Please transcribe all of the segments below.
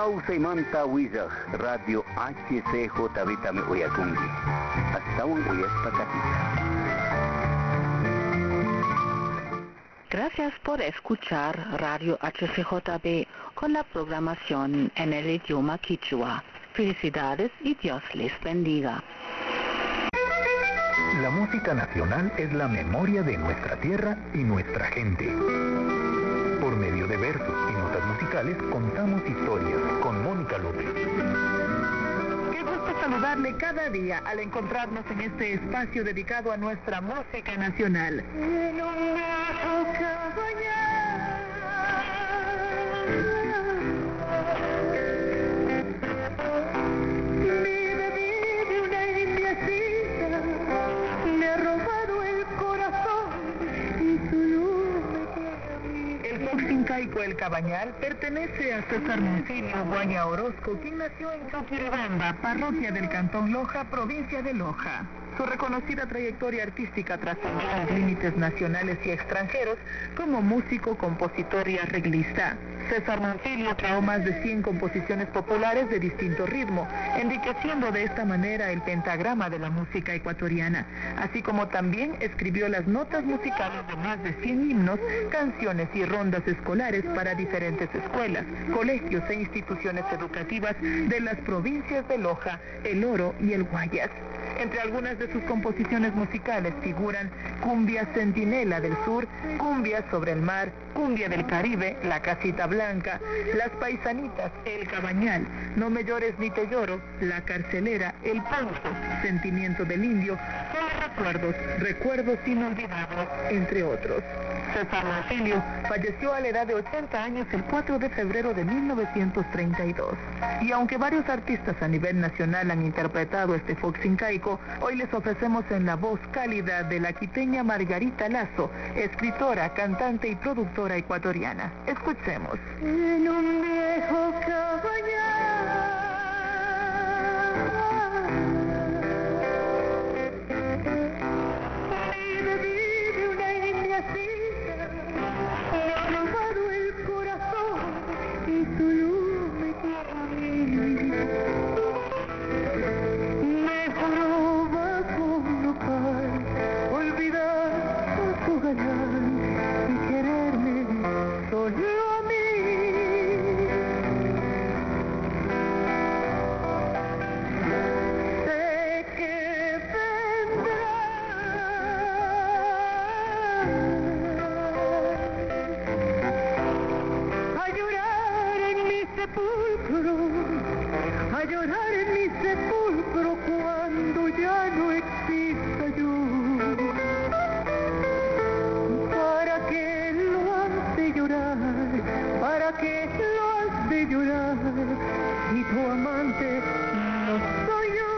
Kawsaymanta Wizag, Radio HCJB Tame Uyakungi. Astawan Uyakpakatita. Gracias por escuchar Radio HCJB con la programación en el idioma quichua. Felicidades y Dios les bendiga. La música nacional es la memoria de nuestra tierra y nuestra gente. Por medio de versos y notas musicales contamos historias con Mónica López. Qué gusto saludarle cada día al encontrarnos en este espacio dedicado a nuestra música nacional. Foxincaico El Cabañal pertenece a César Monsignio Guaya Orozco, quien nació en Choquiribamba, parroquia del Cantón Loja, provincia de Loja. Su reconocida trayectoria artística trascendió los límites nacionales y extranjeros como músico, compositor y arreglista. César Monsignio creó más de 100 composiciones populares de distinto ritmo, enriqueciendo de esta manera el pentagrama de la música ecuatoriana, así como también escribió las notas musicales de más de 100 himnos, canciones y rondas escolares para diferentes escuelas, colegios e instituciones educativas de las provincias de Loja, El Oro y El Guayas. Entre algunas de sus composiciones musicales figuran Cumbia Centinela del Sur, Cumbia sobre el Mar, Cumbia del Caribe, La Casita Blanca, Las Paisanitas, El Cabañal, No me llores ni te lloro, La Carcelera, El Panzo, Sentimiento del Indio, Solo Recuerdos, Recuerdos Inolvidables, entre otros. César Monsignio falleció a la edad de 80 años el 4 de febrero de 1932. Y aunque varios artistas a nivel nacional han interpretado este foxincaico, hoy les ofrecemos en la voz cálida de la quiteña Margarita Lazo, escritora, cantante y productora ecuatoriana. Escuchemos. En un viejo cabañal vive una indiacita, me ha robado el corazón y solo me quiere a mí. Me joroba con nopal, olvidar a su galán y quererme solo a mí. Sé que vendrá a llorar en mi sepulcro, a llorar en mi sepulcro cuando ya no exista yo. ¿Para qué lo has de llorar? ¿Para qué lo has de llorar? Si tu amante no soy yo.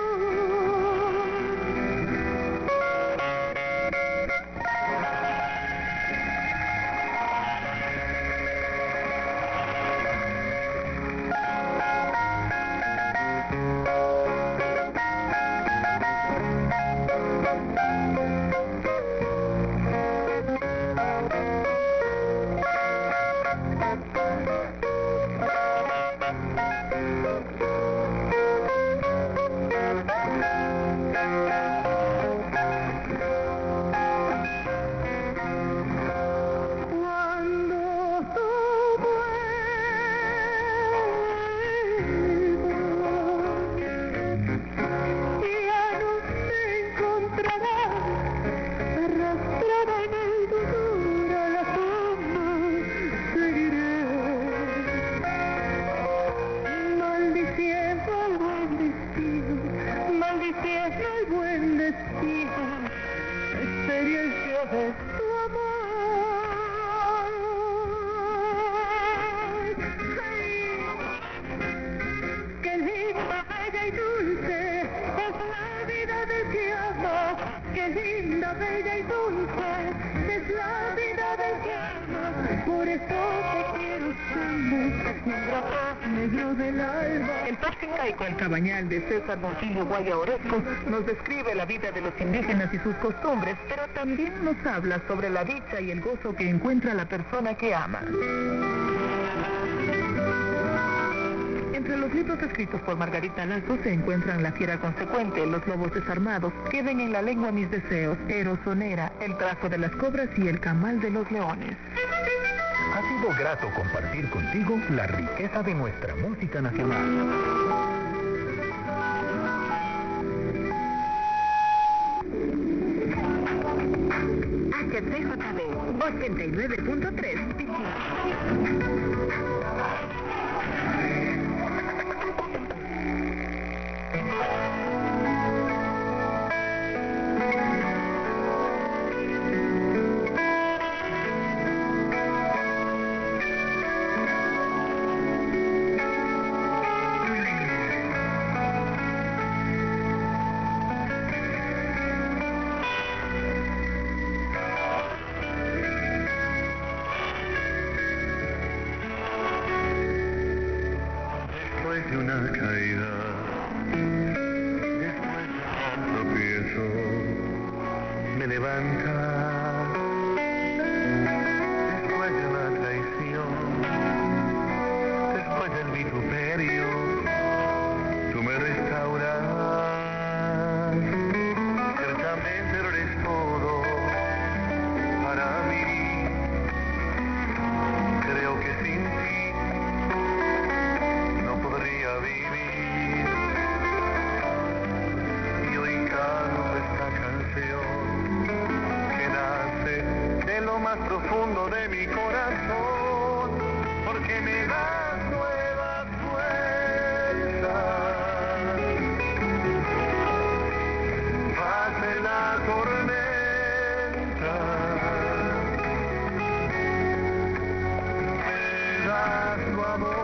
El foxincaico El Cabañal de César Monsignio Guaya Orozco nos describe la vida de los indígenas y sus costumbres, pero también nos habla sobre la dicha y el gozo que encuentra la persona que ama. Entre los libros escritos por Margarita Lazo se encuentran La fiera consecuente, Los lobos desarmados, Queden en la lengua mis deseos, Erosonera, El trazo de las cobras y El camal de los leones. Ha sido grato compartir contigo la riqueza de nuestra música nacional. HCJB 89.3. De una caída, después de un tropiezo, me levanta, después de una traición, después del vituperio, tú me restauras, ciertamente lo eres todo para mí, creo que sin ti podría vivir, y hoy canto esta canción que nace de lo más profundo de mi corazón, porque me das nuevas fuerzas, pase la tormenta, me das tu amor.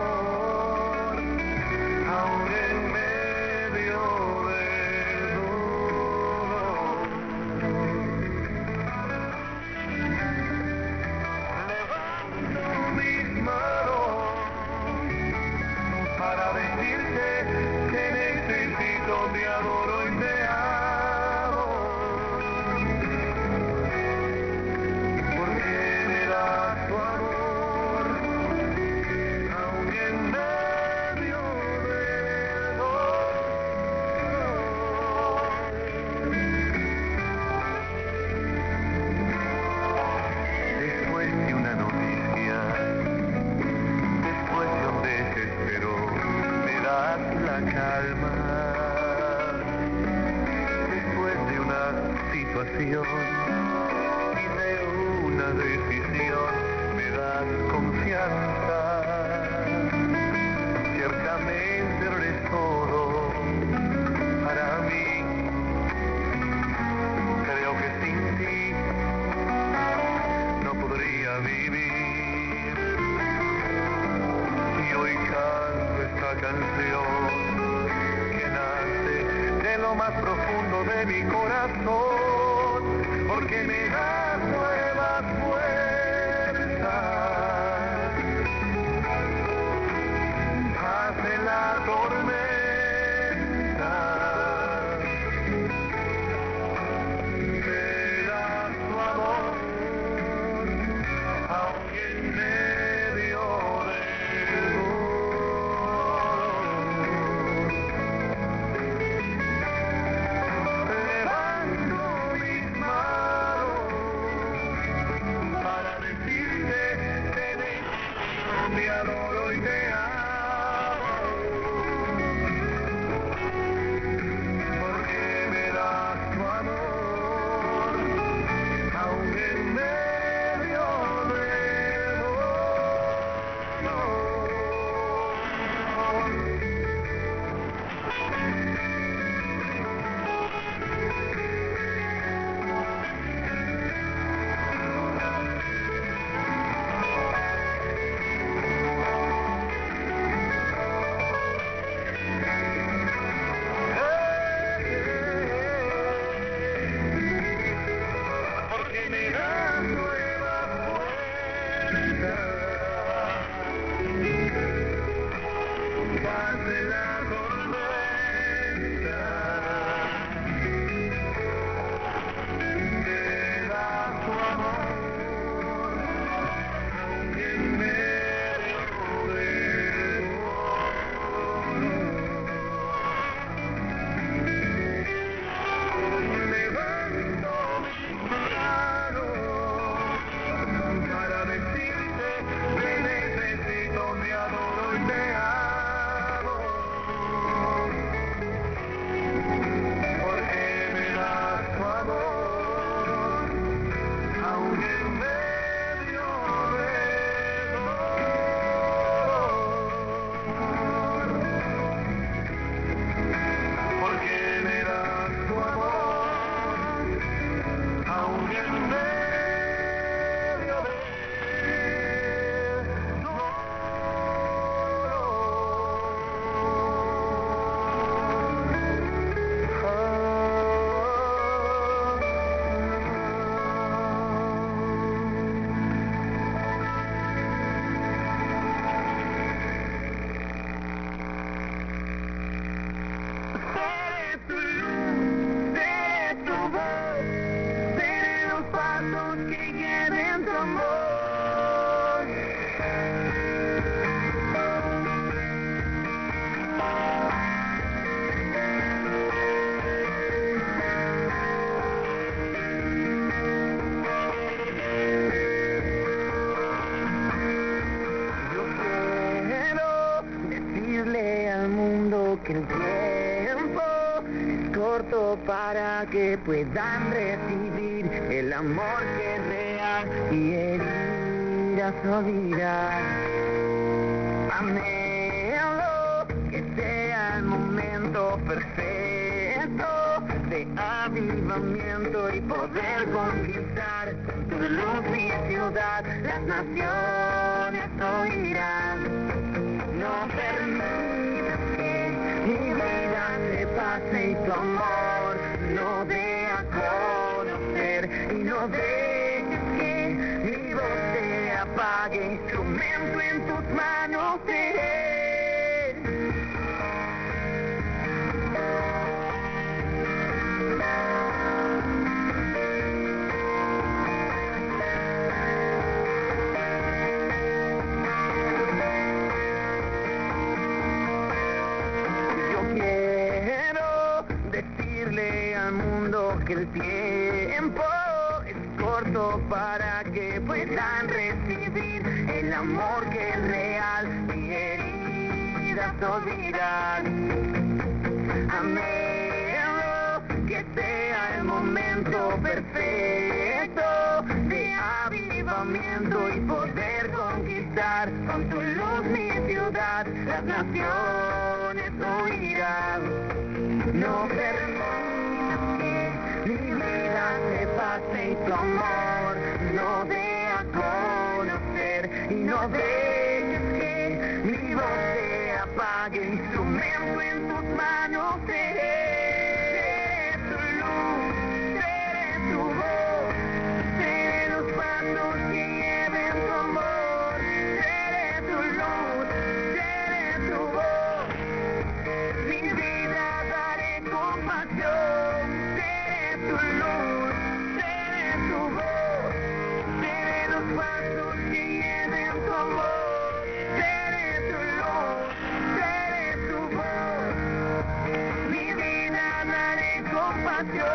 Aún en medio del dolor, levanto mis manos para decirte que necesito, te adoro y te amo, porque me das tu amor, aún en medio. Después de una noticia, después de un desespero, me das la calma. Después de una situación y de una decisión, me das confianza. Ciertamente lo eres todo para mí. Creo que sin ti no podría vivir, y hoy canto esta canción que nace de lo más profundo de mi corazón, porque me das nuevas fuerzas, hace la tormenta. Levanto amor. Que el tiempo es corto para que puedan recibir el amor que es real y heridas olvidar. Anhelo que sea el momento perfecto de avivamiento y poder conquistar tu luz, mi ciudad, las naciones oirán. No permitas que mi vida se pase y tu amor no dé a conocer, y no dejes que mi voz se apague, instrumento en tus manos seré. Que el tiempo es corto para que puedan recibir el amor que es real y heridas olvidar. Anhelo que sea el momento perfecto de avivamiento y poder conquistar con tu luz mi ciudad, las naciones oirán. No permitas mi vida se pase y tu amor no dé a conocer, y no dejes que mi voz se apague, instrumento en tus manos seré. Seré tu luz, seré tu voz, seré los pasos que lleven tu amor. Seré tu luz, seré tu voz, mi vida daré compasión. Tu luz, seré tu voz, seré los pasos que lleven tu amor. Seré tu luz, seré tu voz, mi vida daré compasión.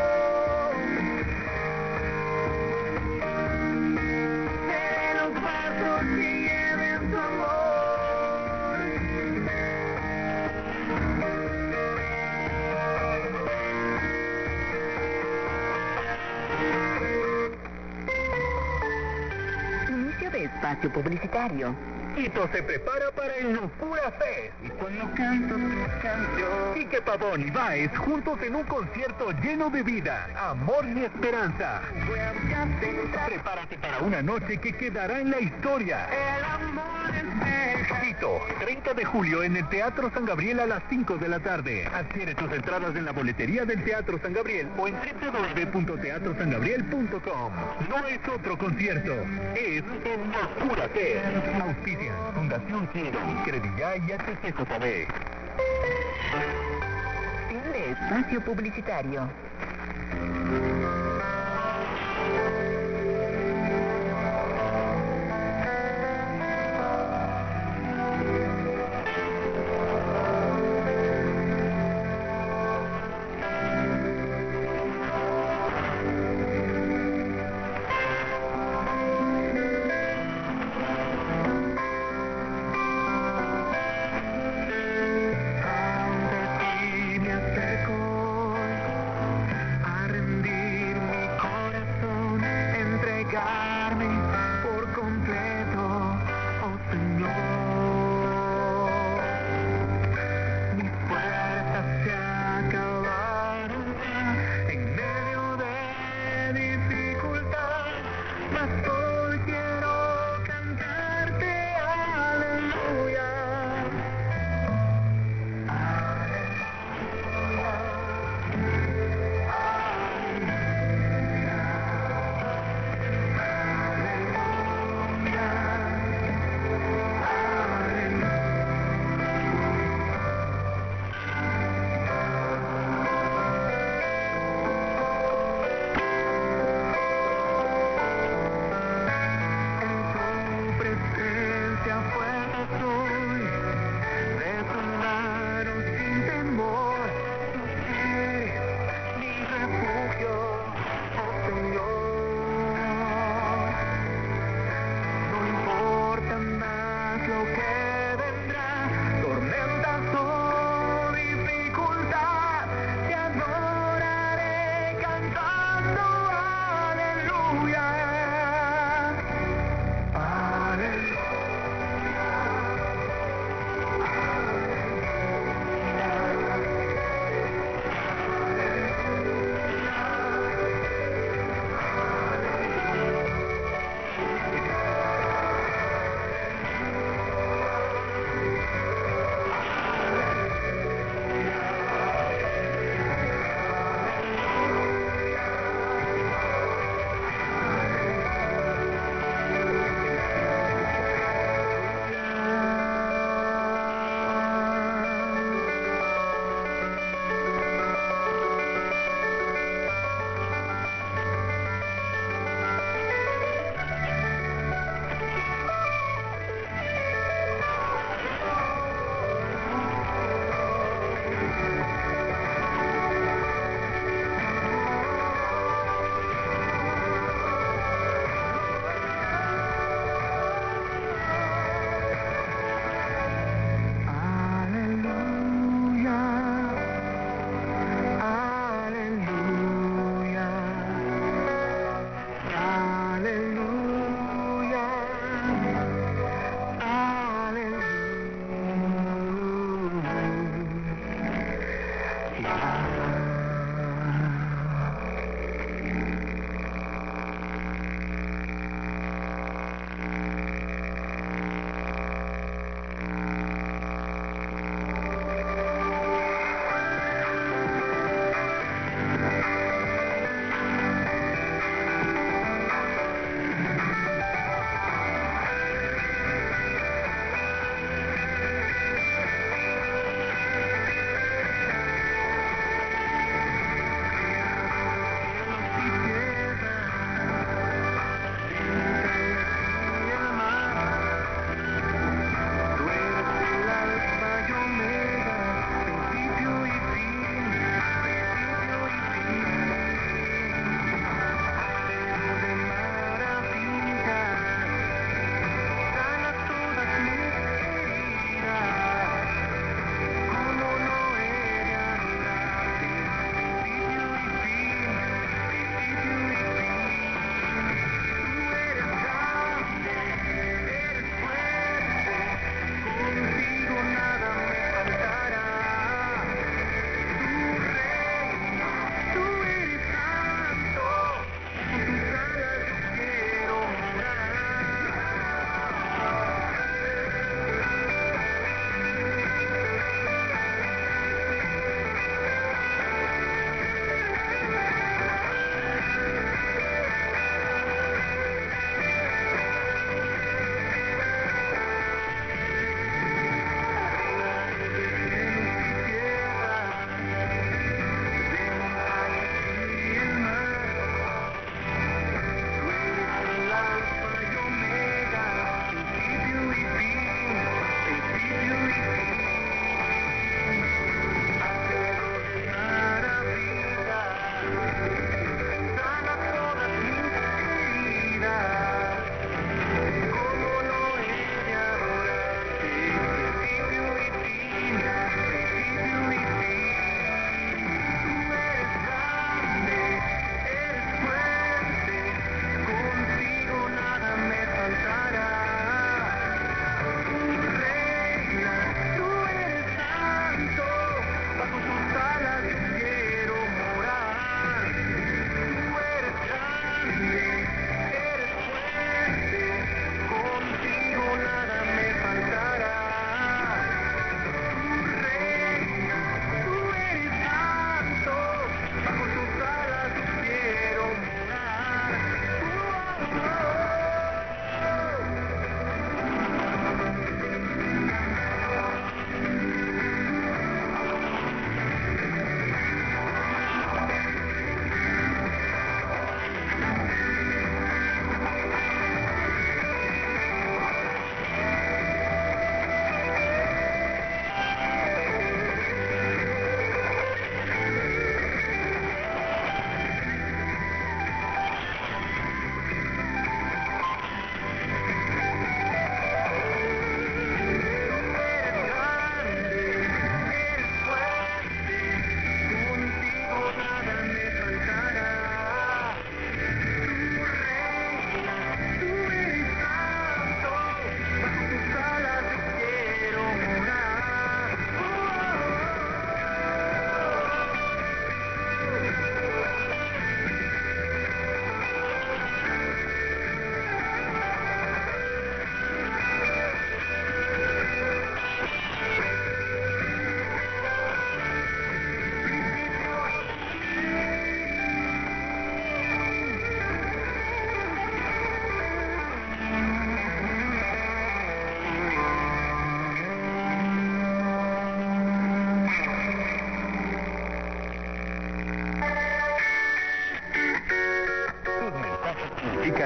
Seré los pasos que lleven tu amor. Espacio publicitario. Tito se prepara para el Locura Fest. Y cuando canto tu canción, Quique Pavón y Baez juntos en un concierto lleno de vida, amor y esperanza. voy a buscarte. Prepárate para una noche que quedará en la historia. El amor es Tito, 30 de julio en el Teatro San Gabriel a las 5 de la tarde. Adquiere tus entradas en la boletería del Teatro San Gabriel o en www.teatrosangabriel.com. No es otro concierto, es el Locura Fest. Auspician Fundación Quiero, Credilla y HCJB. Fin de espacio publicitario.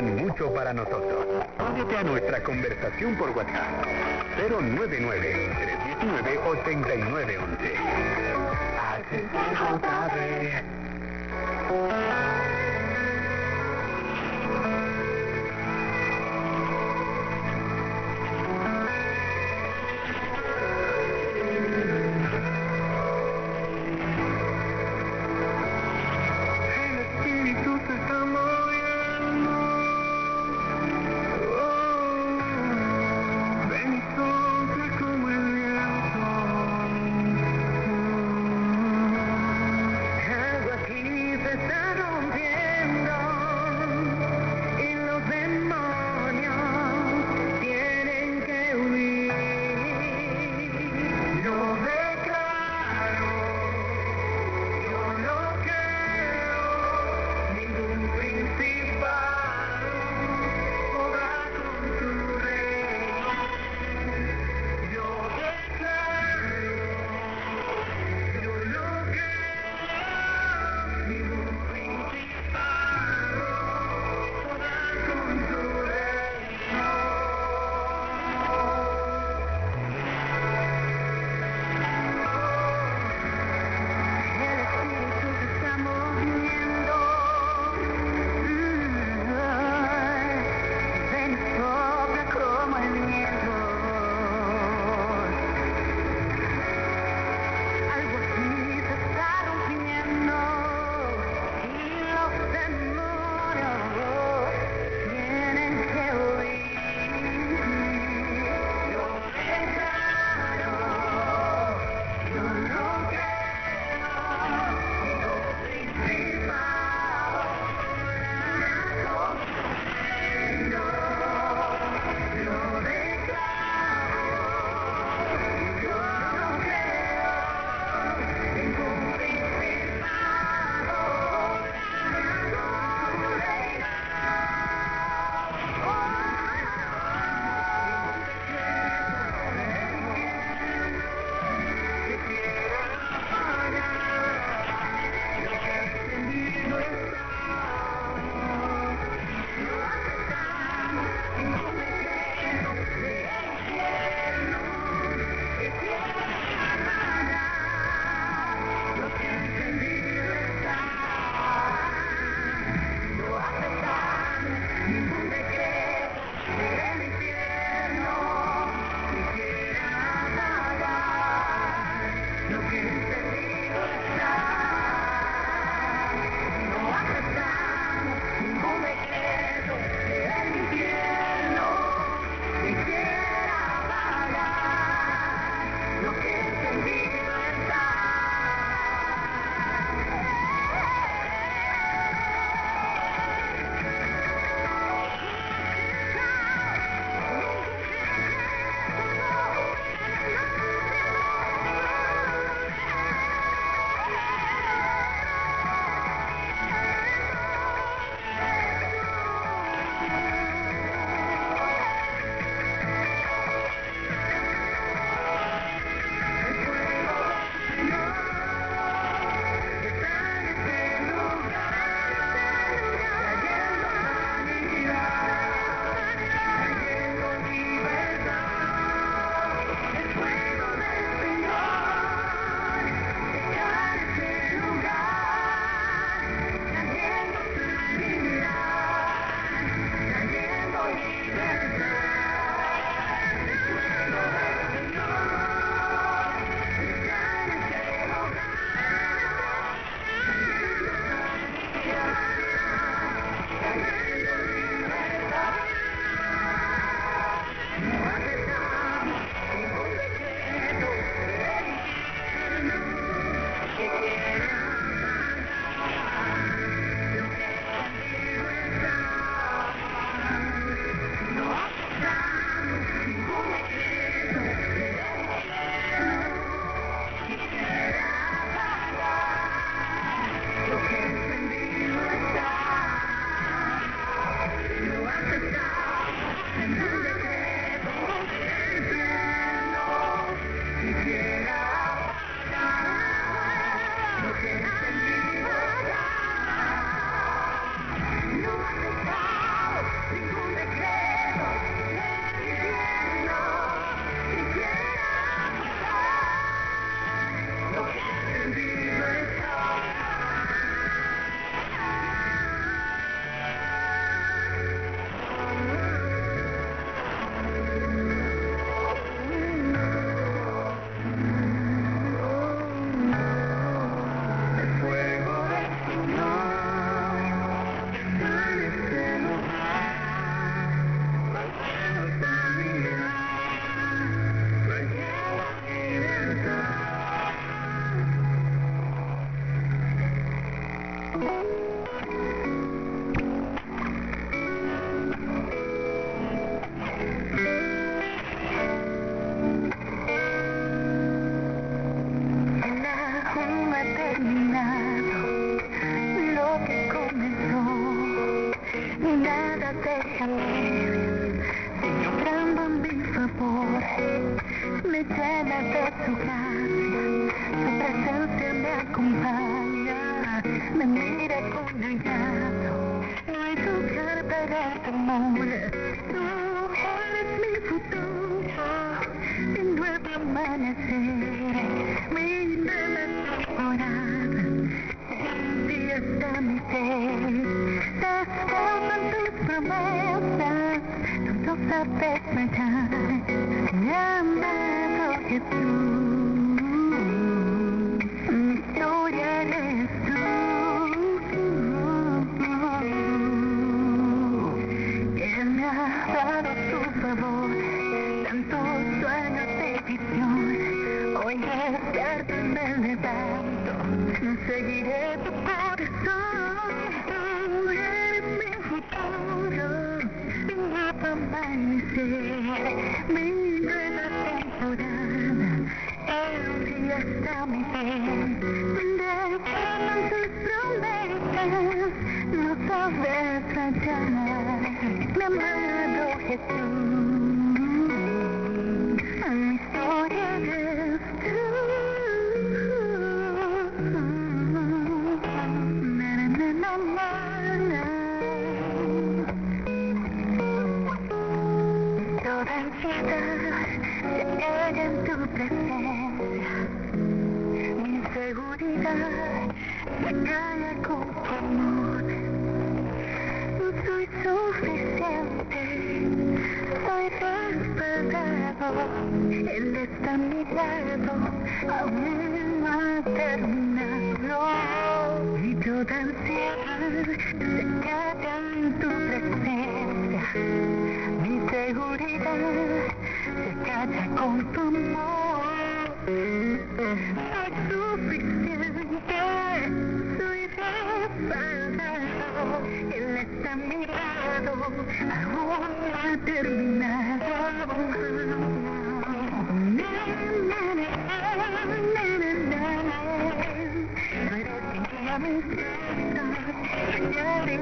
significan mucho para nosotros. Únete a nuestra conversación por WhatsApp. 099-319-8911. Algo aquí se está rompiendo. a better time. Llamado Jesús, mi historia eres tú. Él me ha dado su favor, tantos sueños de visión. Hoy es tarde, me levanto, seguiré tu corazón. Tú eres mi futuro, mi amanecer, mi nueva temporada. El día está mi fe, déjanos tus promesas, no sabes fallar. Mi amado Jesús, mi historia eres tú. Na, na, na, na, na. Toda ansiedad se halla en tu presencia, mi inseguridad se calla con tu amor. Soy suficiente, soy respaldado, Él está a mi lado, aún no ha terminado. Y toda ansiedad se calla en tu presencia, mi seguridad se calla con tu amor. Soy suficiente, soy respaldado, Él está a mi lado, aún no ha terminado. No eres sin a mis fiestas, hallaré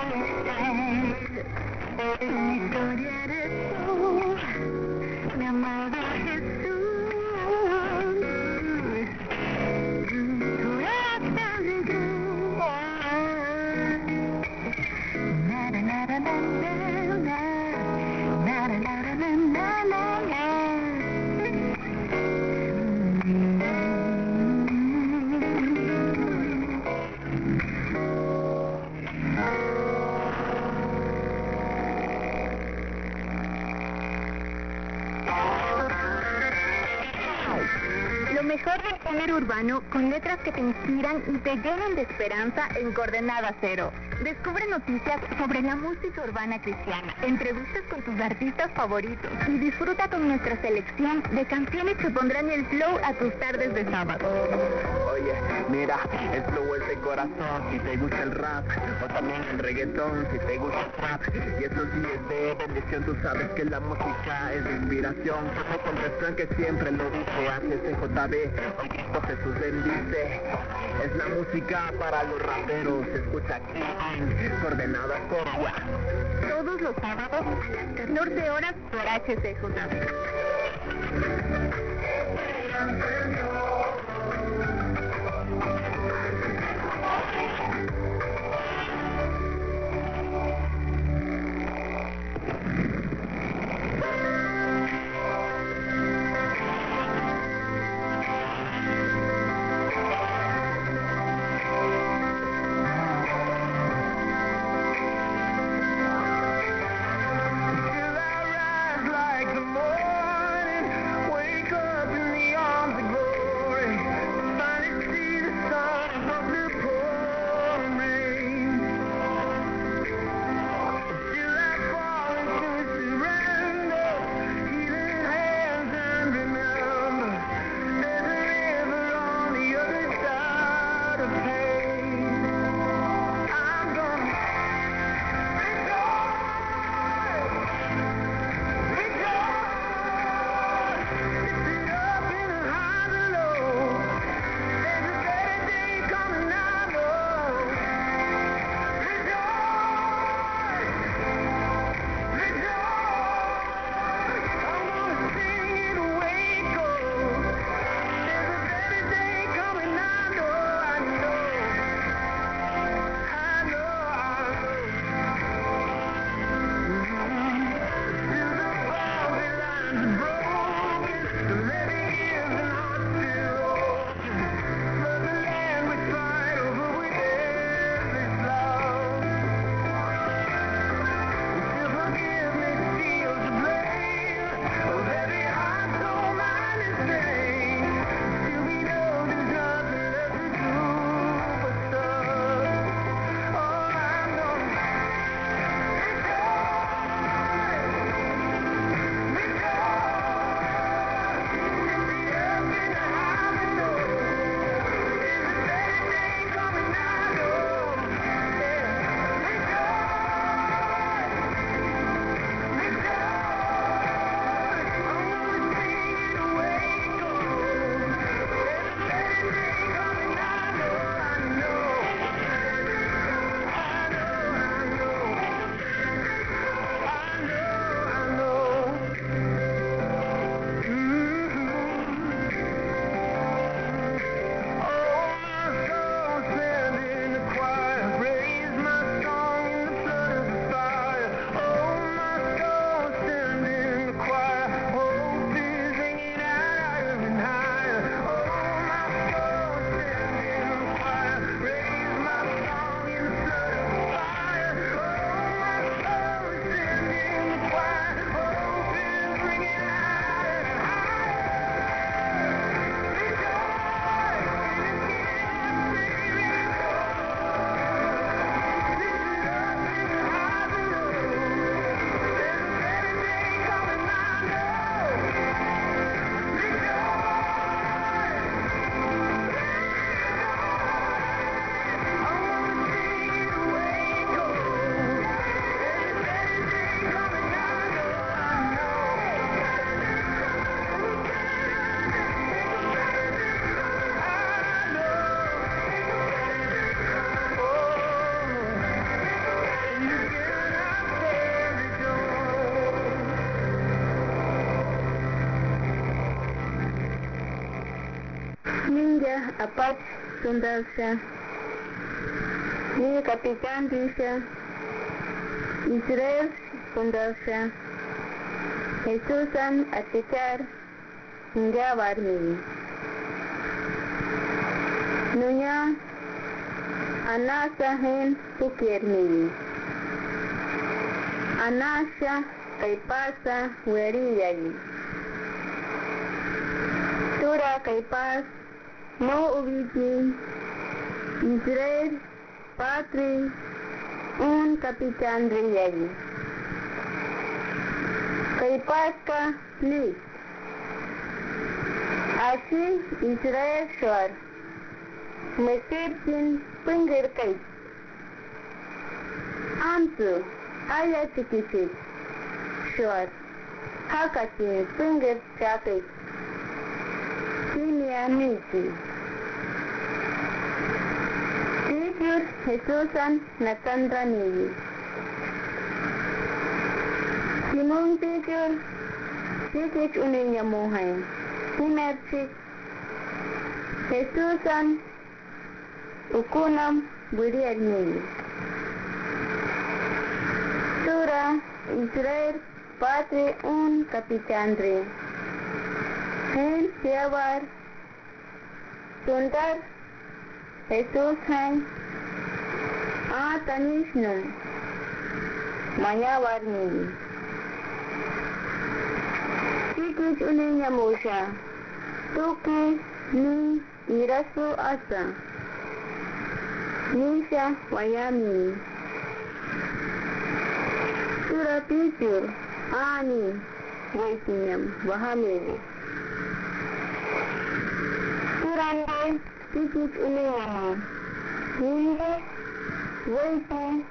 mi historia eres tú, mi amado Jesús. Tú eres alegría. Na na na na na na na na na na na na. Lo mejor del género urbano, con letras que te inspiran y te llenan de esperanza en Coordenada Cero. Descubre noticias sobre la música urbana cristiana, entrevistas con tus artistas favoritos y disfruta con nuestra selección de canciones que pondrán el flow a tus tardes de sábado. Oye, mira, el flow es de corazón si te gusta el rap, o también el reggaetón si te gusta el trap. Y eso sí es de bendición, tú sabes que la música es de inspiración. Como con refrán que siempre lo dice HCJB, hoy Cristo Jesús bendice. Es la música para los raperos, se escucha aquí en Coordenada Cero. Todos los sábados a las 14 horas por HCJB. Till I rise like the morning, wake up in the arms of Ninja Apache Sundalsha, Ni Capitán Disha, Israel Sundalsha, Jesusan Atichar, Ninja Barmi, Nunya Anasa Hen Pukirmi, Anasha Kaipasa Weriyagi, Tura Kaipas No Ubiki, Israel Patri, un Capitán Riyagi, Kaipaska Lis, Así Israel Shor, Mesirkin Pinger Kai, Amsu Ayatikisik, Shor, Hakatin Pinger Chapik, Sinia Miki, Sipur Jesusan Natandra Nili, Simon Sipur, Sikich Uninya Mohain, Simerchik, Jesusan Ukunam Buriad Nili, Tura Israel Patri un Capitandre, Hen Siavar, Sundar, Jesús Hen, Tanishnum, Mayavar Nili, Sikich Uninya Mosha, Tuki Ni Irasu Asa, Nisha Wayami, Tura Picture, Ani, Waitinam, Bahamili, Turande, Sikich Uninyama, Ninde, Waiti,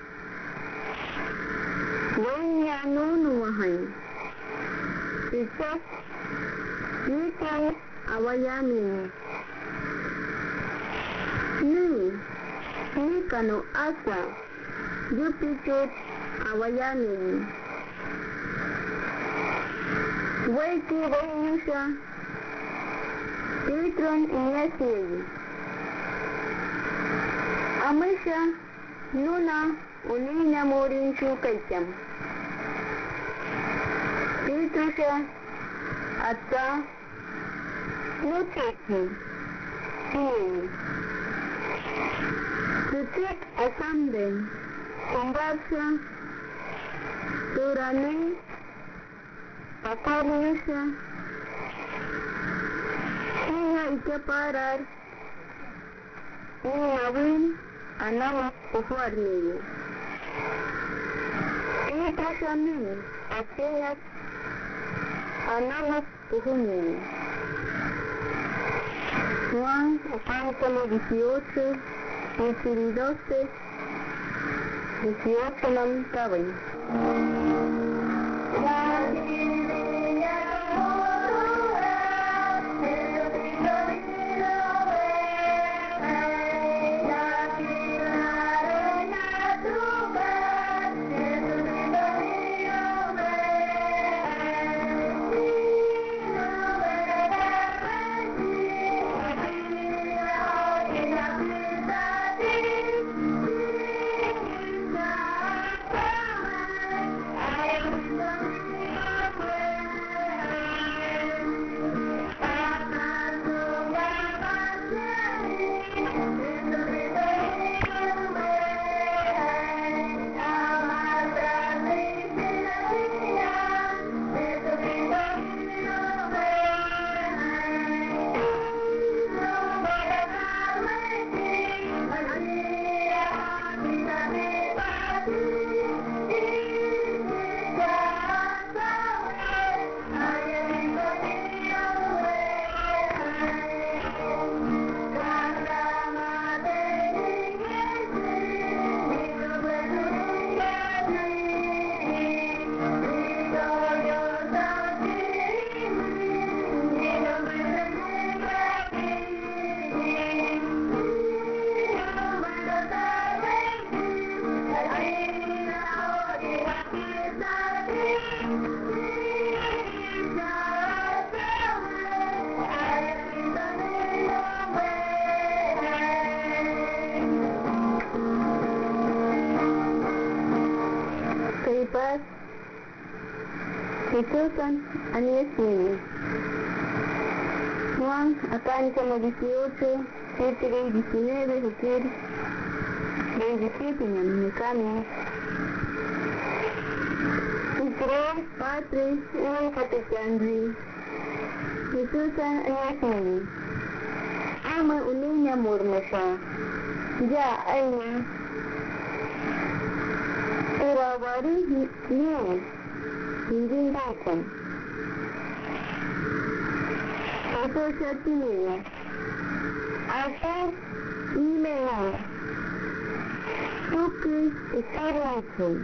Wanya Nunu Wahan, Picture, Nike, Awayami, Nikano Asa, Jupiter, Awayami, Waiti Vayusha, Petron Inyasi, Amisha, Nuna, Unina Morin Shukaicham, Petrusha, Atsa, Nuteki, Tutik Asambe, Kumbasha, Turani, Pakarisha, Niya Ikaparar, Niya Win, Anama Uhuarni, Ikasami, Aseat, Anama Uhuni, Juan, Opáncalo 18, Misiri 12, 18 Nam Tabay. Jesusan Aniesini. Juan Acáncamo 18, 7, 19, Juquer, 27, Ñamicami. Israel, Padre, Uy Catecandri. Jesusan Aniesini. Ama Uninya Murmasa. Ya, Aina. Irawari Niye. Hindi natin. Ito siya tiniya. Asa, email. Tuki, isirito.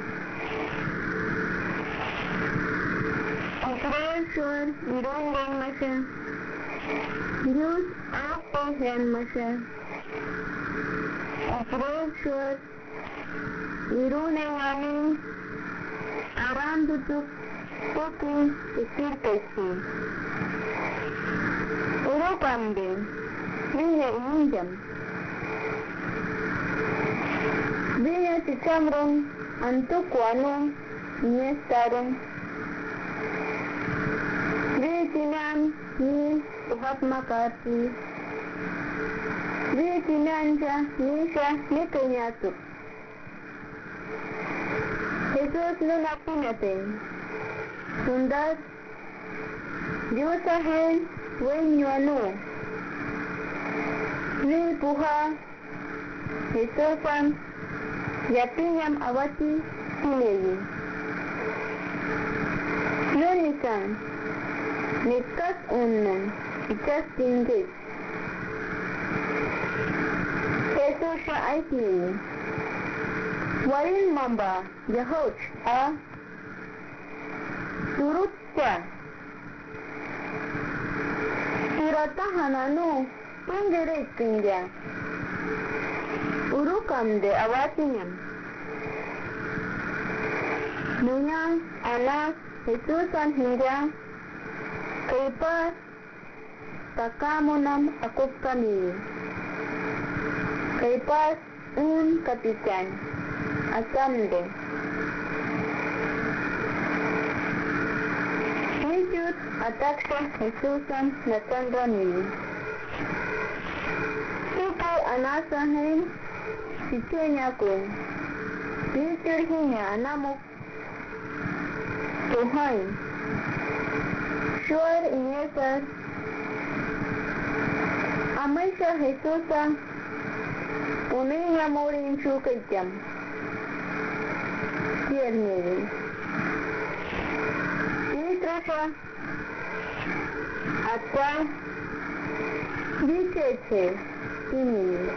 Israel, irungan mo siya. Diyos, apahan mo siya. Israel, irungan namin. Aram tutup tuki isirtesi. Uropamde, Villa Indam. Villa Chichamron, Antuquano, Nestaron. Vietnam, Ni, Mahatma Gandhi. Vietnam, Nisha, Nikanyatuk. Jesús no napunate. Sundas, Dios ahel, dueño anu. Ni puja, Jesusan, yapinyam awati, tinevi. Lunisan, nikas unan, ikas tingis. Jesús siya ay tinevi. Warin mamba, Yahoj, turut siya. Tiratahan ano, pinggirit kanya. Urukam de awatinyam. Nunya, anak, Jesusan hingga, kaipas, takamunam akop kami. Kaipas, kapitan. Asamde. Hijut ataksa Jesusan natandrami. Sikay anasahin si Kenya ko. Hijurhinya anamok. Tuhay. Shuar inyesas. Amay sa Jesusan. Uninya morin shukay jam. Tiernivi. Itrasa Atwa Vicheche Tinivi.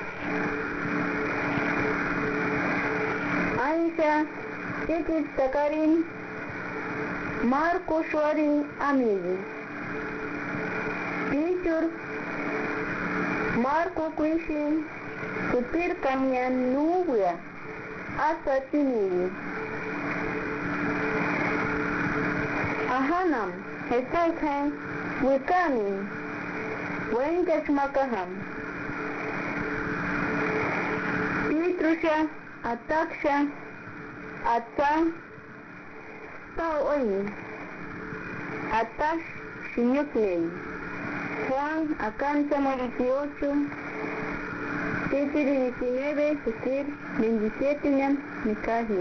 Aisha Tikit Sakarin Marco Shwari Amivi. Pichur Marco Quishin Supir Kamyan Nubia Asa Tinivi. Ahanam, Hesaikai, Wikani, Wenkashmakaham. Pitrusha, Ataksha, Atsa, Paoi, Atash, Shinyuknei. Juan, Acáncamo 18, 7, 19, Sukir, 27, Ñam, Mikahi.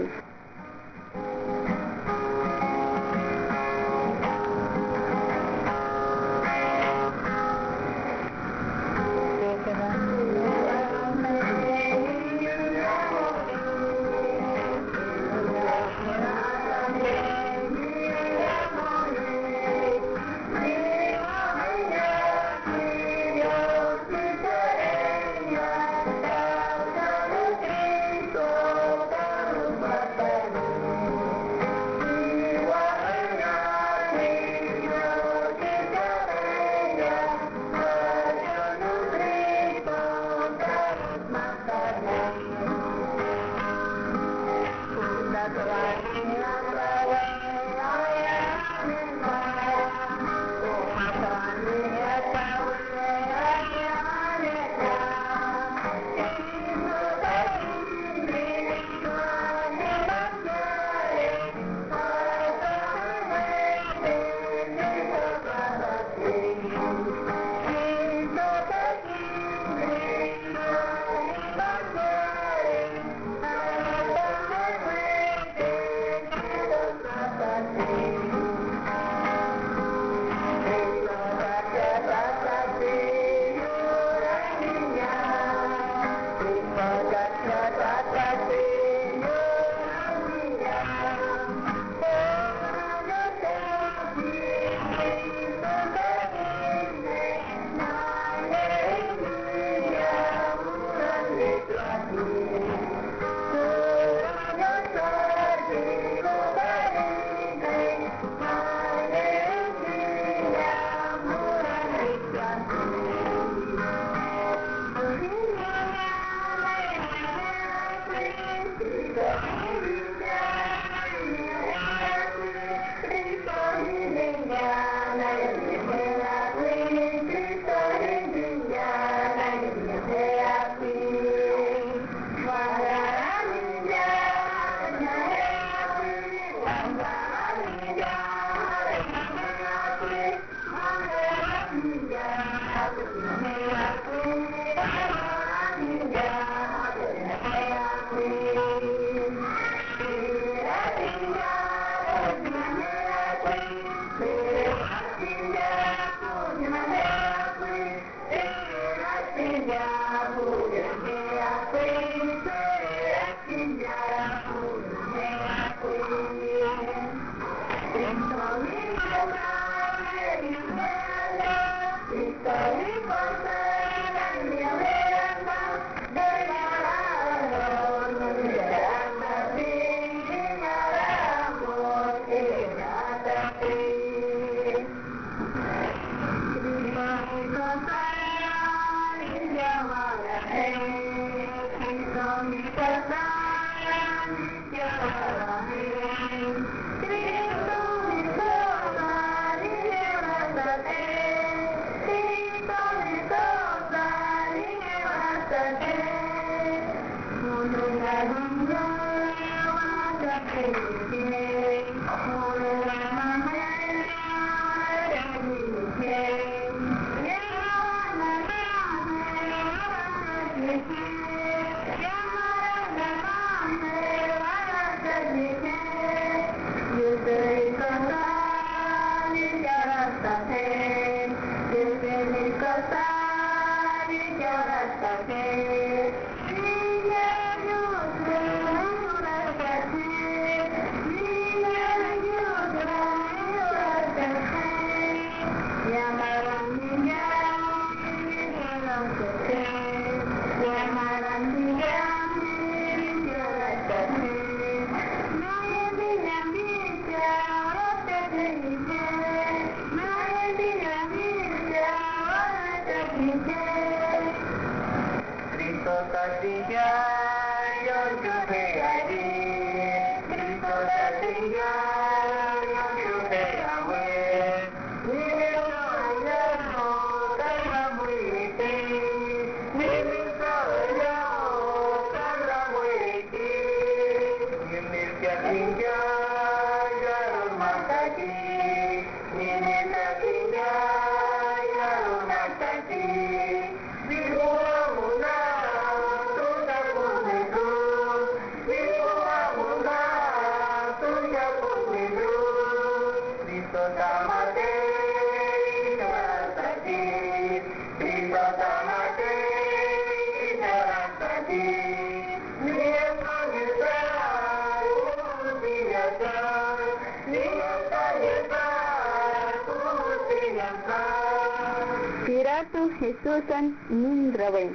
Piratu Jesusan Mindraven.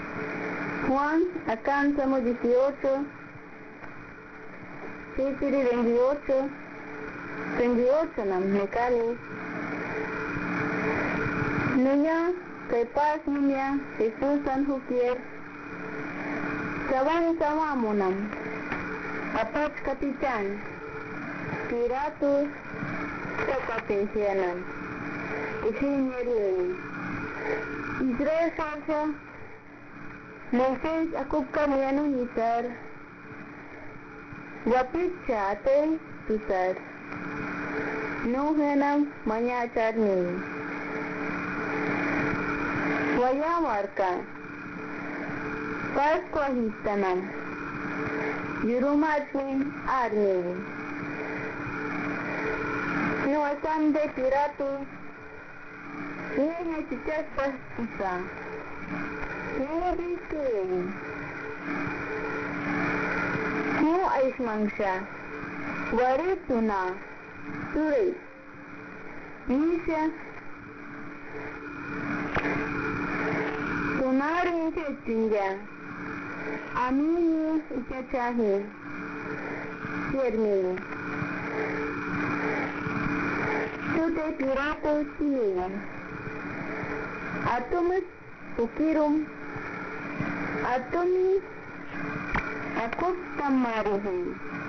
Juan akan sama 18. Fitri 28. 28 nam Mekali. Nunya kepas nunya Jesusan Hukier. Sama munam. Apat katican. Piratu Sekapensianan. Isinyeri Israel Sarsa Moses akub kamyanu nisar Wapit chate tusar Nuhenam manyachar ni Waya marka Paskwa histanam Yurumatmin arni Nuasan de piratu Ini cicak pasta. Ini bikin. Mu ais mangsa. Wari tuna. Suri. Nisha. Tunari ini tinggal. Amini ikat cahe. Sirmi. Tute piratu sini. Atomus ukirum atomi akut tamarihi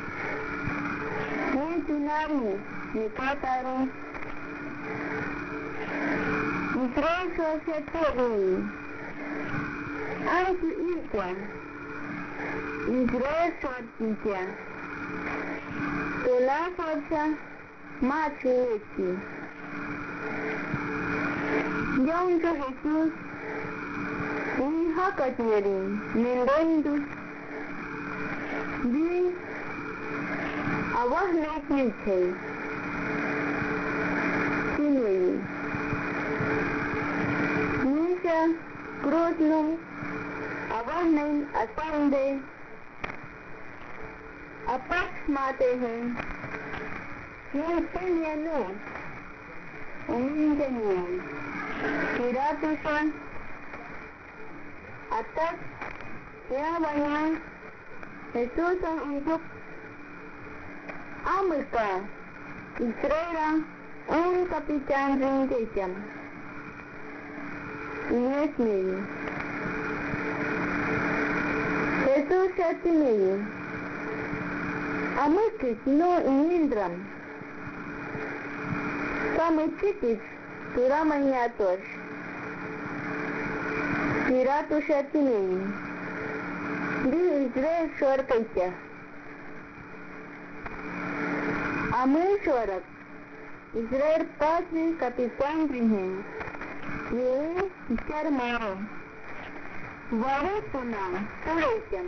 ni tunari ni kataru Israel sosiateri anku ikwa Israel sotia tola forza machu eki Yaunca Jesús, hija Catierin, Mendendus, Di, Awas Lekniche, Sinui, Nisha, Cruzlum, Awas Nain Asande, Apax Mate हैं Yusinianu Umingenian Kiratusan Atas Yabanya Jesusan untuk Amerika Israel un kapitan ringkejam Ines Miri Jesus Satimiri Amerika no inindram Kamititis Turamanyatos Kiratus Satimiri Di Israel Swarkaitya Amul Swarak Israel Patri Kapitan Rihin Ye Charmaro Varetuna Suretyam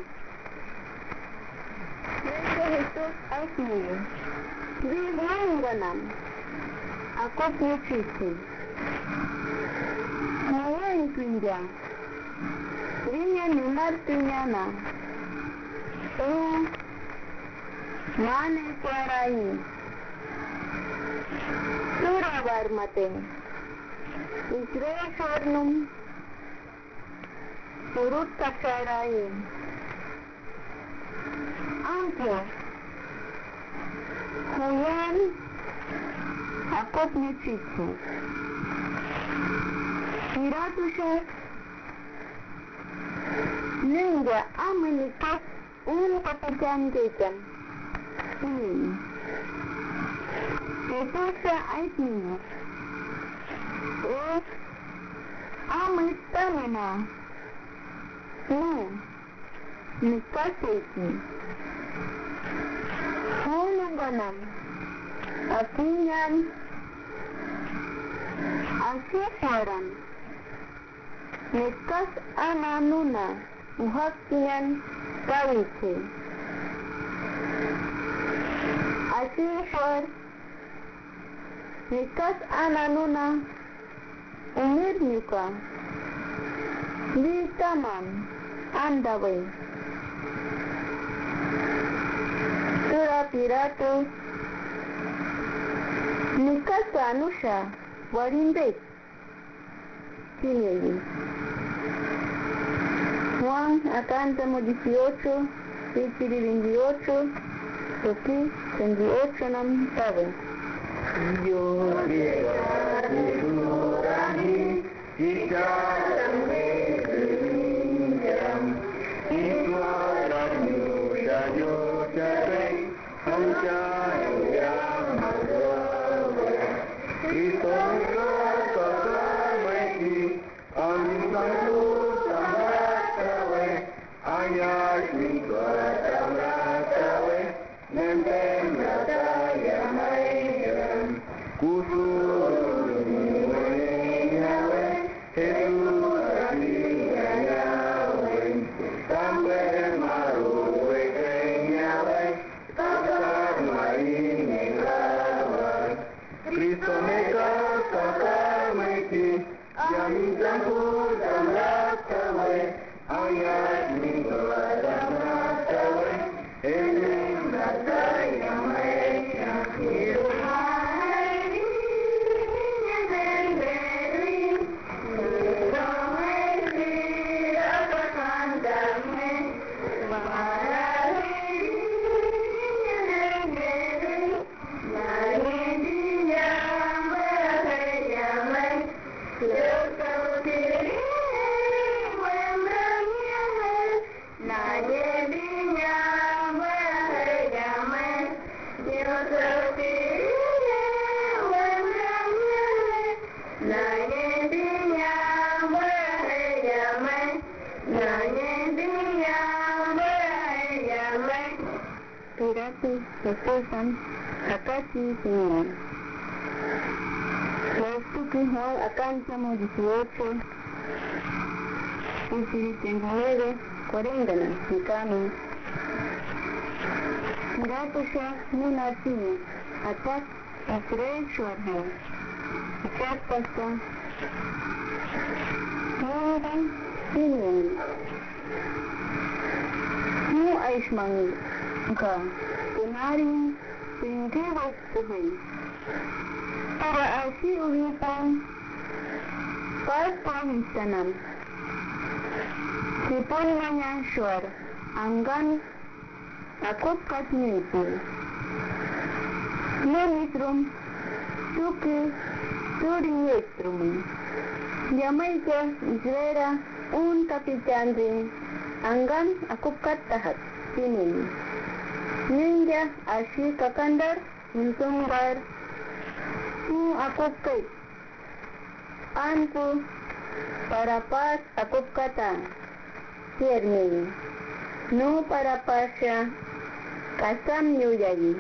Jesús Asmir Vivanganam Akop Nutrition Mayan Kinja Rinya Nimar Pinyana Mane Kwarai Sura Varmate Israel Swarnum Surut Kasarai Angkor Huyan Akop Nutrition Kiratusha Ninja Amenikas un kapitan Jacob Ketusa Aitini Amitamina Nikaseti Hununganam Akinyan Asiswaran Nikas Ananuna Uhakian Kawiche Asiswar Nikas Ananuna Umirnyuka Vitaman Andaway Sura Piratu Nikas Anusha Warimbek Kinegi Juan Acántamo 18 Pichiri 28 Soki 28 Nam Tabe Yo Nurani Ikaram Belinjam Ituaran Yusha Yusha Rey Hanchaya Mazrawe Cristo Kakamaiti Ansantu Samratawe Ayash Mikwatamratawe Nempem Rataya Mayam Kusuruninyawe Jesus Asinyawe Sampai Maruwe Kenyawe Kakar Marinyawe Cristo Meka Kakamaiti Yami Campur Samratawe Ayat Mikwatamratawe Elim Rataya Mayam Jesusan Akasi Sinyan Yesuki Juan Acáncamo 18, Infinitenguere, 40 Mexicano. Gatusha Munatini, Attack Israel Shwarham. Attack Pasta. Muran Sinin. Mu Aishmangi. Ka. Tunarin Pinti Vastuhi. Para Asi Uhipan. Parpahistanam. Sipon Manyashwar. Anggan Akop Katnipur. Menitrum. Tuki. Turiestrum. Jamaica Israel un capitán de Angan Akop Katahat. Sinin. Ninja Ashi Kakandar. Untungar. Akop Kait. Anpu. Para paz Akop Kata. Siermin. No para pasha. Kasam Nyuyagi.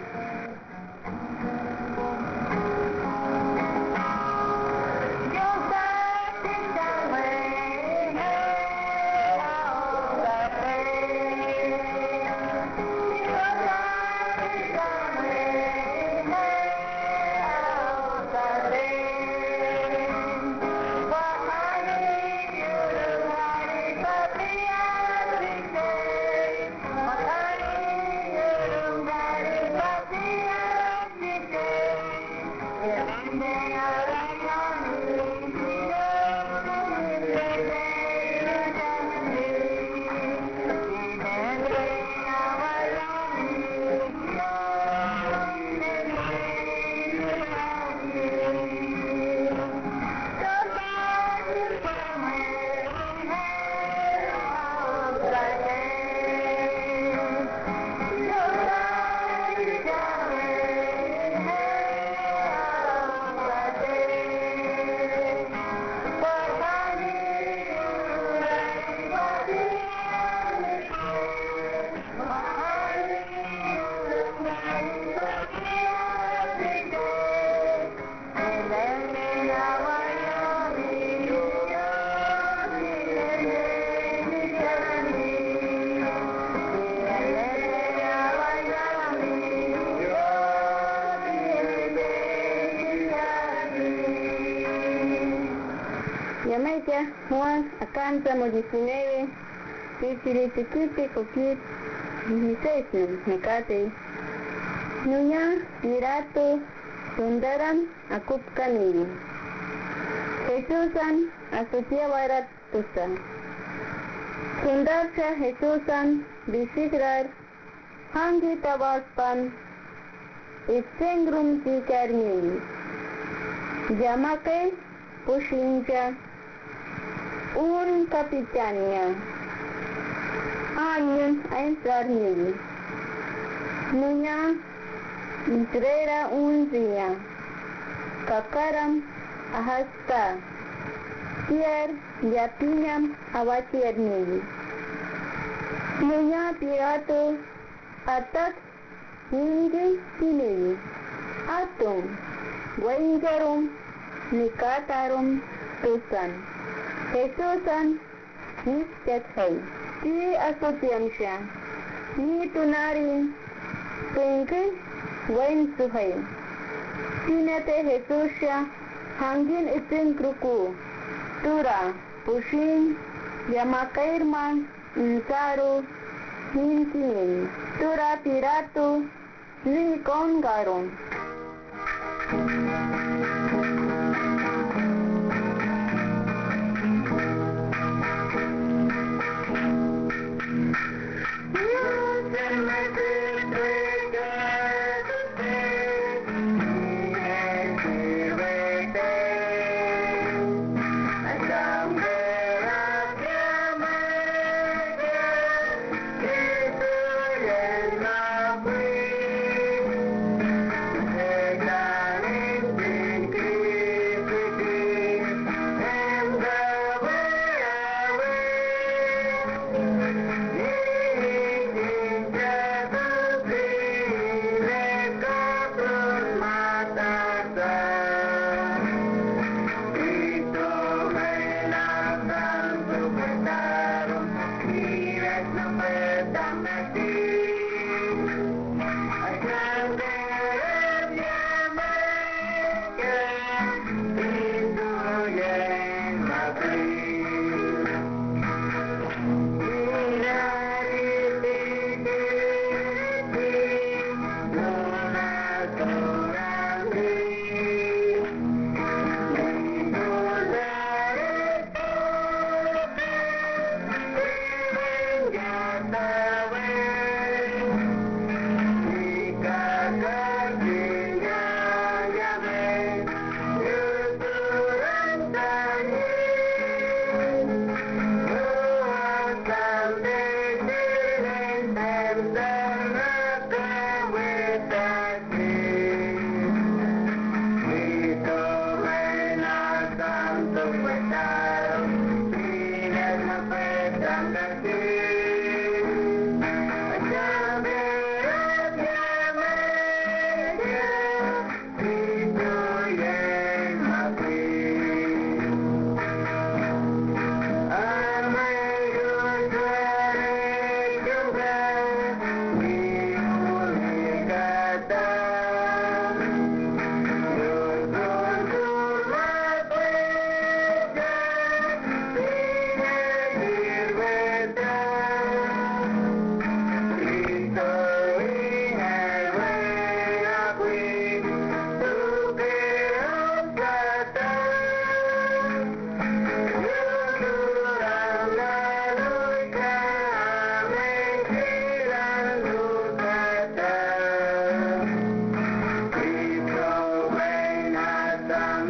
Jamaica, Juan, Acáncamo 19, Pichirichiquipi, Coquit, 16, Mecate, Nuña, Pirato, Sundaram, Akub Kaniri, Jesusan, Asutia Barat Tusa, Sundarsha Jesusan, Bisigrar, Hangi Tabaspan, Itsengrum Tikarni, Jamake, Pushincha, un capitania, años a entrar mil, Nuña, Israel un día, Kakaram, Ahasta, Tier, Yapiñam, Abatir mil, Nuña, Pirato, Atak, Ningi, Tinil, Atum, Waingarum, Nikatarum, Tusan. Jesusan, Niscathai, Ti Asutiamsha, Ni Tunarin, Pinki, Wain Suhai, Tinate Jesusha, Hangin Itin Kruku, Tura, Pushin, Yamakairman, Insaru, Hintin, Tura Piratu, Nikon Garon.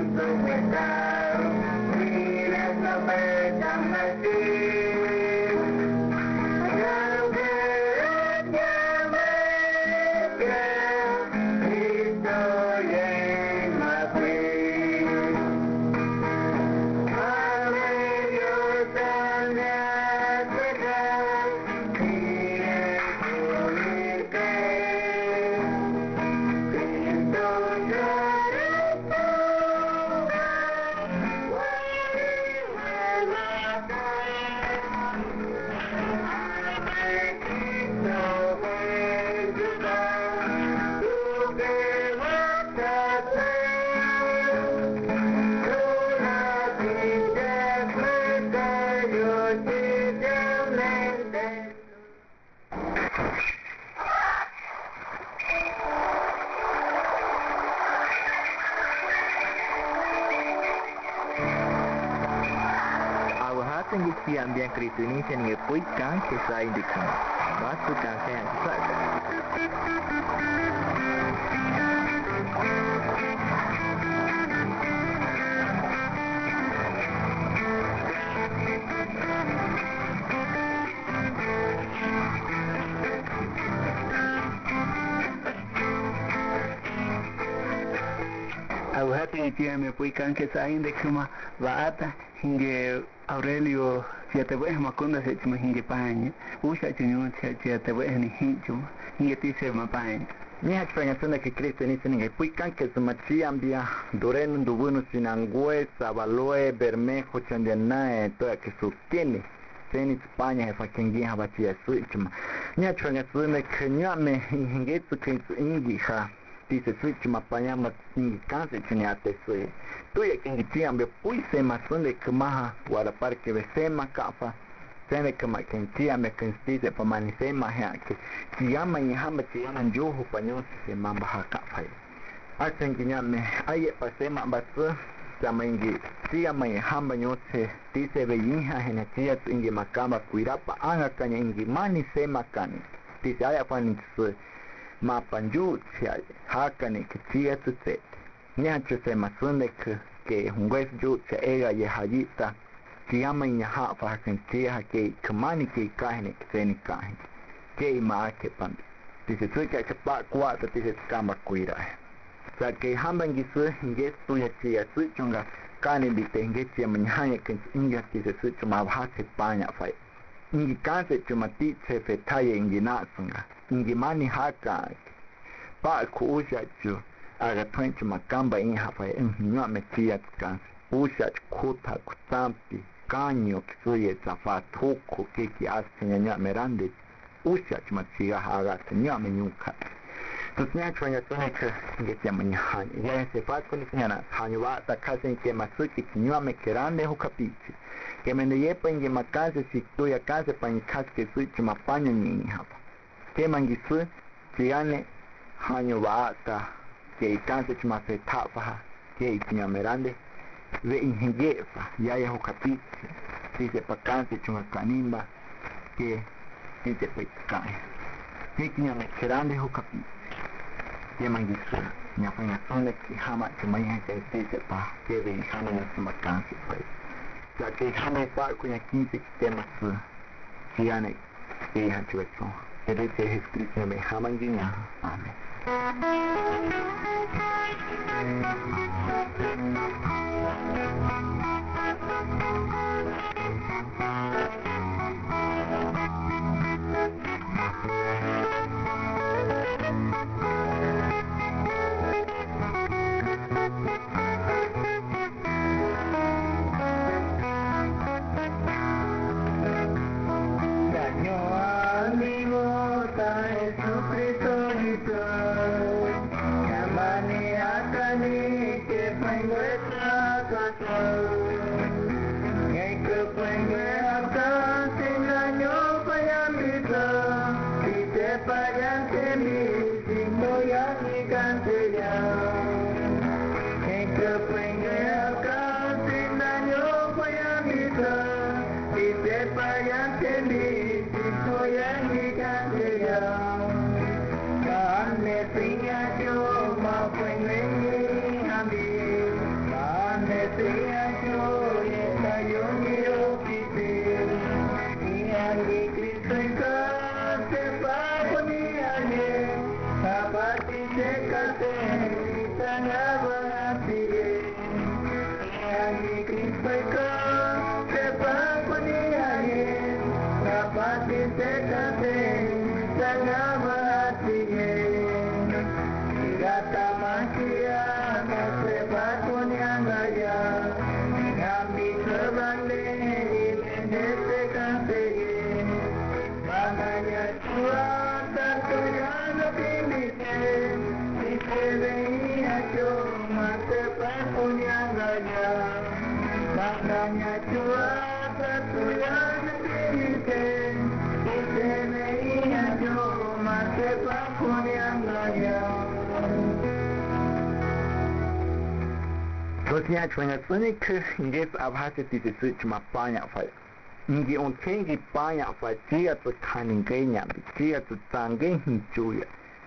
Tengi ambian Kristo ini saya ni pui kan kisah ini kan, batu kan saya kisah. Aku hati dia me pui kan kisah ini cuma baata hingga Aurelio si te voy makunda se chuma hinge paña usha chinyo si te voy ni hinchuma hinge ti se ma paña ni ha chfanya tuna ke Kristo ni singe pui kan ke sumachi ambia doren ndubunu sinangwe sabaloe bermejo chandena to ke sukene seni España he fakengi ha bachi su chuma ni ha chfanya tuna ke nyame hinge tu ke ingi ha dice switch mapanya ma ingi kanse chuniate sui tu ya kingi tiambe pui se masonde kemaha wala parke ve sema kafa sene kama kentia me kenstise pa mani sema hake tiama yihamba tiama njuhu panyo se mamba haka fai asengi nyame aye pa sema batsu sama ingi tiama yihamba nyote tise ve yinha hena tia ingi makamba kuirapa anga kanya ingi mani sema kani tise aya pani tsu mapanju tia hakane kitia tse nyacho se masunde ke hungwes ju tia ega ye hajita tiama nya ha fa kentia ke kamani ke kahne seni kahne ke ma ke pan tise tsuka ke pa kwata tise kama kuira sa ke hambangi su nge tu ya tia su chunga kane bite nge tia mnyanya ke inga tise su chuma ha se panya fai ingi kanse chuma ti se fetaye ingi nasunga ingi mani haka pa ku usha chu aga twenty makamba in hafa nywa metia kan usha kuta kutampi kanyo kisuye zafatuko kiki asinya nywa merande usha chmatia haga nywa menyuka tutnya chwanya tuneka ngetia manyahani ya se fatko ni nyana hanywa ta kasen ke masuki nywa mekerande hukapichi kemende yepa inge makaze sikto ya kaze panikaske switch mapanya nyingi hapa kemangisu tiane hanyo waata ke ikanse chuma se tafaha ke itinya merande ve ingefa yaya hukapiti sise pakanse chuma kanimba ke sise pekane ke itinya mekerande hukapiti kemangisu nyafanya sonde ki hama chuma yake sise pa ke ve hama nyasuma kanse pa ya ke hama pa kunya kinse tema su tiane ke hanchuecho ele te Jesucristo me hamanginya amen. Sosnya chwenga suni ke inges abhase tisi switch ma panya fa. Ingi on chengi panya fa chia tu kaningenya bi chia tu tsange hinchuya.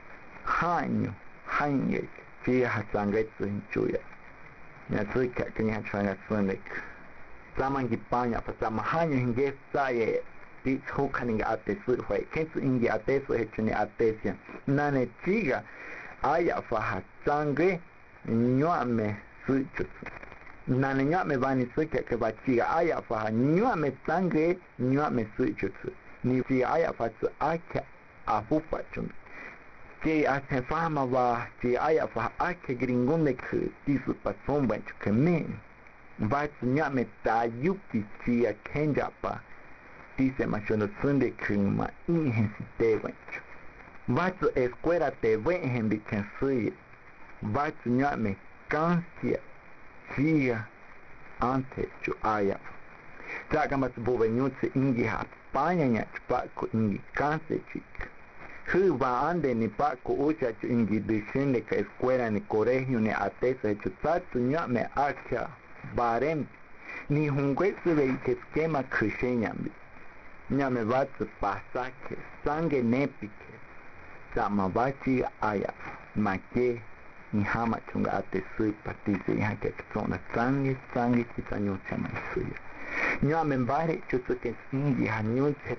Hanyu hanye chia ha tsange tu hinchuya. Ya sui ka kenya chwenga suni ke. Samangi panya fa sama hanyu inges saye di ho kaninga ate sui fa. Kensu ingi ate sui hechuni ate siya. Nane chiga aya fa ha tsange nyuame suichutsu. Nane nyuame vani suike ke bachiga aya fa nyuame tsange nyuame suichutsu. Ni si aya fa tsu ake afufa chumi. Che ase fama va che aya fa ake gringunde ke tisu pasomba chuke me. Vatsu nyuame tayuki chia kenja pa. Tise machono tsunde kuma inhensi te wenchu. Vatsu escuela te wenhen biken suye. Vatsu nyuame cansia chia ante chu aya. Saka mas bobe nyutse ingi ha panya nya chpako ingi canse chik. Hu va ande ni pako ucha chu ingi dishende ka escuela ni colegio ni atesa chu tatu nyame acha barem ni hungwese ve ke skema krishenyambi. Nyame vatsu pasake sange nepike. Sama vachi aya make ni hama chunga ate sui patise iha ke tsona sange kita nyocha mai sui. Nyame mbare chutsuke singi ha nyoche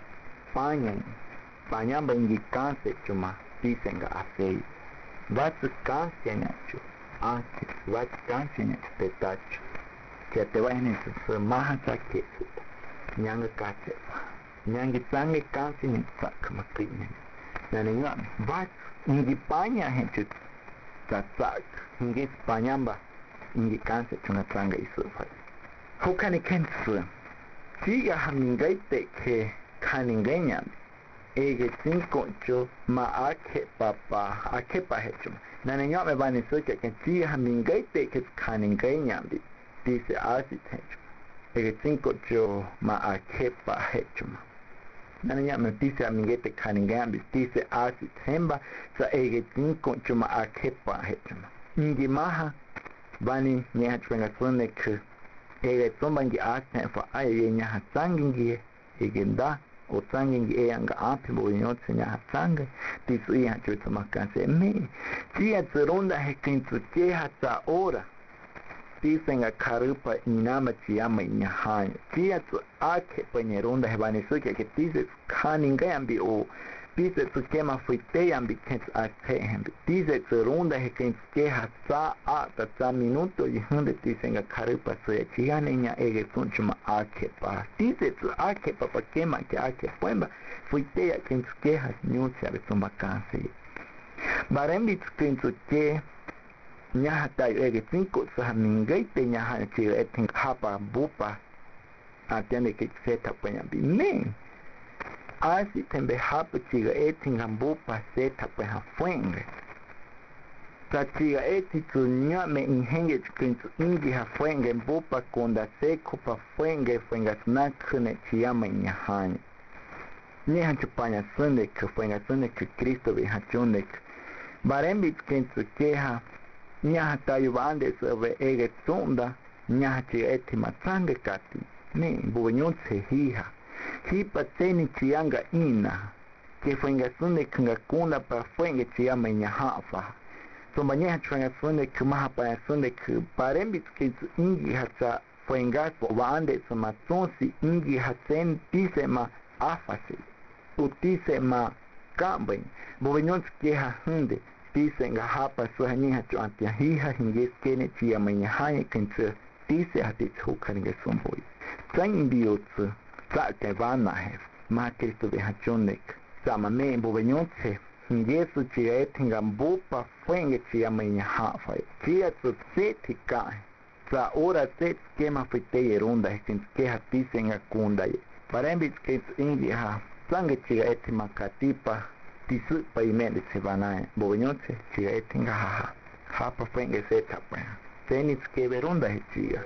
panyamba ingi kanse chuma tisenga asei. Vatsu kanse nyachu ake vatsu kanse nyachu petachu. Te vaine su maha chake nyanga kache nyangi sange kanse nyachu saka makine. Nane nyame vatsu ingi panya hechu tatsak ingi panyamba ingi kanse chunga tsanga isu fai. Hukani kensu tiga hamingaite ke kaningenya ege cinco cho ma ake pa hechu. Nane nyame vani soke ke tiga hamingaite ke kaningenya dice asi hechu. Ege cinco cho ma ake pa hechu. Nane nyame dice hamingaite kaningenya dice asi temba sa ege cinco cho ma ake pa hechu. Ingi maha vani nyeha chwenga sone ke ege tsombangi asen fa aye nyaha tsangingi ege nda o tsangingi e anga api bo nyotse nyaha tsange tisu iha chweta makanse me tia tseronda hekintu keha tsa ora tisenga karupa inama chiyama inyahanyo tia tsu ake panyeronda hebani suke ke tise kaninga yambi o tise tsu kema fuite yambi kens ake hembi tise tseronda hekintu keha tsa ata tsa minuto yihunde tisenga karupa suya chiyane nya ege tunchuma ake pa tise tsu ake pa pa kema ke ake puemba fuite ya kentu keha nyuchi abe tsumba kanse barembi tsu kentu ke nyaha tayo ege cinco sa mingaite nyaha chiyo eting hapa bupa atiende ke seta penyambi me asi tembe hapa chiyo eting bupa seta peha fuenge sa chiyo eti tu nyame inhenge chikintu ingi ha fuenge bupa konda seko pa fuenge snakune chiyama nyahanya nyeha chupanya sunde ke fuenga sunde ke Kristo viha chunde barembi chikintu keha nyaha tayo bande sobre ege tsunda nyaha chiyo eti matsange kati ne bunyotse hipa teni chiyanga ina ke fuenga sunde kanga kunda pa fuenge chiyama nyahafa Sombañeja chuangasune que maha payasune que parembits que ingi hatsa fuengas waande somatonsi ingi hatsen tise ma afase utise ma kamben boveñons queja hunde tise nga hapa suhanyiha chuantia hija hinges kene chia mañahaya kense tise hatits hukaringe somboi tsain biotsu tsake vanahe ma Cristo de hachonek sama me boveñonse Yesu chia etinga mbupa fuenge chia menya hafai. Chia tu seti kai. Sa ora set skema fiteye runda hekins keha tisenga kundaye. Parembit kits ingi ha. Sange chia etima katipa. Tisu pa imende sevanaye. Boveñonse chia etinga haha. Hapa fuenge seta pa. Senit skebe runda he chia.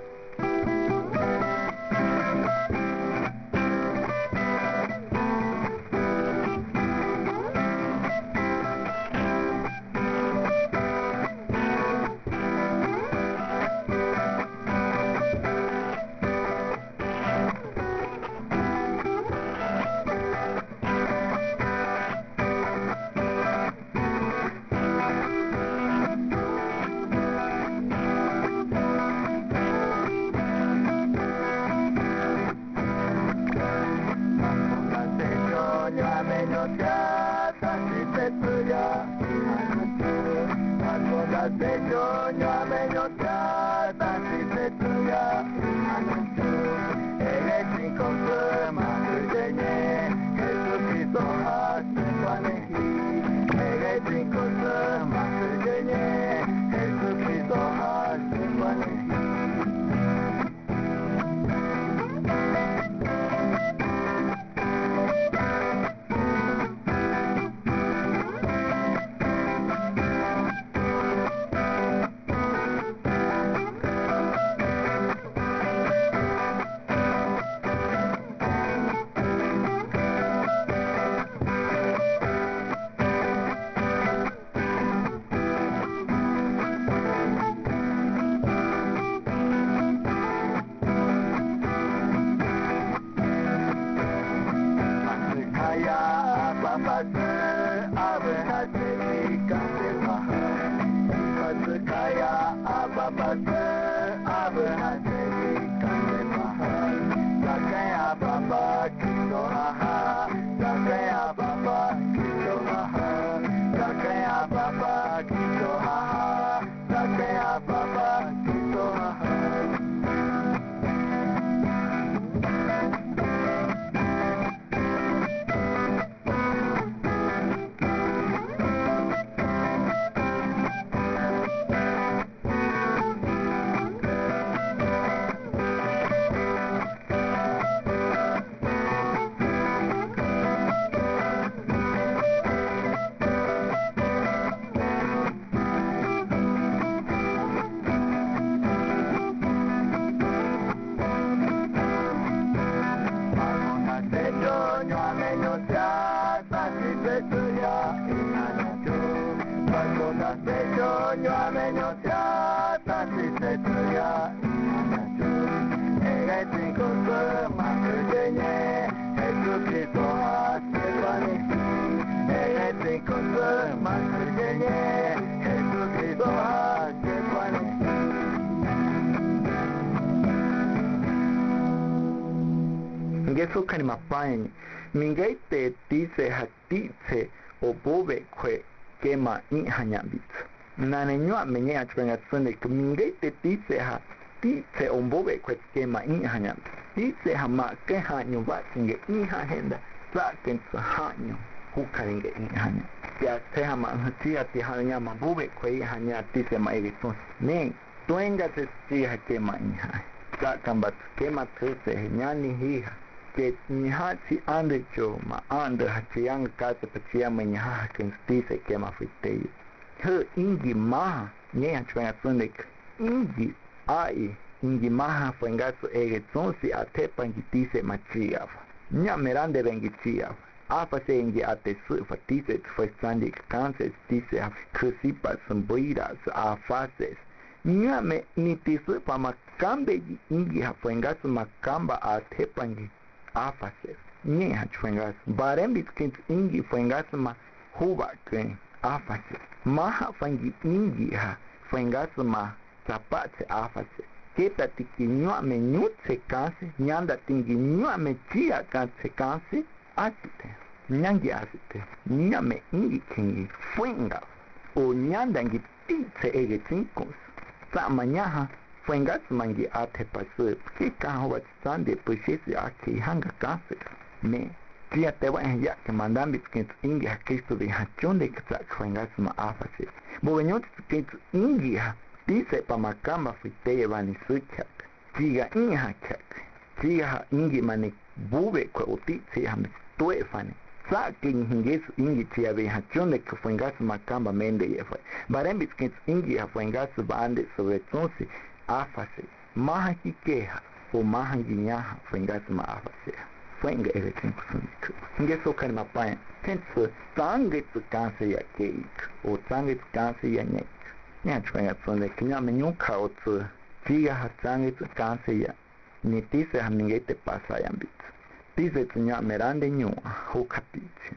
Yesu kanimapaini mingaite tise hatitse obove kwe kema inhanyambitsa nane nyua menye achwenga sunde mingaite tise hatitse obove kwe kema inhanyambitsa tise hama ke hanyo vasinge inhahenda sa kensa hanyo hukaringe inhanya ya te hama hatia ti hanya mabove kwe hanya tise maivitos ne tuenga se si hakema inha sa kambat kema tse nyani hiha que nihachi ande choma ande hachiang kata pachia menyaha kenstise kema fitei he ingi maha nyea chwenga sundik ingi ai ingi maha fengaso ege tonsi atepa ngitise machiava nya merande vengichiava afa se ingi ate su fatise tfestandi kanses tise kusipa sumbuiras afases nya me nitisu pa makambe ingi hafengaso makamba atepa ngi afase nye hachwengas barembit kint ingi fwengas ma huba kwen afase maha fangi ingi ha fangasma zapate afase keta tiki nyua me nyutse kanse nyanda tingi nyua me chia kanse kanse asite nyangi asite nyame ingi kingi fuenga o nyanda ngi titse ege tinkos sa manyaha fuengas mangi ate pasu kika hawa sande pushesi aki hanga kanse me Tia te va ya que mandan que ingi ha Cristo de hachonde que sa fuengas ma afase bovenyot que ingi ha dice pa makamba fite vani suchak tiga inha chak tiga ingi mane bube ko utitse ham toe fane sa que hinges ingi tia ve hachonde que fuengas makamba mende ye fue barembis que ingi ha fuengas bande sobre tonse afase maha kikeha o maha ginyaha fuengas ma afase fuenga everything kusunik hingeso kan mapain tense tange tu kanse ya keik o tange tu kanse ya nek nya chwenga tsone kinya menyu kaotsu tiga hatsange tu kanse ya ni tise hamingete pasa yambit tise tunya merande nyu hokapiti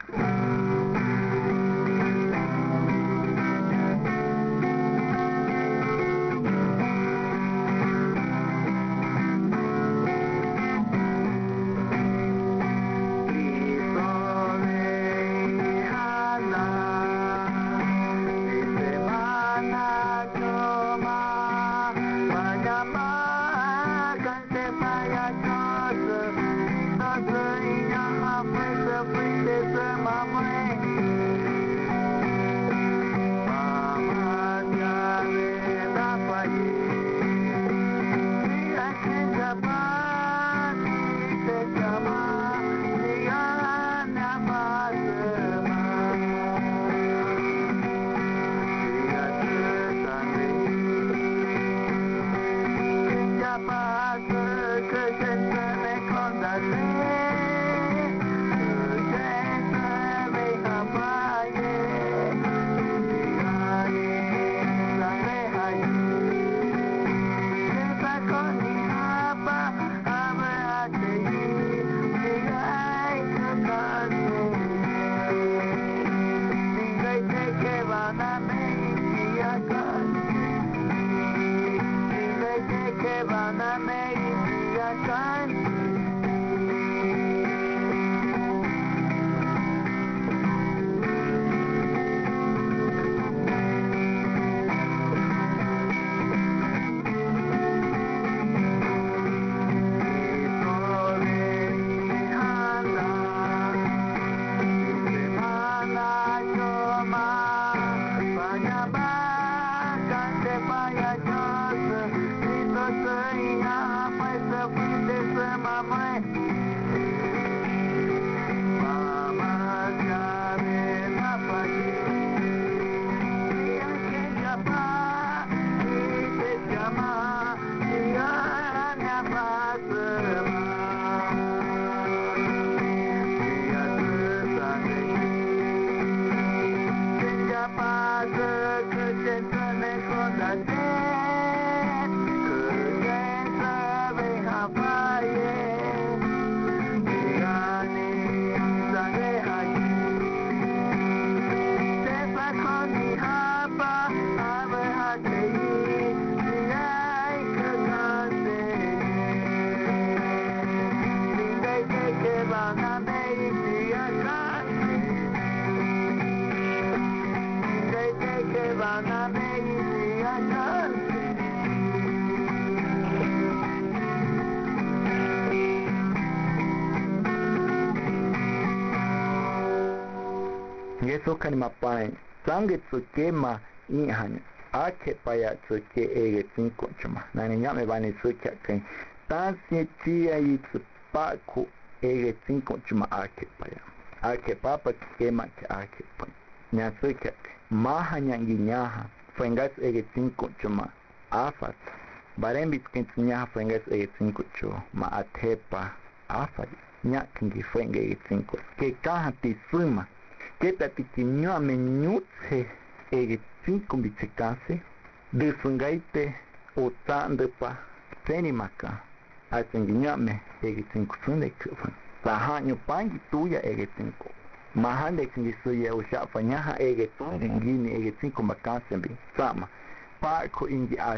Yeso kan mapain sange tsukema inhan ake paya tsuke ege cinco chuma nani nyame bani suke kan tansi tia yitsu paku ege cinco chuma ake papa kema ke ake pa nya suke maha nyangi nyaha fengas ege cinco chuma afat barembis kent nyaha fengas ege cinco chuma atepa afat nyak ngi fenge ege cinco ke kaha tisuma Keta tikinyua menyutse ege cinco bichekase de fungaite otande pa senimaka asenginyame ege cinco sunde kufan sahanyo pangi tuya ege cinco mahande kingi suya usha fanyaha ege tungi ngini ege 5 vacances bi sama parko ingi as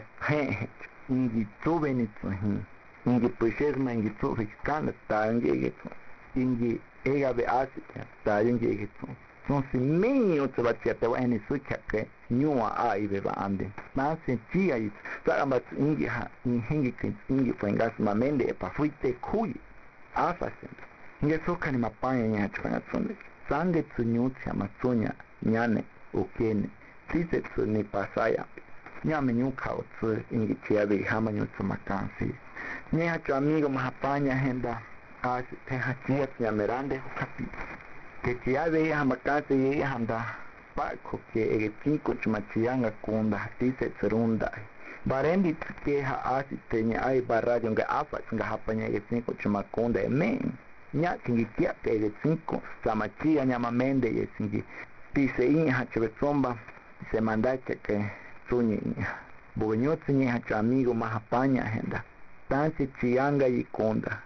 ingi troveni tsuhi ingi pusherma ingi trovi kana tangi ege ingi ega be asita tangi ege non si meglio te vaciate wa eni suchake nyua ai be ande ma se tia it saramba ingi ha ingi kingi fengas mamende pa fuite kui afasen inge soka ni mapanya nya chfanya tsonde sange tsunyuti amatsonya nyane okene tise tsuni pasaya nyame nyuka otsu ingi tiabe hama nyutsu makansi nya cho amigo mahapanya henda as te hatia nyamerande kapi que tiabe hamakase ye handa parko que ege 5 chumatianga kunda tise tsrunda barendi ke ha asitenya ai baradio nga afa nga hapanya ege 5 chumakunda men nya kingi tia ege 5 samatia nyama mende ye singi tise in ha chebetsomba se mandate que sunyi bonyotsi ni ha amigo mahapanya henda tansi chianga yikonda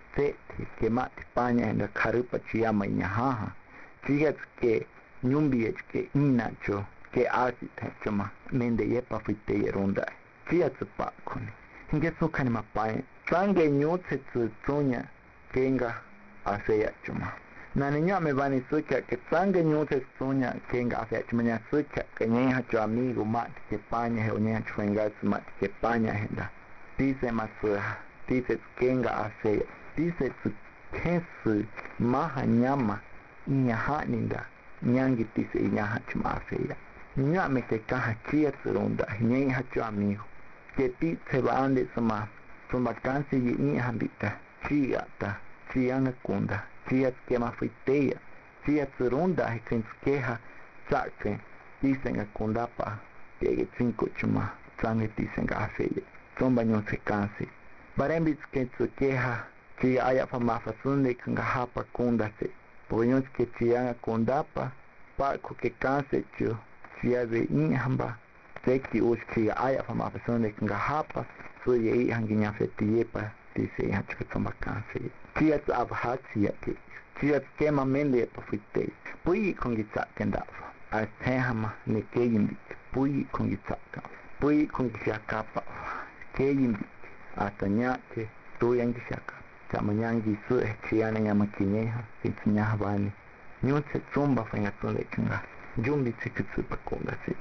que mati paña en la carupa chiyama inyahaha chigats que nyumbi que inacho que asita chama mende yepa fite yerunda chigats pa kuni hinge sukani mapae sange nyutse tsunya kenga aseya chama na niño me vani sucha que sange nyutse tsunya kenga aseya chama nya sucha que nyeha cho amigo mati que paña he onya chwengas mati que paña henda dice masuha dice kenga aseya dice su kesu maha nyama inyaha ninda nyangi dice inyaha chumafeya nyame ke kaha chia tsurunda nyengi hachu amigo que ti se va ande suma kansi yi inyaha bita chia ta chianga kunda chia kema fiteya chia tsurunda hekenskeha chake dice nga kundapa kege 5 chuma sange dice nga afeya somba nyonse kansi barembits ke tsukeha chi aya famafa sunde kanga hapa kunda se ponyos ke chianga kundapa pa ko ke kanse chu chia ve inhamba seki us chi aya famafa sunde kanga hapa so ye hanginya fetiepa dise ya chuma kanse chia ab hatsia ke chia kema mende pa fite pui kongitsa kendafa as tehama ne keyimbi pui kongitsa pui kongitsa kapa keyimbi atanya ke to yangi shaka tamanyangi su chiana nyama kinyeha sinyaha bani nyotse tsumba fanya tsole kinga jumbi tsikutsu pakonga se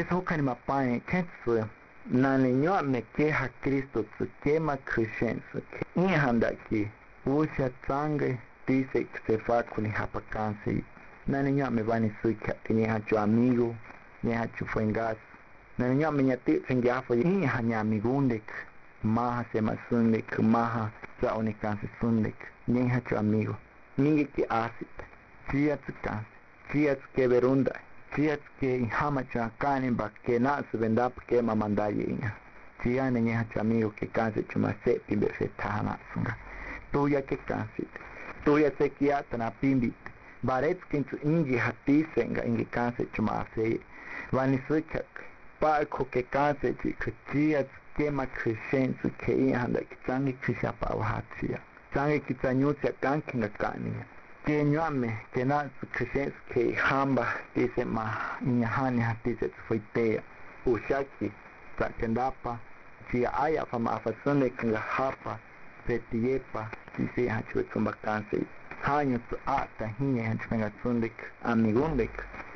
eso que me pae que se na niño me queja Cristo su quema crescenza y anda aquí usa sangre dice que se fa con hapacanse na niño me van a decir que tenía tu amigo ni a tu fuengas na niño me nyati sengia fo y hanya amigundek maha se masundek maha sa unikanse sundek ni a tu amigo ninge que asit fiat kan fiat que verunda fiat que hamacha kanimba que na se venda porque mamandaye tia ni a tu amigo que canse chuma se pimbe fetana sunga tuya que canse tuya se kiata na pimbi baretskin tu ingi hatisenga ingi canse chuma se vanisukak palco que canse chi tia quema crescenza que anda que sangue que se apawatia sangue que tanyutia kankinga kania que nyame que na crescenza que hamba dice ma inyahani hatise fuitea ushaki sakendapa tia aya fama afasone kinga hapa petiepa dice hachu tumba kanse hanyo tu ata hinya hachu tsundik amigundik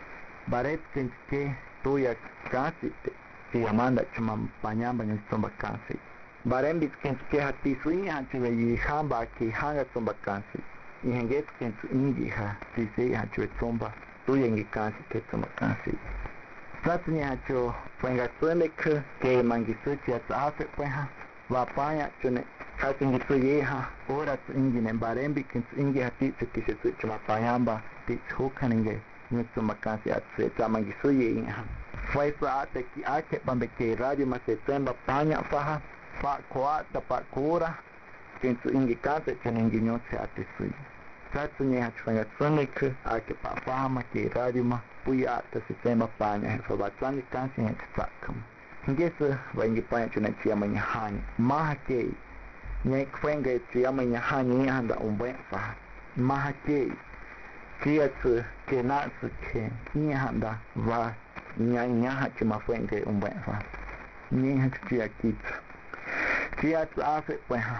baretskin que tuya kasite si amanda chuma panyamba ni tumba kanse barembis que hati sui hachu yi hamba ki hanga tumba kanse ihenget ken ingi ha si se hachu tumba tuya ngi kanse ke tumba kanse satni hachu fenga tsundik ke mangisuti at afe peha va panya chune kasingi tuye ha ora ingi ne barembi ken ingi hati ke se chuma panyamba ti hukaninge ni tumba kanse at se tamangisuye ha foi ate ki ake pambe ke radio ma se temba panya faha fa koata pa kura kentu ingi kante chenengi nyotse ate sui satsu nye hachfanga tsunik ake pa fama ke radio ma puya ate se temba panya fa batsangi kansi nye tsakam ngese wa ingi panya chuna chiyama nyahani maha ke nye kwenga chiyama nyahani nye handa umbwen faha maha ke kiyatsu ke natsu ke nye handa va nyaha chima fuente umbwenfa nyaha chia kitsa chia tsafe peha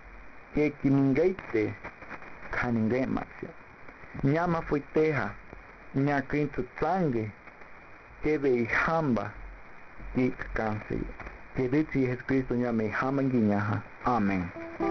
ke kimingaite kaninge maxia nyama fuiteha nya kintu tsange kebe hamba ki kanse ke biti Jesucristo nyame hamangi nyaha amen.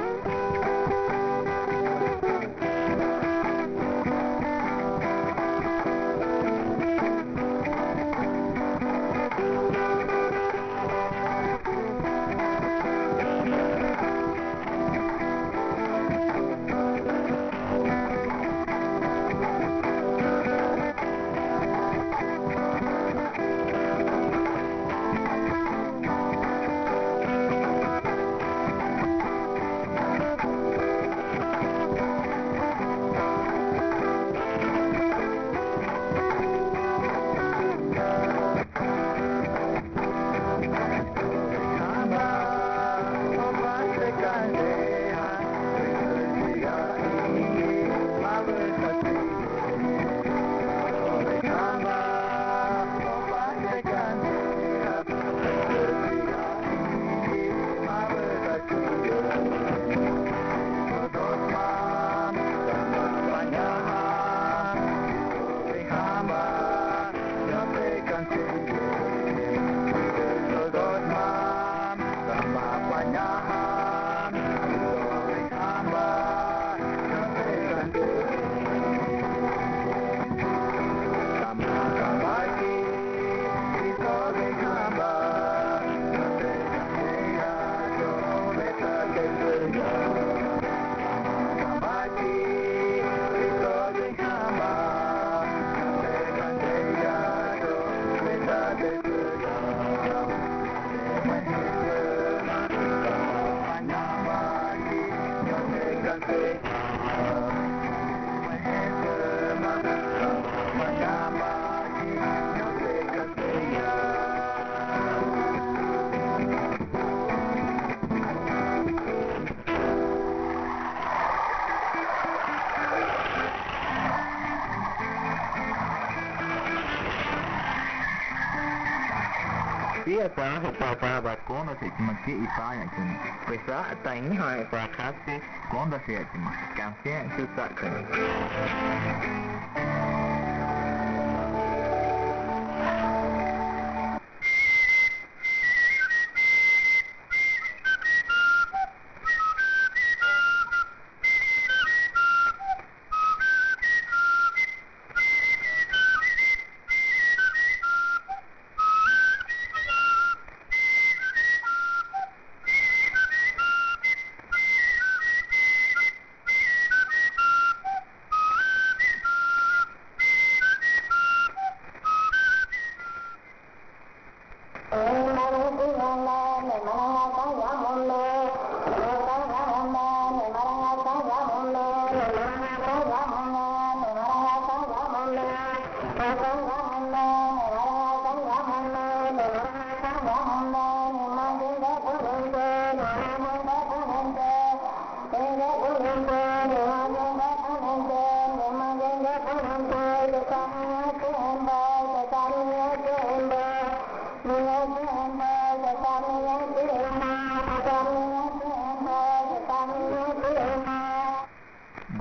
Dia tahu apa kono se cuma ke ipaya cuma pesa tanya hai prakasi kono se cuma kansia susah kan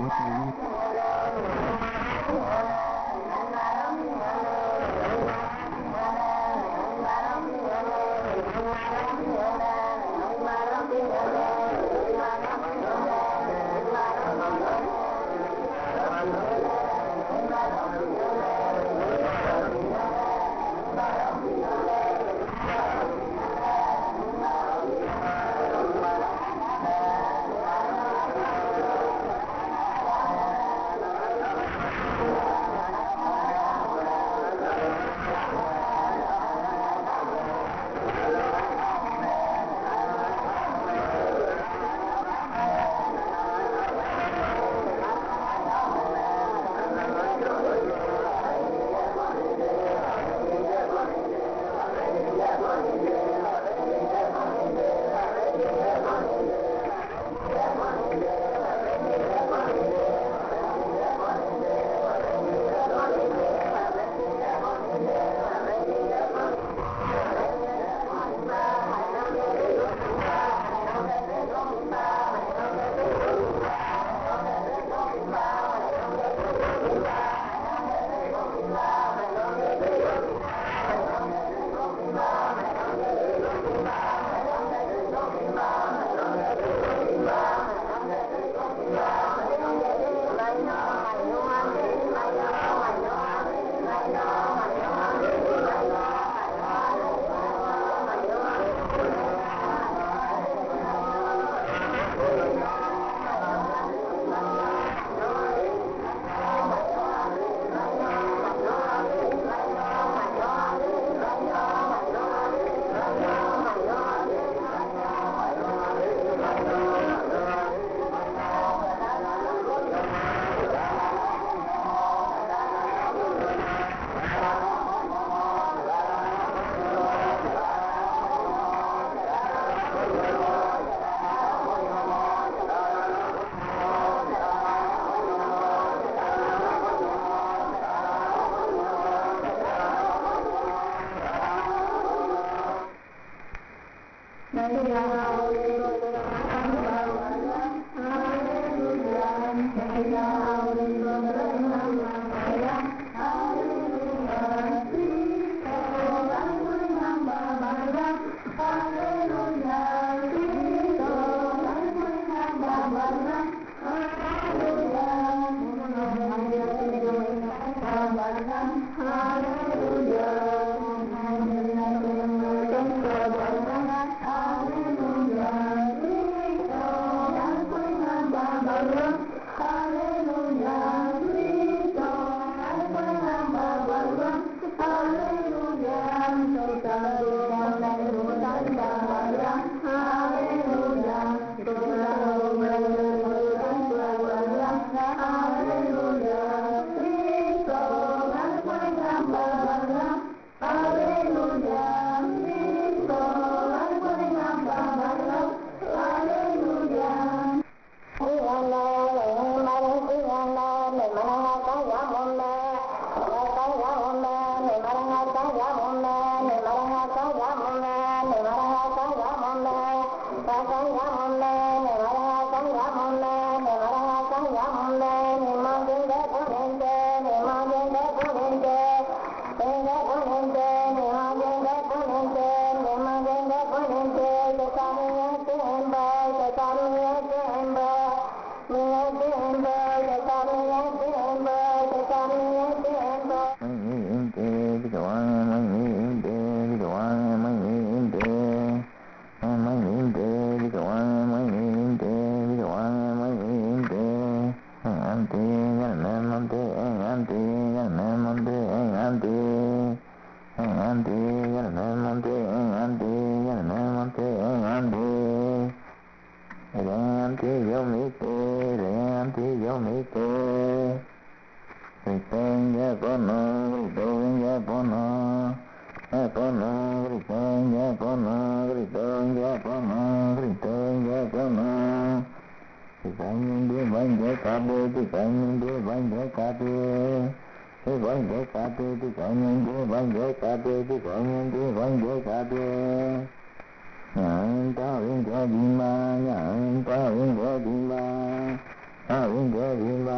Hãy subscribe cho kênh Ghiền Mì Gõ để không bỏ lỡ những video hấp dẫn.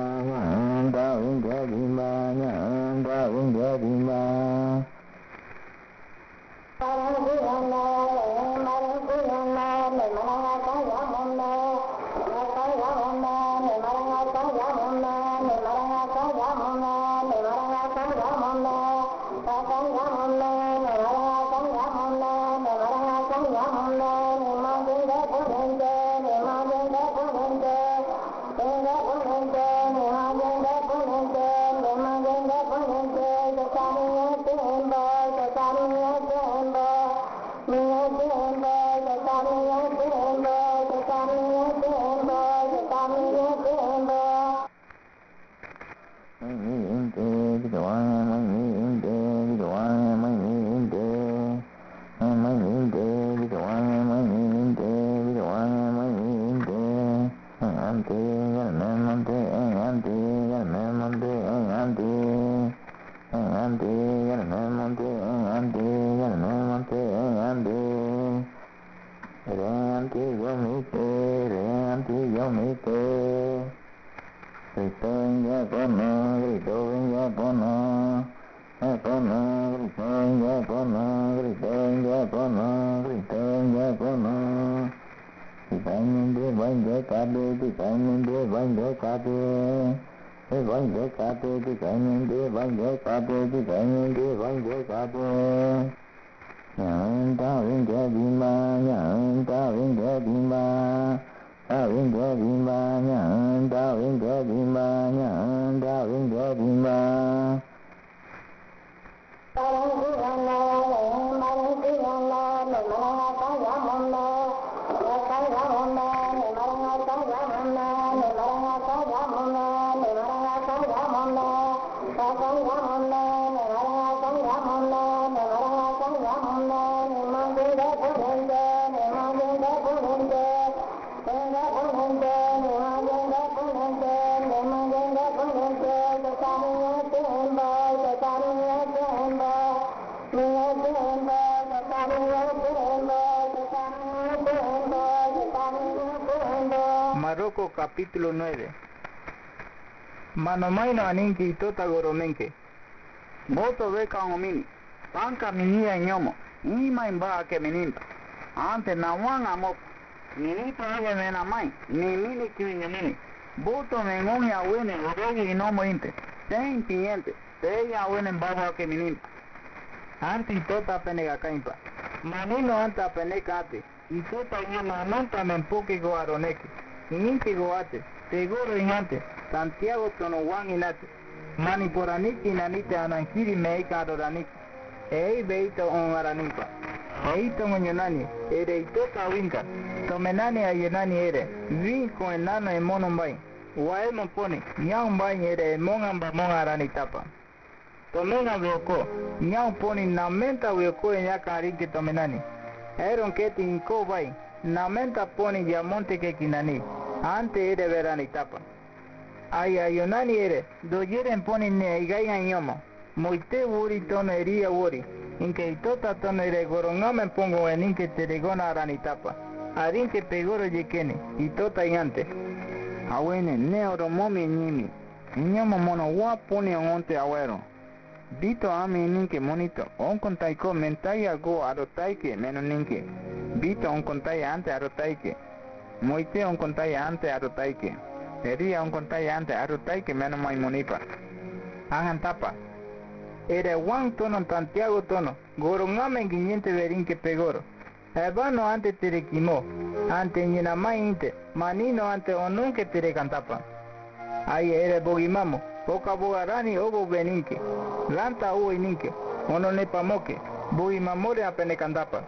Cristo venga por no, Cristo venga por no. Por no, Cristo venga por no, Cristo venga por no, Cristo venga por no. Thì anh đi quanh để cả đi, thì anh đi quanh để cả đi. Thì quanh để cả đi, thì anh đi quanh để cả đi, thì anh đi quanh để cả đi. Nhà ta viên để đi mà, nhà ta viên để đi mà. Ta viên để đi mà, nhà ta viên để đi mà, nhà ta viên để đi mà. Marruecos capítulo 9. Manomaino aninki itota goromenke. Boto beka omini. Panka minia nyomo. Ima imba ke minimpa. Ante na wanga mop. Minito ave mena mai. Ni mini kiwinya mini. Boto mengon ya wene orogi inomo inte. Ten piñente. Te ya wene mbaba ke minimpa. Ante itota penega kaimpa. Manino anta peneka ate. Itota yema manta mempoke go aroneke. Inti goate, tegoro inante, Santiago tonowan inate, mani poraniki nanite anankiri meika adoraniki, beito on aranipa, eito moñonani, ere itota winka, tomenani ayenani ere, vinco enano e monombai, waemon pone, nyang bai ere mongamba monga aranitapa. Tomenga weoko, nyang poni namenta weoko e nyaka ariki tomenani, eron keti inko bai, namenta poni yamonte ke kinani. Ante ere verani tapa. Ay ayonani ere, doyeren poni ne igaigan yomo. Moite wuri tono eria wuri. Inke itota tono ere gorongamen pongo en inke teregona arani tapa. Arinke pegoro yekene, itota yante. Awene ne oromomi nyimi. Inyomo mono wa poni onte awero. Bito ami ninke monito, on kontaiko mentaya go arotaike meno ninke. Bito on kontaya ante arotaike. Moite on kontaya ante arotaike. Eria on kontaya ante arotaike meno mai monipa. Angan tapa. Ere wang tono Santiago tono. Gorongame guiñente verinke pegoro. Ebano ante terekimo. Ante nyina mai inte. Manino ante onunke terekantapa. Ay ere bogimamo. Poka bogarani obo beninke. Lanta uo ininke. Ono nepamoke. Bogimamore apenekantapa.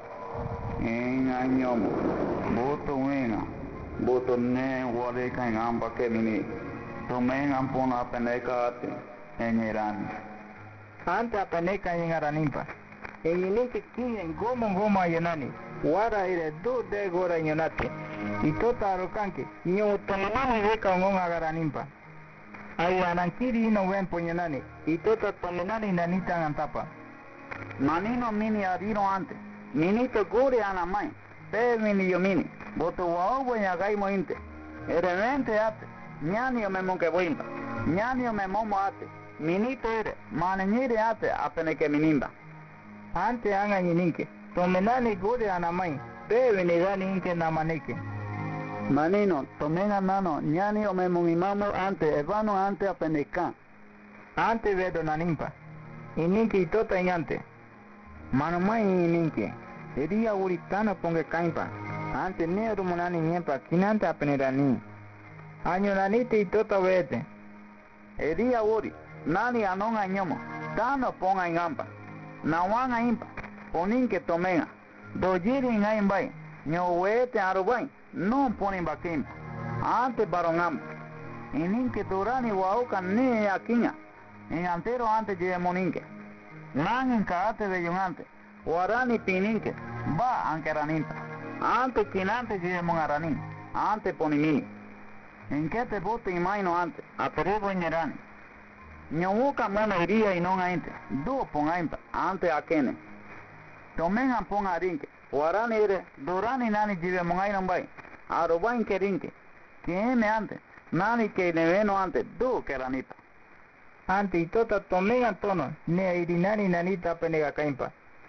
Enga nyomo. Boto wenga. Boto ne wale ka ngamba ke mini. Tomenga pona apeneka ate. Enyerani. Ante apeneka yengaranimpa. Eyininke kien goma yenani. Wara ire do de gora yonate. Itota arokanke. Nyo tomanani weka ngonga garanimpa. Ay anankiri ino wen ponyenani. Itota tomenani nanita ngantapa. Manino mini arino ante. Minito gore anamai. Pe mini yomini. Boto wao bonya gaimo inte. Eremente ate. Nyani o memonke boimba. Nyani o memomo ate. Minito ere. Manenyire ate apeneke minimba. Ante anga yininke. Tomenani gore anamai. Pe mini gani inke namaneke. Manino, tomenga nano, nyani o memongimamo ante, evano ante apeneka. Ante vedo nanimpa. Ininke itota inyante. Manomai ininke. Eria uritano ponge kaimpa. Ante ne rumunani nyempa kinante apenerani. Anyo nanite itota vete. Eria uri, nani anonga nyomo. Tano ponga ingampa. Nawanga impa. Poninke tomenga. Dojiri ngaimbai. Nyo wete arubai. No ponen bakimpa. Ante barongam. Ininke durani wauka ne yakinya. En antero ante jemoninke. Nangen kaate bellungante. Warani pininke. Ba ankeranimpa. Ante kinante jemongaranin. Ante ponimini. En que te bote imaino ante. Aperego inerani. Nyowuka mono iria inonga inte. Do pongaimpa. Ante akene. Tomenga ponga rinke. Warani ire. Durani nani jive mongaino bai. Arobain kerinke. Kieme ante. nani que ne veno ante do que ranita. Ante y tota tomenga tono, ne irinani nanita penega kaimpa.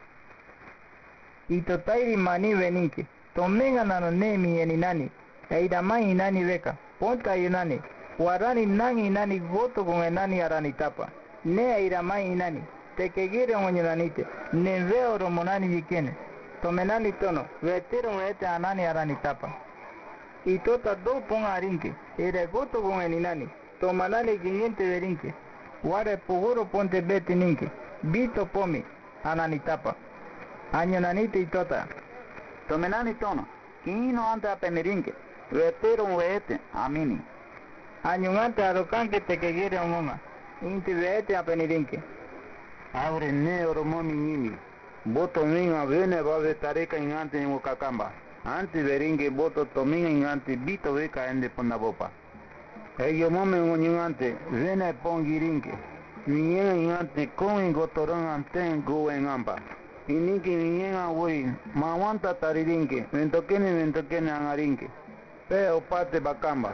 Y totairi mani veninki, tomenga nano ne mi eninani, eiramai inani veka, ponta yunani, warani nani inani goto con enani aranitapa, ne eiramai inani, te que gire onyananite, ne veo romonani yikene, tomenani tono, vetero vete anani aranitapa. Y tota do ponga arinke, ere goto con eninani, tomanani guiñente verinke, ware puguro ponte beti ninke, bito pomi, ananitapa. Añonanite y tota. Tomenani tono, kino ante a penerinke, vetero vete amini. Añonante arocanque te que quiere onga, inti vete a penerinke. Abre ne oromomi nimi, boto minga vene va vetareka ingante en Wakakamba. Anti veringe boto tominga ingante bito veka ende pondabopa. Eyo mome ngonyangante vene pongirinke. Mienga ingante con ingotorong anten go engamba. Iniki mienga woi mawanta taririnke mentokene angarinke. Pe opate bakamba.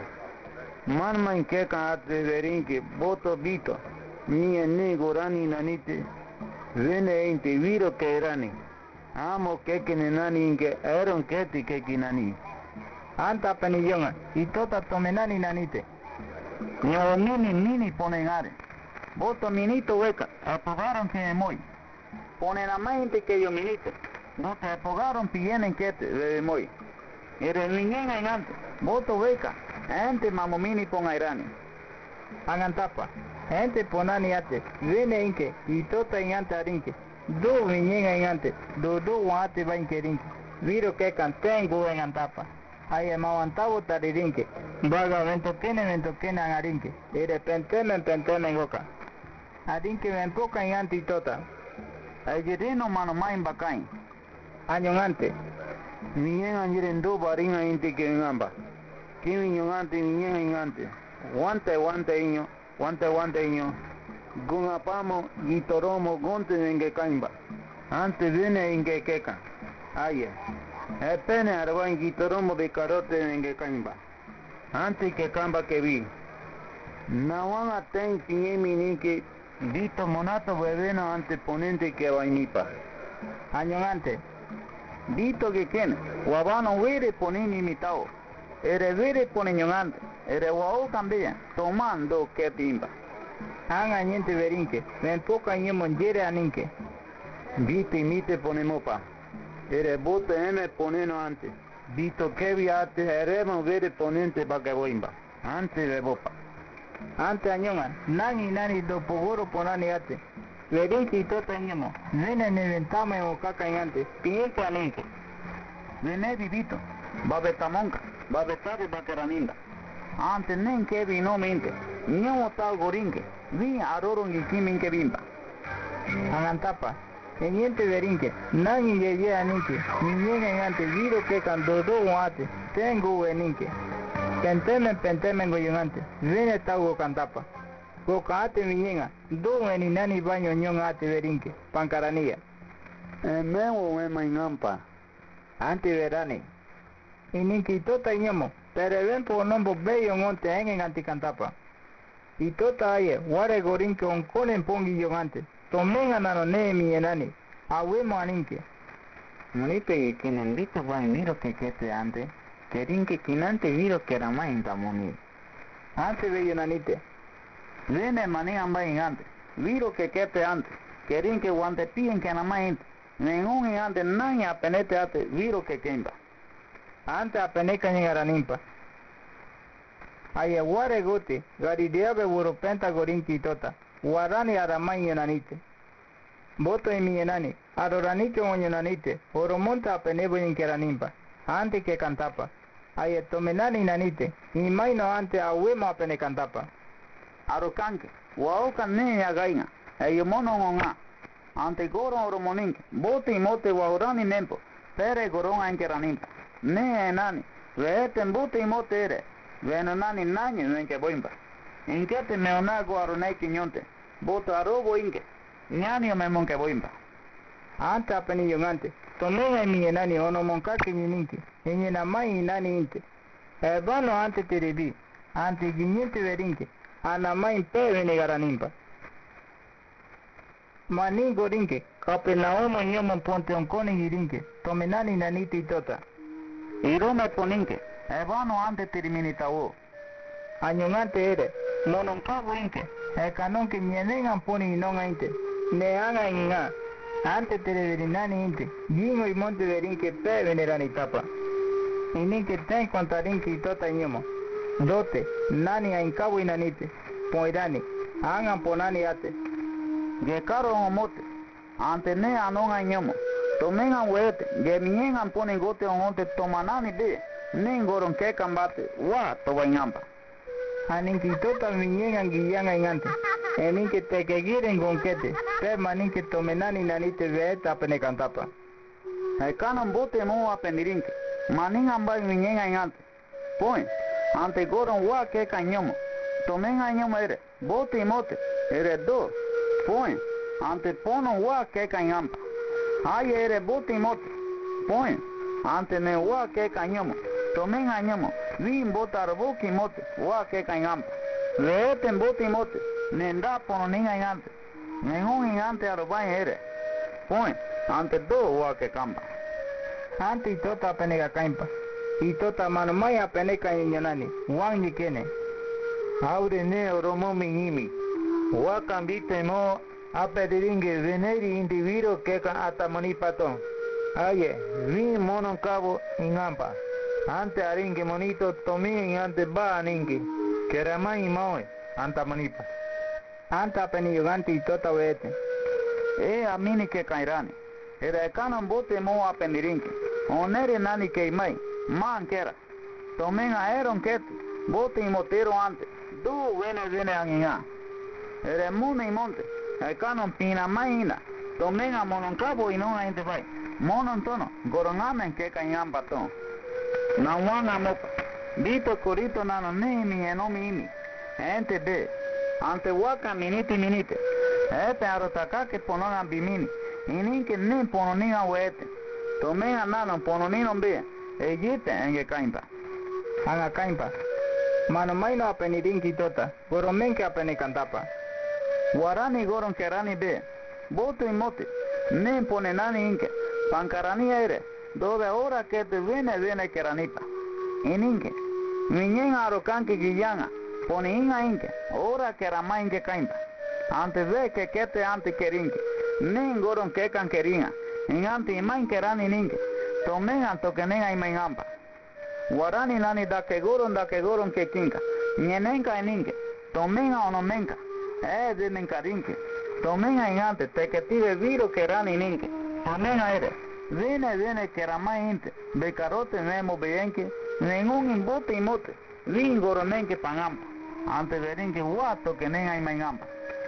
Manma inkeka ate verinke boto bito. Mie ne gorani nanite. Vene inte viro que erani. Amo keke nani inke eron keti keki nani. Anta penillonga y tota tomenani nanite. Nyo nini ponen are. Boto minito weka, apogaron que emoy. Ponen a mente que yo minite. No te apogaron pienen que te bebe moy. Ere ninguém engante. Boto weka, ente mamomini pon airani. Angantapa, ente ponani ate, vene inke y tota ingante arinke. Do viñenga ingante, do wate va inkerinke. Viro que cantengo en antapa. Ay mawantabo taririnke. Vaga ventokene angarinke. Ere penteme en goka. Arinke venpoca ingante y tota. Ayerino mano main bakain. Añongante. Viñen anjiren do baringa inti que engamba. Kimi ñongante viñen ingante. Guante iño. Gungapamo gitoromo gonte nenge kaimba. Ante viene inge keka. Aye. Epene arwan gitoromo de carote nenge kaimba. Ante que kamba que vi. Nawan aten kiñemi ninke dito monato bebeno ante ponente que vainipa. Añongante. Dito que ken. Wabano were ponini mitao. Ere vere pone ñongante. Ere wao cambia. Tomando que pimba. Anga niente verinke, ven poca monjere aninke. Vite imite ponemopa. Ere bote eme poneno ante. Vito kevi ate eremo vere ponente bagaboimba. Ante bebopa. Ante añonga, nani do pogoro ponani ate. Verinke y tota ñemo. Vene ne ventame o caca ingante. Pienke aninke. Vene vivito. Babetamonka. Babetare bakeraninda. Ante nen kevi no mente. Ñemo tal gorinke. Vi aroron y kiminke bimba. Angantapa, niente verinke, nani ye aninke, niñen engante, viro que cando do guate, tengo veninke. Penteme goyungante, viene tago cantapa. Gocaate miñenga, do eninani baño ñon ate verinke, pancaranía. Meo mainampa. Ante verani. Ininki tota ñemo, pero ven por nombo bello monte en anticantapa. Y tota aye, ware gorinke on konen pongi yongante, tomenga nano ne mi enani, awemo aninke. Monite y quien vito va miro que te ante, querinke quinante viro que era más intamoni. Ante bello nanite. Vene manejan va ingante, viro que te ante, querinke guante pien que na más inte, ningún ingante nanya penete ate, viro que quemba. Ante apeneca ñengaranimpa. Aye ware gote, garideabe wuropenta gorinki tota, warani aramai yonanite. Boto emi yenani, aroranike onyenanite, oromonta apenebo yinkeranimpa, ante que cantapa. Aye tomenani nanite, imaino ante awema apene cantapa. Arokanke, waoka ne againa, aye mono ngonga, ante goro oromoninke, bote imote waurani nempo, pere goronga inkeranimpa. Ne enani, veeten bote imote ere. Veno nani nani nenke boimba. Inkete meonago aroneki nyonte. Boto arobo inke. Nyani me monke boimba. Anta apeni yongante. Tomenga mi enani ono monkake nyininki. Enye na mai nani inte. Ebano ante terebi. ante guiñente verinque, anamain peve negaranimpa. Mani gorinque, capenaoma yoman ponte oncone girinque, tomenani naniti tota. Irome poninque, evano ante terminitao. Añongante ere, mononcabo inque, canon que ñenengan poni inonga inte, neanga inga, ante tereverinani inte, yingo y monte verinque pe venerani tapa. Ininque ten contarinque y tota ñemo. Dote, nani a incabo inanite, poirani, angan ponani ate. Gekaro omote, ante ne anon añomo, tomengan huete, gemingan ponen gote onte tomanani de, ningoron que cambate, wa tobañamba. Aninki tota minyengan guiyangan ingante, eninke te que giren gonquete, permaninke tomenani nanite veeta penecantapa. El canon bote mo apenirinque, maningan bay minyengan ingante, poen, ante goron wa que cañomo, tomen añomo ere, bote y mote, ere do, poen, ante pono wa que cañampa, ay ere bote y mote, poen, ante ne wa que cañomo, tomen añomo, vin botar boki mote, wa que cañampa, leeten bote y mote, nenda pono ninga ingante, nengun ingante arobain ere, poen, ante do wa que camba. Ante y tota penega caimpa, y tota manomaya peneca ñanani, wan yikene. Aure ne oromo minimi, wa cambite mo apediringue veneri individuo que can atamani patón. Aye, vi monon cabo ingampa. Ante aringue monito tomi ante ba aningue. Que ramai moe antamanipa. Anta peniyugante y tota vete. Amini que cairani. Era canon bote mo apediringue. Onere nani que imai. Man kera. Tomen aeron kete. Bote y motero ante. Du vene anginga. Ere mune y monte. El canon pina maina. Tomen a mononcabo y no a gente vai. Monontono. Goronamen que cañan batón. Nawan amopa. Dito corito nano nimi enomi imi. Ente be. Ante waka miniti. Ete arotaka que ponon a bimini. Ininke nin pononinga wete. Tomen a nano pononino be. Ejite enge caimpa. Anga caimpa. Mano maino apenirinki tota. Goromenke apenicantapa. Guarani goron kerani be. Boto y mote. Nen pone nani inke. Pancarani ere. Dove ora que te viene keranipa. Ininke. Minyen arokanki giyanga. Pone inga inke. Ora kerama inke caimpa. Ante ve que te ante kerinke. Nen goron que kan keringa. Ingante imain kerani ninke. Tomen anto que nenga imaingampa. Guarani nani da que goron que kinka. Ñenenka eninke. Tomen a onomenka. De menkarinke. Tomen a ingante. Te que tive viro kerani ninke. Tomen a ere. Viene que rama inte. Becarote nemo beyenke. Nengun imbote imote. Vin goromenke pangampa. Ante verinke guato que nenga imaingampa.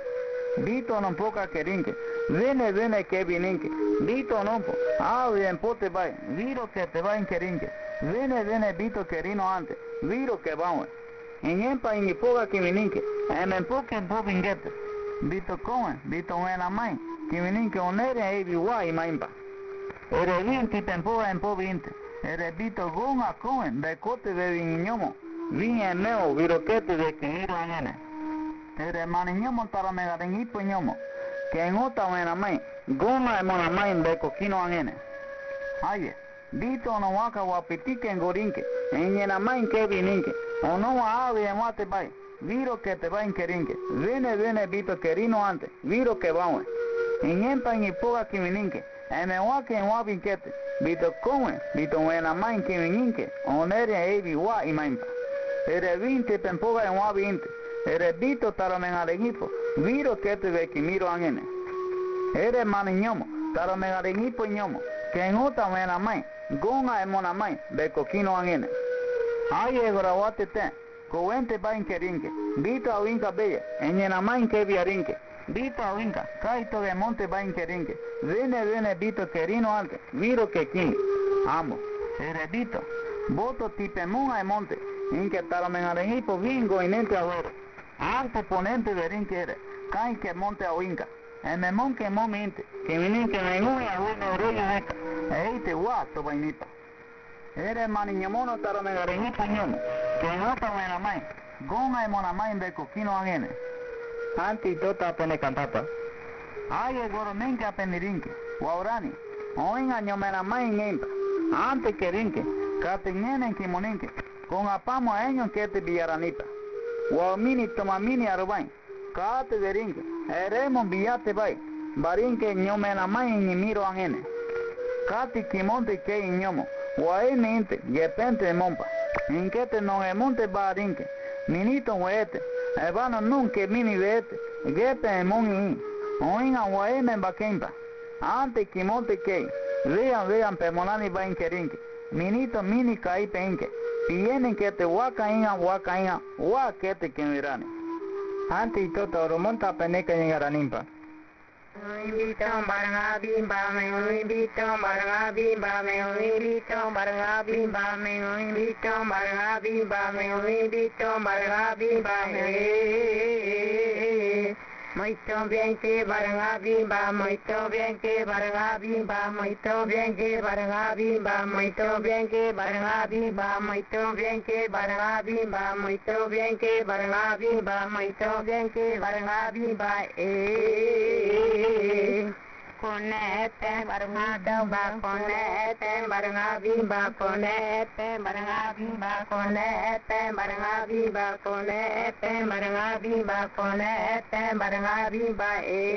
Vito non poca kerinke. Viene que vininke. Vito non po. Bien pote vai. Viro que te va in kerinke. Viene vito kerino ante. Viro que va. En empa in ipoga que vininke. En poca en povingete. Vito coen. Vito en mai. Que vininke onere e viwa imaimpa. Ere bien titempoa en povinte. Ere vito gonga coen. Becote de viñomo. Vin en meo viroquete de que iro anene. Ere maniñomo para megaden ipo ñomo. Que en ota en mai. Goma en monamai en becoquino anene. Aye. Dito no waka wapitique en gorinque. En yenamai que vininque. O no wa ave en wate bai. Viro que te va en kerinque. Viene vito kerino ante. Viro que va. En empa en ipoga que vininque. En me wake en wabinquete. Vito come. Vito yenamai que vininque. Onere evi wa imaimpa. Ere vinte pempoga en wabinte. Ere vito taramen aregipo. Viro que te ve que miro angene. Ere maniñomo. Taramen aregipo ñomo. Que en ota yenamai. Gonga en monamai. Becoquino angene. Aye gorawate ten. Coente va in kerinke. Vito a winka bella. En yenamai que viarinke. Vito a winka. Kaito de monte va in kerinke. Viene vito kerino ante. Viro que king. Amo. Ere vito. Voto tipemunga e monte. Inke taromen arengipo vingo inente agora. Ante ponente verinke ere. Kai que monte a winka. En me monke mominte. Que vininke mengue a winka orello deca. Eite guato vainipa. Ere maniñomono taromen arengipo ñomo. Que en otra yenamai. Gonga y monamay de coquino angene. Anti tota pene cantapa. Ay, el goromenque apenirinque. Guaurani. Oinga ñomenamay ñempa. Antes que rinque. Cateñene en kimoninque. Con apamo a ellos que te villaranipa. Guamini tomamini arubain. Cate de rinque. Eremos villate bay. Barinque ñomenamay ni miro angene. Cati kimonte que iñomo. Guaene inte. Yepente de mompa. Inquete non emonte barinque. Minito huete. Evano nunca mini vete. Gepe emoni. Oinga guaeme bakempa. Ante kimonte que. Vean pemonani bain kerinque. Minito mini kai penque. Vienen que te huacainga, huaquete que mirane. Anti tota oromonta peneca en garanimpa. Invito baranga bimba me invito baranga bimba me invito baranga bimba me invito baranga bimba me invito baranga bimba muito bien que baranga bimba muito bien que baranga bimba muito bien que baranga bimba muito bien que baranga bimba muito bien que baranga bimba muito bien que baranga bimba muito bien que baranga bimba Conete baranga bimba conete baranga bimba conete baranga bimba conete baranga bimba conete baranga bimba conete baranga bimba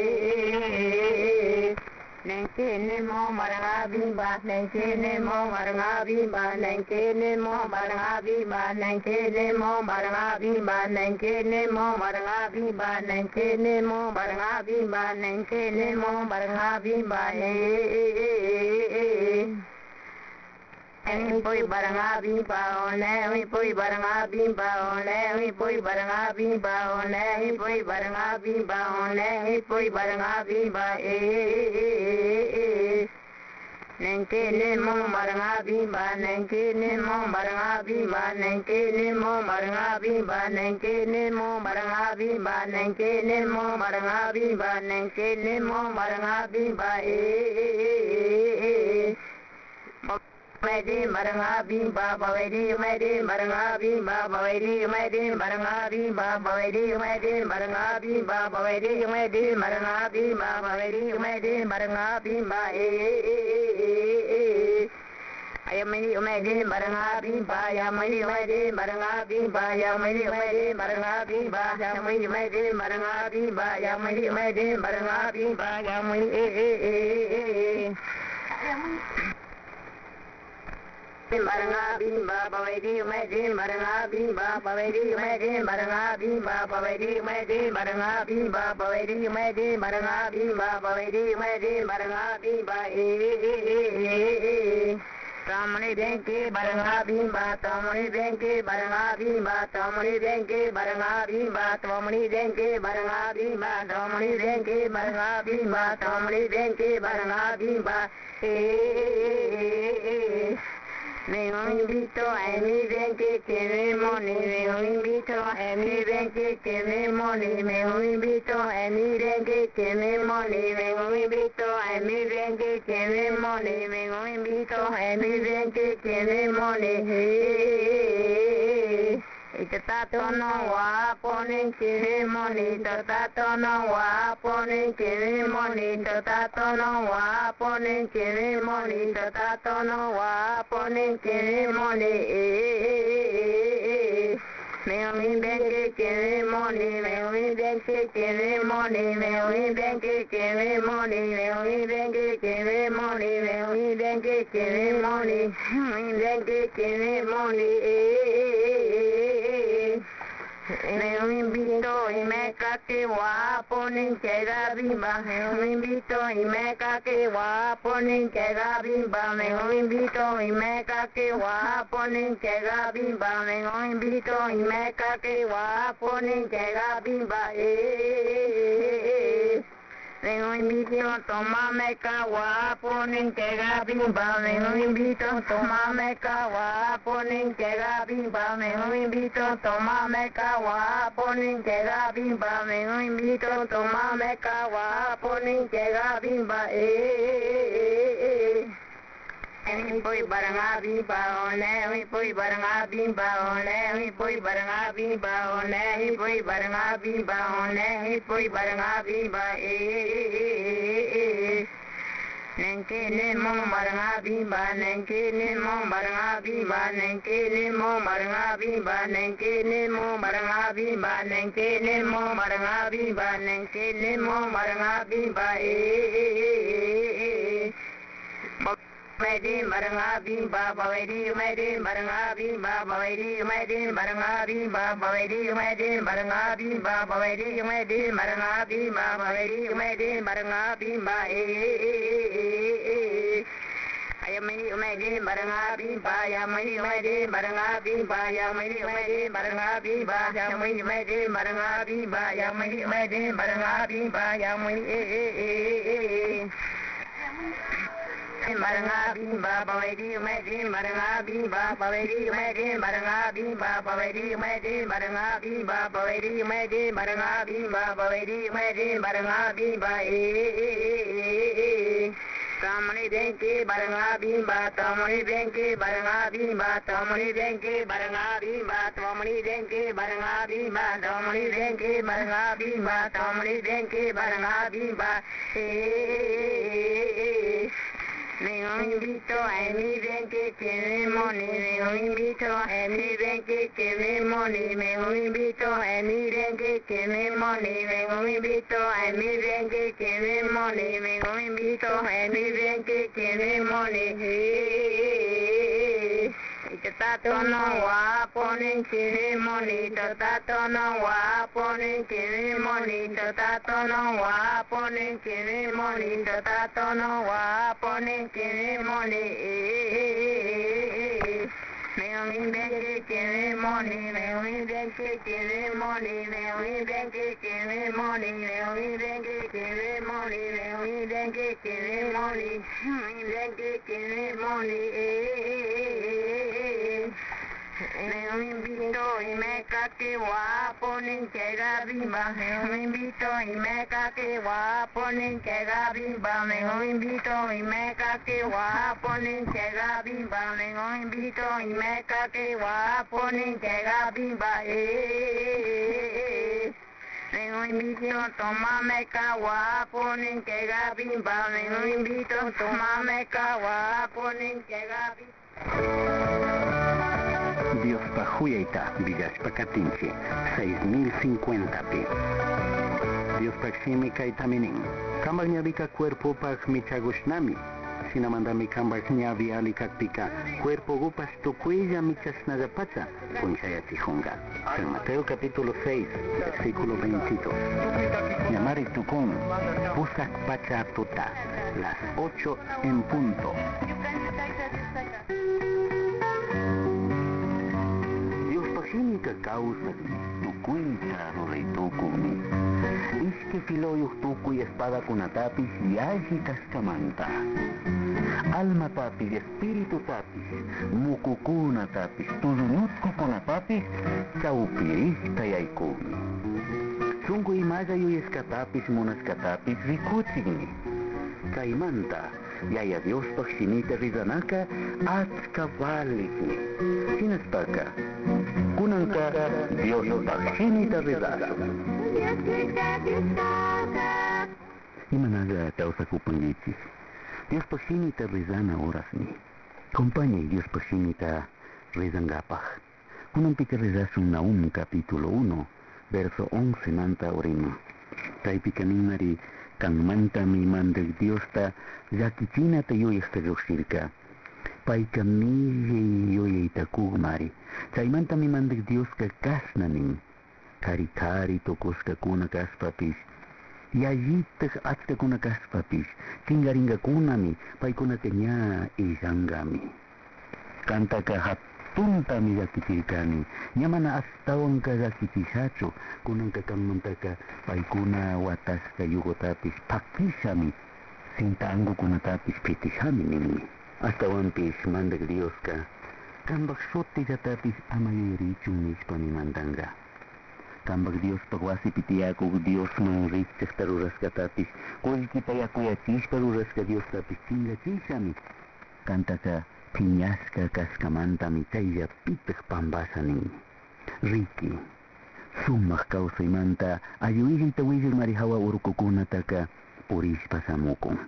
Nenkene mo baranga bimba nenkene mo baranga bimba nenkene mo baranga bimba nenkene mo baranga bimba nenkene mo baranga bimba nenkene mo baranga bimba nenkene mo baranga bimba Emi poi baranga bimba one mi poi baranga bimba one mi poi baranga bimba one mi poi baranga bimba one mi poi baranga bimba Nenkene mo baranga bimba nenkene mo baranga bimba nenkene mo baranga bimba nenkene mo baranga bimba nenkene mo baranga bimba nenkene mo baranga bimba Medi baranga bimba bawedi medi baranga bimba bawedi medi baranga bimba bawedi medi baranga bimba bawedi medi baranga bimba bawedi medi baranga bimba ayamedi medi baranga bimba yamedi medi baranga bimba yamedi medi baranga bimba yamedi medi baranga bimba yamedi medi baranga bimba yamedi Baranga bimba bawedi medi baranga bimba bawedi medi baranga bimba bawedi medi baranga bimba bawedi medi baranga bimba bawedi medi baranga bimba Tamani benki baranga bimba tamani benki baranga bimba tamani benki baranga bimba tamani benki baranga bimba tamani benki baranga bimba tamani benki baranga bimba Me invito a mi ven que tiene money, me invito a mi ven que tiene money, me invito a mi ven que tiene money, me invito a mi ven que tiene money, me invito a mi ven que tiene money. Tato no wapone kiri moni, tato no wapone kiri moni, tato no wapone kiri moni, tato no wapone kiri moni. Me ven que quiere money, me ven que quiere money, me ven que quiere money, me ven que quiere money, me ven que quiere money, me ven que quiere money. Me invito y me caque guapo ni que la bimba, me invito y me caque guapo ni que la bimba, me invito y me caque guapo ni que la bimba, me invito y me caque guapo ni que la bimba. Me invito a tomarme guapo ni que la bimba, me invito a tomarme guapo ni que la bimba, me invito a tomarme guapo ni que la bimba, me invito a tomarme guapo ni que la bimba. mi poi baranga bimba one mi poi baranga bimba one mi poi baranga bimba one mi poi baranga bimba one mi poi baranga bimba nenke ne mo baranga bimba nenke ne mo baranga bimba nenke ne mo baranga bimba nenke ne mo baranga bimba nenke ne mo baranga bimba nenke ne mo baranga bimba Medi baranga bimba bawedi medi baranga bimba bawedi medi baranga bimba bawedi medi baranga bimba bawedi medi baranga bimba bawedi medi baranga bimba ayamani medi baranga bimba ayamani medi baranga bimba ayamani medi baranga bimba ayamani medi baranga bimba ayamani medi baranga bimba ayamani baranga bimba bawedi medi baranga bimba bawedi medi baranga bimba bawedi medi baranga bimba bawedi medi baranga bimba bawedi medi baranga bimba Tamani denke baranga bimba tamani denke baranga bimba tamani denke baranga bimba tamani denke baranga bimba tamani denke baranga bimba tamani denke baranga bimba Vengo invito a mi ven que tiene money, vengo invito a mi ven que tiene money, vengo invito a mi ven que tiene money, vengo invito a mi ven que tiene money, vengo invito a mi ven que tiene money. Tato no waponin tiene money, tato no waponin tiene money, tato no waponin tiene money, tato no waponin tiene money. Me un que tiene money, me un que tiene money, me un que tiene money, me un que tiene money, me un que tiene money, me que tiene money. Me invito y me caque guaponin que la bimba, me invito y me caque guaponin que la bimba, me invito y me caque guaponin que la bimba, me invito y me caque guaponin que la bimba. Me invito, tomame guaponin que la bimba, me invito, tomame guaponin que la bimba. Dios Pajuyaita, Villas Pacatinche, 6050p. Dios Paximi Kaitamenin. Kambal Ñavica cuerpo Pag Michagushnami. Sinamandami Kambal Ñavi Alicactica. Cuerpo Gupas Tucuilla Michas Nagapacha. Punchayatijunga. San Mateo capítulo 6, versículo 22. Llamari Tucún. Pusac Pacha Tuta. Las 8 en punto. Sinika causa tu cuenta rey tukumi. Iske filoyuh tuku y espada con atapis y allí cascamanta. Alma tapis, espíritu tapis, mukukuna tapis, tulunutku con atapis, chaupirista y aikumi. Sunku imaya yu escatapis monascatapis rikuchigni. Caimanta, yaya Dios pachimita rizanaka, atska valigni. Sinaspaka. Kunanka Dios pachimita rizaso. Imanaga causa kupangichis. Dios pachimita rizana orasni. Compañe Dios pachimita rizangapaj. Kunampika rizasum Naum capítulo 1, verso 11 nanta orima. Taipikanimari kanmanta mi mandel Diosta yakichina te yoyesta yoshirka. Paikami yoyeita kugmari. Chaymanta mi mandel Dios ka kasnanin. Kari tokoska kuna kaspapis. Yayitak atska kuna kaspapis. Kingaringa kunami. Paikuna kenya izangami. Kanta ka hatunta mi yakitirkani. Nyamana astawan ka yakitishacho. Kunang kakamanta ka paikuna watas ka yugotapis. Pakishami. Sintango kunatapis pitishami nimi. Astawan pis mandel Dios ka. Kambak sote jatapis amayerichun ispani mandanga. Kambak Dios pagwasi pitiako Dios mangrich taruras katapis. Kuil kita yaku yachis paruras ka Dios tapis tinga chisami. Kantaka piñasca cascamanta mi taya pitek pambasanin. Riki. Sumak kausaimanta ayuiri tawiri marihawa urukukunataka purispa samukun.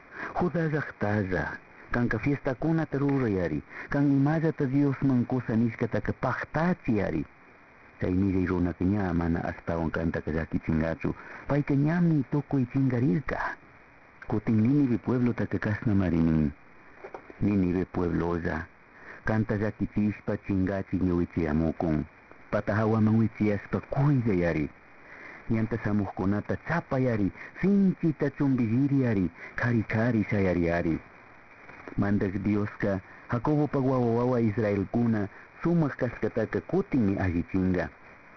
Judazaktaza. Kanka fiesta kuna tarura yari. Kang imaja ta Dios mankusa niskataka pahtachi yari. Chay miri runa kanya mana astawan kanta kazaki chingachu. Pai kanyami toko y chingarirka. Kuting Ninive pueblo takakasna marinin. Ninive puebloza. Kanta zaki chispa chingachi nyowichi amukun. Patahawa manwichi aspa kuida yari. Yanta samuhkunata chapa yari. Sinchita chumbijiri yari. Kari kari sayari yari. Mandas Dios ka Jacobo pagwawawa Israel kuna sumak kaskataka kuting ni ajichinga.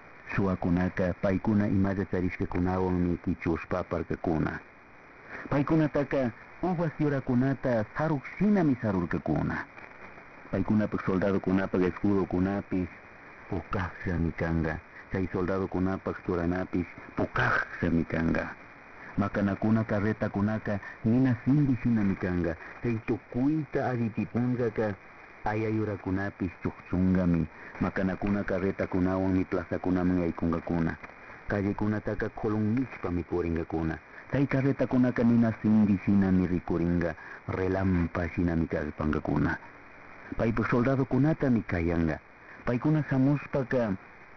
Suakunaka paikuna imaja charishka kunawang ni kichuspa parka kuna. Paikuna taka uvas yurakunata saruk sinami sarurka kuna. Paikuna pag soldado kuna pag escudo kunapis pukak sa mikanga. Chay soldado kuna pag suranapis pukak sa mikanga. Makanakuna kareta kunaka nina sindi sinamikanga. Chay tukuita ajitipunga ka ayayura kunapis chukchungami. Makanakuna kareta kunawang mi plaza kunamang aykunga kuna. Calle kunataka kolong nispa mi kuringa kuna. Chay kareta kunaka nina sindi sinami rikuringa. Relampa sinami kalpanga kuna. Paipo soldado kunata mi kayanga. Paikuna samuspa ka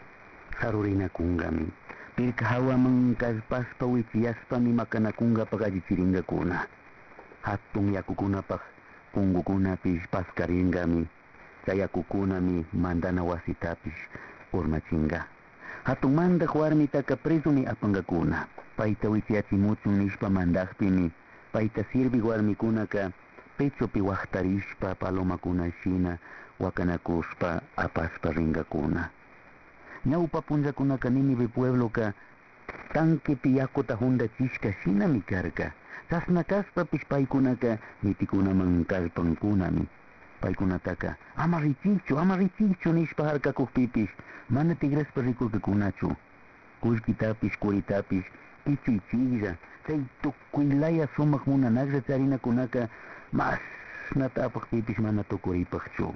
sarurina kungami. Pirkahawa mangkaspa witiaspa mi makanakunga pagajichiringa kuna. Hatung yakukuna pak pungu kuna pis paskaringa mi. Sayakukuna mi mandana wasitapis urmachinga. Hatung manda warmi taka preso mi apanga kuna. Paita witiachimuchun nispa mandakpi mi. Paita sirvi warmi kuna ka pecho pi wachtarishpa paloma kuna shina wakanakuspa apaspa ringa kuna. Ñaupa punja kuna ka Ninive pueblo ka tanque piyakota honda chishka shina mi karka. Sasna kaspa pis paikuna ka mitikuna man kalpan kuna mi. Paikuna taka amarichicho nispa harka kukpipis mana tigrespa rikurka kunachu. Kushkitapis kuritapis kichichilla. Chay tukuylaya sumak muna nagra charina kunaka mas natapak pipis mana tukuripakchu.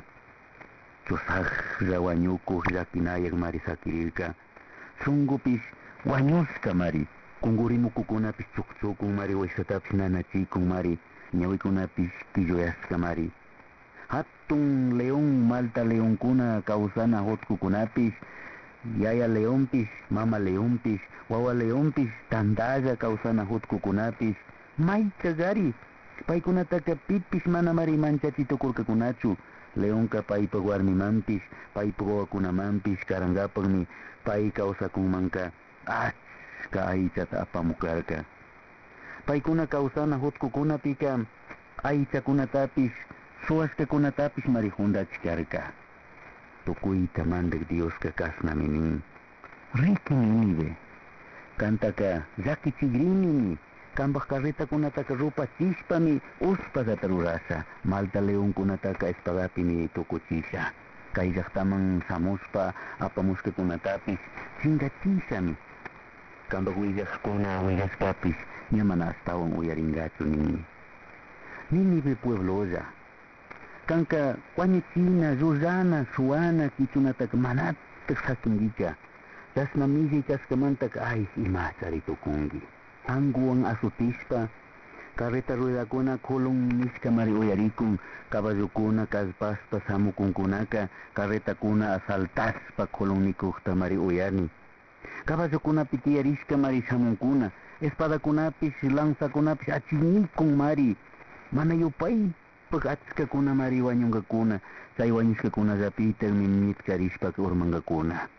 Chusajra wañuku llakinayak mari sakirirka. Sungupis wañuska mari. Kungurimukukunapis chukchukun mari waysatapis nanachikun mari. Ñawikunapis killoyaska mari. Hatun león malta leonkuna kausana hotkukunapis. Yaya leonpis, mama leonpis, wawa leonpis, tandaya kausana hotkukunapis. Maika gari. Paikunataka pipis mana mari manchachitukurkakunachu. Leonka paipa warmimanpis, paipa wawakunamampis karangapagmi pai kausakunmanka achka aychata apamukarka. Paikuna kausana hutkukunapika aychakunatapis suwaskakunatapis marihundachkarka. Tukuyta mandak Dioska kasnaminin. Riki Ninive. Kantaka zaki chigrinimi. Kambak kareta kunataka rupa chispami uspagata rurasa. Malta leon kunataka espagapimi tukuchisha. Kayaktamang samuspa apamuska kunatapis chingatisami. Kambak willaskapis ñamana astawan uyaringachu nini. Ninive puebloza. Kanka Juanichina, Susana, Suana, kichunataka manatak sakingicha. Tasnamizi taskamantaka ay imachari tukungi. Anguang asutispa, kareta ruedakuna kulong niska mari uyarikun, kabazukuna kaspaspa samukunkunaka, kareta kuna asaltaspa kulong nikukta mari uyarni. Kabazukuna pitiyariska mari samunkuna, espada kunapis, lanza kunapis, achinikun mari, manayupay, pag-atska kuna mari wanyonga kuna, say wanyiska kuna zapita minit karispa urmanga kuna.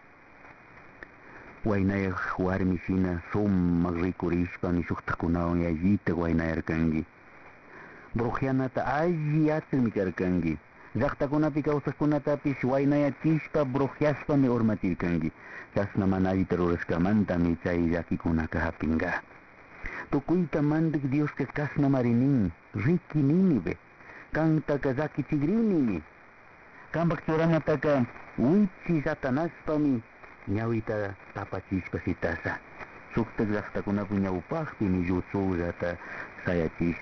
Wainaya warmi sina som magrikurishpa mi suktakunawan yajita wainayar kangi. Brujyanata aji atsir karkangi. Zaktakunapi kausakunatapis wainaya chispa brujaspami urmatir kangi. Tasna manayi teruraskamanta mi chay yakikunaka hapinga. Tukuyta mandik Dios que kasna marinin, Riki Ninive. Kantaka zaki tigrinimi. Kambak churanataka wichi satanaspami. Ñawita tapachispa sitasa. Sukta zaktakunapu ñawpaqpi mi yutsullata sayachisha.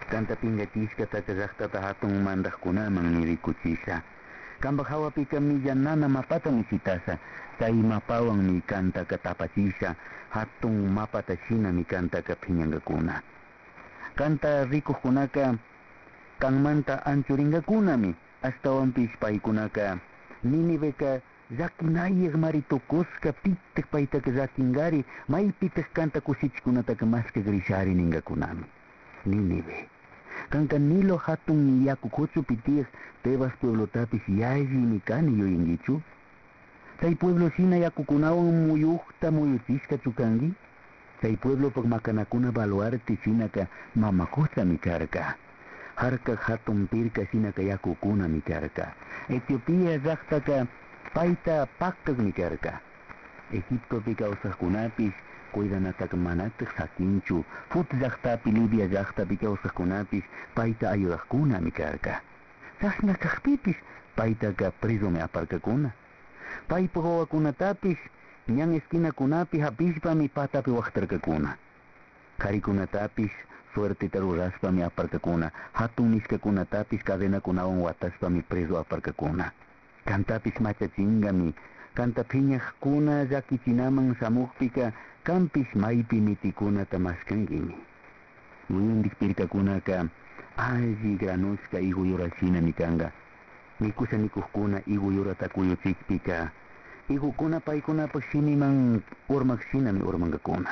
Kanta pingatisca takazakta hatun mandakkunaman ni rikuchisa. Kambak hawa pika miyanana mapata misitasa. Tay mapawang mi kanta katapachisa. Hatun mapatashina mi kanta kapinyangakuna. Kanta rikukunaka kang manta anchuringakunami. Astawan pispaikunaka ninibeka zakinayeg maritukuska pitek paitak zakingari may pitek kanta kusichkunataka maska grishari ningakunami. Ninive. Kang kanilo hatong yakukutsu pitias tebas pueblo tapis yaji mikani yo ingichu. Tay pueblo sina yakukunawang muyukta muyutiska chukangi. Tay pueblo pagmakanakuna baluarte sinaka mamakusa mikarka. Harka hatong pirka sinaka yakukuna mikarka. Etiopía zaktaka paita pakkag mikarka. Egipto pika usahkunapis cuidanataka manatak sakinchu. Fut zaktapi Libia zaktapi kausahkunapis paita ayudakuna mikarka. Sasna kakpipis paita ka preso me aparkakuna. Pai pagowakunatapis ñan esquina kunapi hapispa mi patapi waktarkakuna. Karikunatapis suerte taruraspa mi aparkakuna. Hatun niskakunatapis cadena kunawan wataspa mi preso aparkakuna. Kantapis machachingami. Kanta piñajkuna llakichinaman samukpika kampis maypi mitikuna tamaskangimi. Muyundik pirkakunaka alli granuska iguyurashina mikanga. Mikusa mikuhkuna iguyurata kuyuchikpika. Igukuna paikuna paksiniman urmaksinami urmangakuna.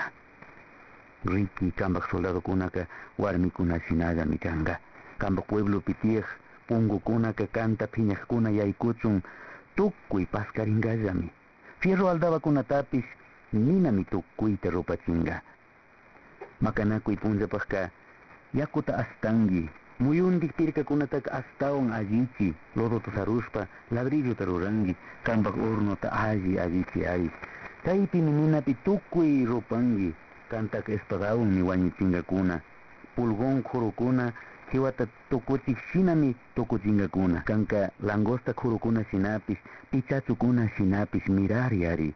Riki kambak soldado kunaka warmikuna sinaga mikanga. Kambak pueblo pitiej pungukunaka kanta piñajkuna yaikuchun tukkuy paskaringallami. Fierro aldaba kunatapis ninami tukkuyta rupachinga. Makanakuy punllapajka yakuta astangi. Muyundik pirkakunataka astawan allichi. Lodo tasaruspa ladrillo tarurangi. Kambak hornota allichi ay. Kaypi ninapi tukkuy rupangi. Kantaka espadawan mi wañichingakuna. Pulgón kurukuna kiwata tukuchik shinami tukuchingakuna. Kanka langosta kurukuna sinapis pichachukuna sinapis mirari ari.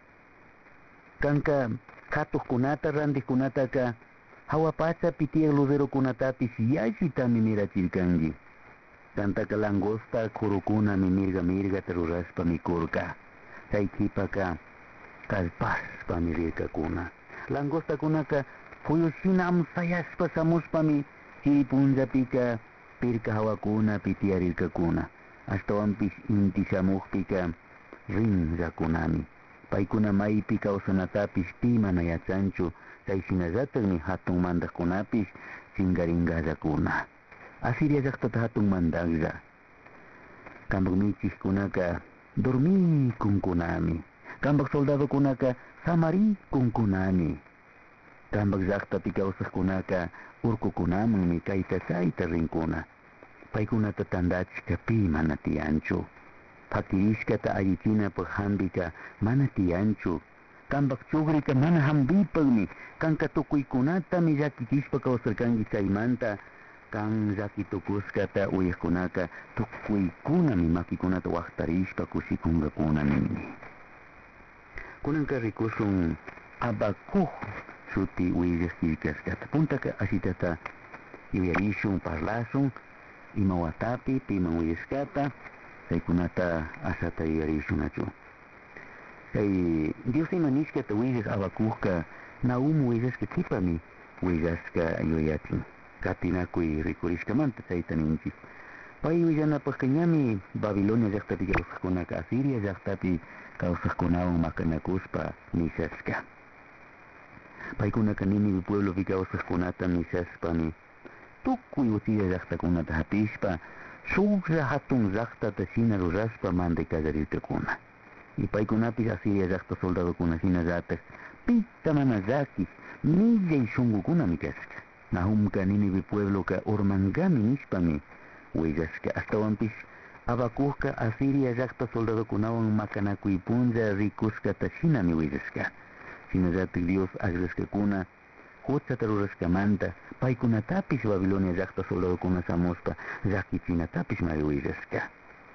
Kanka katuhkunata randihkunataka hawapacha pitiag ludero kunatapis yashitami mirachirkangi. Kantaka langosta kurukuna mi mirga taruraspa mikurka. Saykipaka kalpaspa mirirkakuna. Langosta kunaka fuyushina amsayaspa samuspami hiripunjapika pirka hawakuna pitiarirkakuna. Astawampis inti samukpika rinjakunami. Paikuna maypi kawsanatapis pimana yachanchu. Saysinazatagmi hatun mandaqkunapis chingaringallakuna. Asiria llaqtata hatun mandaqlla. Kambak michikkunaka dormikunkunami. Kambak soldadokunaka samarikunkunami. Kambak llaqtapi kawsaqkunaka urkukunamanmi kayta chayta rinkuna. Paykunata tandachika pi mana tiyanchu. Pakirishkata allichinapaq hampika mana tiyanchu. Kambak chugrika mana hampipagmi. Kanka tukuykunatami llakichispa kawsarkanki chaymanta. Kan llakitukuskata uyaqkunaka tukuykunami makikunata waqtarishpa kushikungakunanimi. Kunanka rikusun Abacuj shuti uyaqchirkaskata. Puntaka ashitata yuyarishun parlasun imawatapi piman uyashkata saykunata asata yuyarishunchu. Dios imanishkata uyaq Abacujka Nahum uyashka tipami uyashka yuyatin. Katinakuy rikurishkamanta chaytaninchik. Pay willanapaqqa ñami Babilonia llaqtapi kawsaqkunaka Asiria llaqtapi kawsaqkunawan makanakuspa nishashka. Paykunaka Ninive pueblopi kawsaqkunata nishaspami tukuy uchilla llaqtakunata hapishpa suqlla hatun llaqtata shina ruraspa manday kallarirkakuna. Y paykunapis Asiria llaqta soldadokuna shinallatak pita mana llakis millay shunqukunami kashka. Nahumka Ninive puebloka urmangami nishpami willashka. Astawanpis Abacujka Asiria llaqta soldadokunawan makanakuypunlla rikuskata shinami willashka. Shinallatik Dios agrashkakuna huchata rurashkamanta paykunatapis Babilonia llaqta soldadokuna samuspa llakichinatapis mari willashka.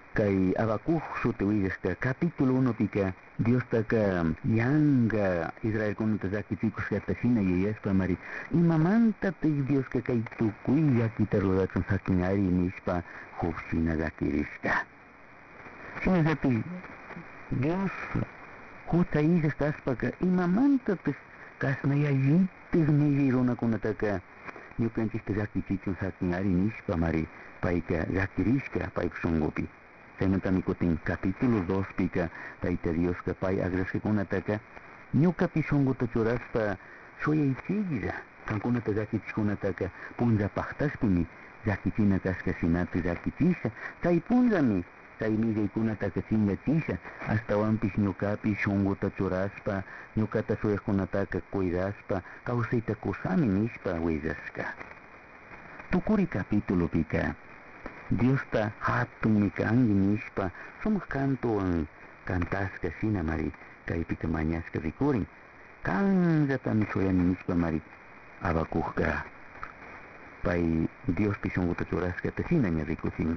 kay abakuh sutewigas ka capítulo 1 pika Dios taka yanga Israel kun tazaki chicos ka tasina yeyaspa mari imamanta te Dios ka kay tukuy yakita rodachon sakin ari nispa hufsina zakirishka sinazati Dios huta igas kaspa ka imamanta te kasna yayitis niyiruna kunataka nyukanchis tazaki chichon sakin ari nispa mari paika zakirishka paik sungopi Sementami kuting capítulo 2 pika taita Dios ka pai agrese kunataka nyuka pisongo ta churaspa soya ichigira kankuna ta zakich kunataka punza pachtaspimi zakichina kaska sinati zakichisha tai punzami tai miga kunataka chinga chisha hasta wampis nyuka pisongo ta churaspa nyuka ta soya kunataka cuidaspa kausaita kusami nispa wezaska tukuri capítulo pika Dios ta hatun mika angi nispa somos canto ang kantaska sina mari kay pika manyaska rikuring kanja tami soyan nispa mari abakuhka pay Dios pisong uta churaska tasina nya rikusin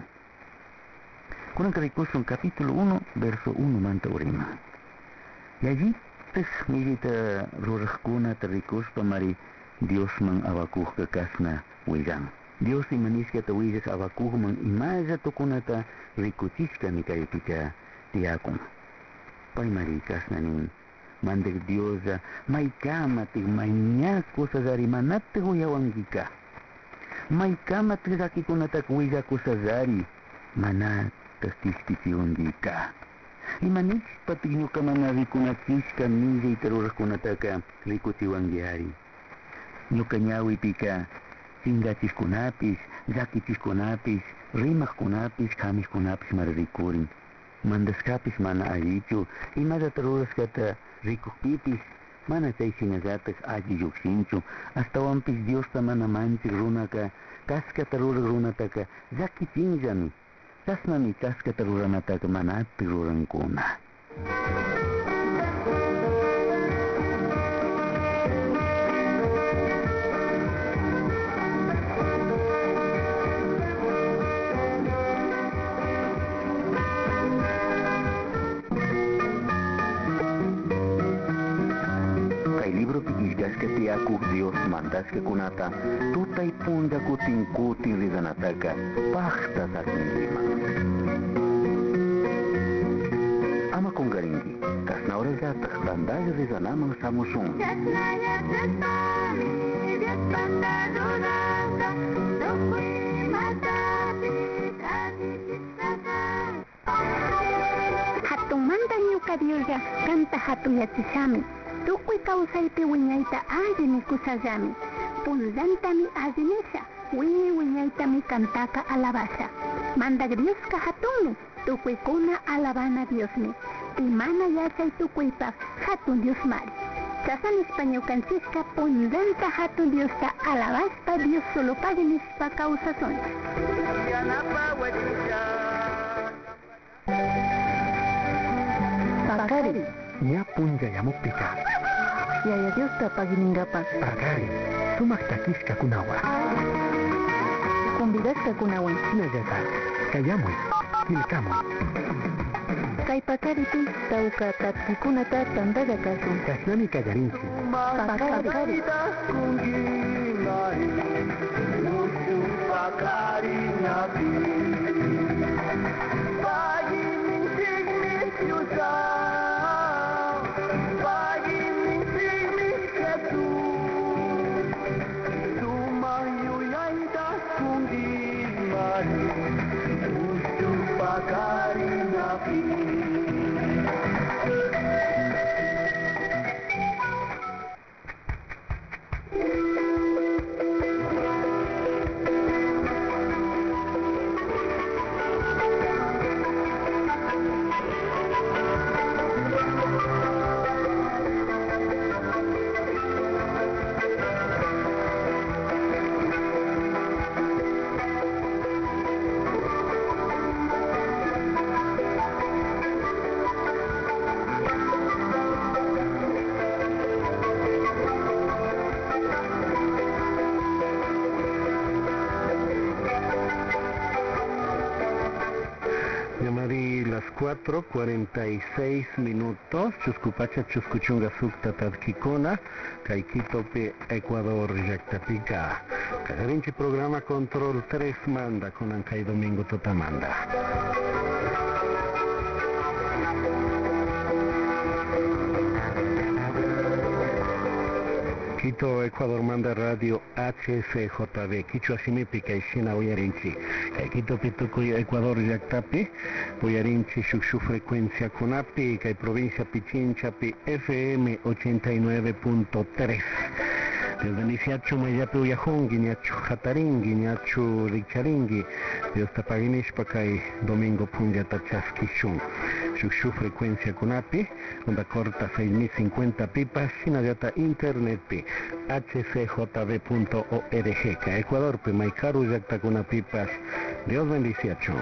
kunang karikusun capítulo 1 verso 1 manta urima yaji tes mijita rurahkuna tarikuspa mari Dios mang abakuhka kasna wejang Dios imaniska tawigas abakuhman imaza tokunata rikuchiska ni kay pika tiyakong. Pay marikas na nin mandag Diosa may kamatig may nyako sa zari manate huyawang gika. May kamatig zaki kunatak wiga ko sa zari manatas tispitiyon gika. Imanich patigno ka mga rikunachiska nizay taruras kunataka rikuchiwang gihari. Nyukanyawi pika Singachis kunapis, zakichis kunapis, rimas kunapis, kamis kunapis mararikurin. Mandaskapis mana alichu, imada taruras kata rikuk pipis, mana chay sinazatas aji yuksinchu, hasta wampis Dios ta mana manchik runaka, kaska taruras runataka, zakichinjami, kasnami kaska taruranataka mana tirurankuna. Que te akuk Dios mandas que kunata tuta y punda kutin kutin rizanataka pachta saknilima ama kungaringi kasna ora zata bandaj rizanamang samusun Hatong mandan yuka Diosa kanta hatong yatisami Tukui kausaipi wiñaita ajini kusallami. Punzantami ajinesha. Wiñaitami kantaka alabasha. Manda Dioska hatunmi. Tukui kuna alabana Diosmi. Timana yachay tukuipa hatun Dios mari. Sasan español kanchiska punzanta hatun Diosta alabaspa Dios solo paginispa kausason. Pakari. Nya punja yamuk pika. Ya Dios ta pagininggapan. Pakari. Sumak takiska kunawa. Convidaska kunawan. Sinajata. Kayamoy. Kilkamoy. Kay pakari pi tauka tatkikunata tandaga kasun. Kasnami kayarinsi. Pakari. 4:46 minutos. Chuscupacha chuscuchunga sukta tadkikona. Kaikitope Ecuador Yactapica. Casarinchi programa Control 3 manda con Ancay Domingo Totamanda. Quito, Ecuador manda radio HCJB, Quichua Simipica y Shina Uyarinchi. Quito Pitucuyo, Ecuador Yactapi, Uyarinchi, su frecuencia Cunapi, que provincia Pichinchapi, FM 89.3. Desde Nisiachu, Mayapi, Uyajungi, Niachu, Jataringi, Niachu, Richaringi, Dios Tapaginishpacay, Domingo Punyata Chaskishun. Su frecuencia Cunapi, onda corta 6050 pipas, Shinayata Internet pi, hcjb.org, que Ecuador pi, Maicaru Yacta Cunapipas, Dios bendiciacho.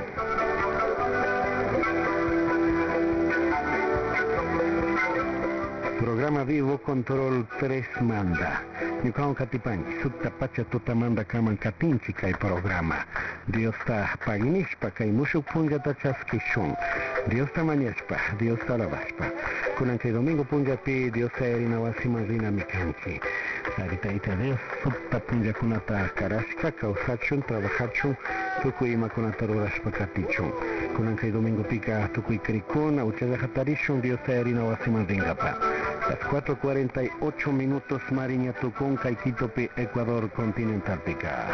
Programa vivo Control 3 manda. Yukaon Katipanchi, Sutta Pacha Totamanda Kaman Katinchi kai programa. Dios ta Paginishpa kai Mushuk Punjata Chaskishun. Dios ta Maniashpa, Dios ta Lavashpa. Kunankay Domingo Punjapi, Dios ta Erina Wasima Zina Mikanchi. Sarita ita Dios, Sutta Punja Kunata Karashka, Kausachun, Trabajachun, Tukui Makunata Rurashpa Katichun. Kunankay Domingo Pika, Tukui Krikuna, Uchada Hatarishun, Dios ta Erina Wasima Zingapa. Las 4:48 minutos, Mariña Tucón, Caikitope, Ecuador Continental Pica.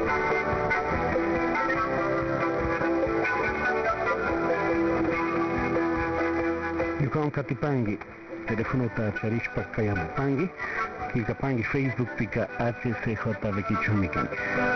Yucón Katipangi, teléfono ta Charishpa Kayamupangi, Kikapangi, Facebook Pica, HCJB Kichumikan.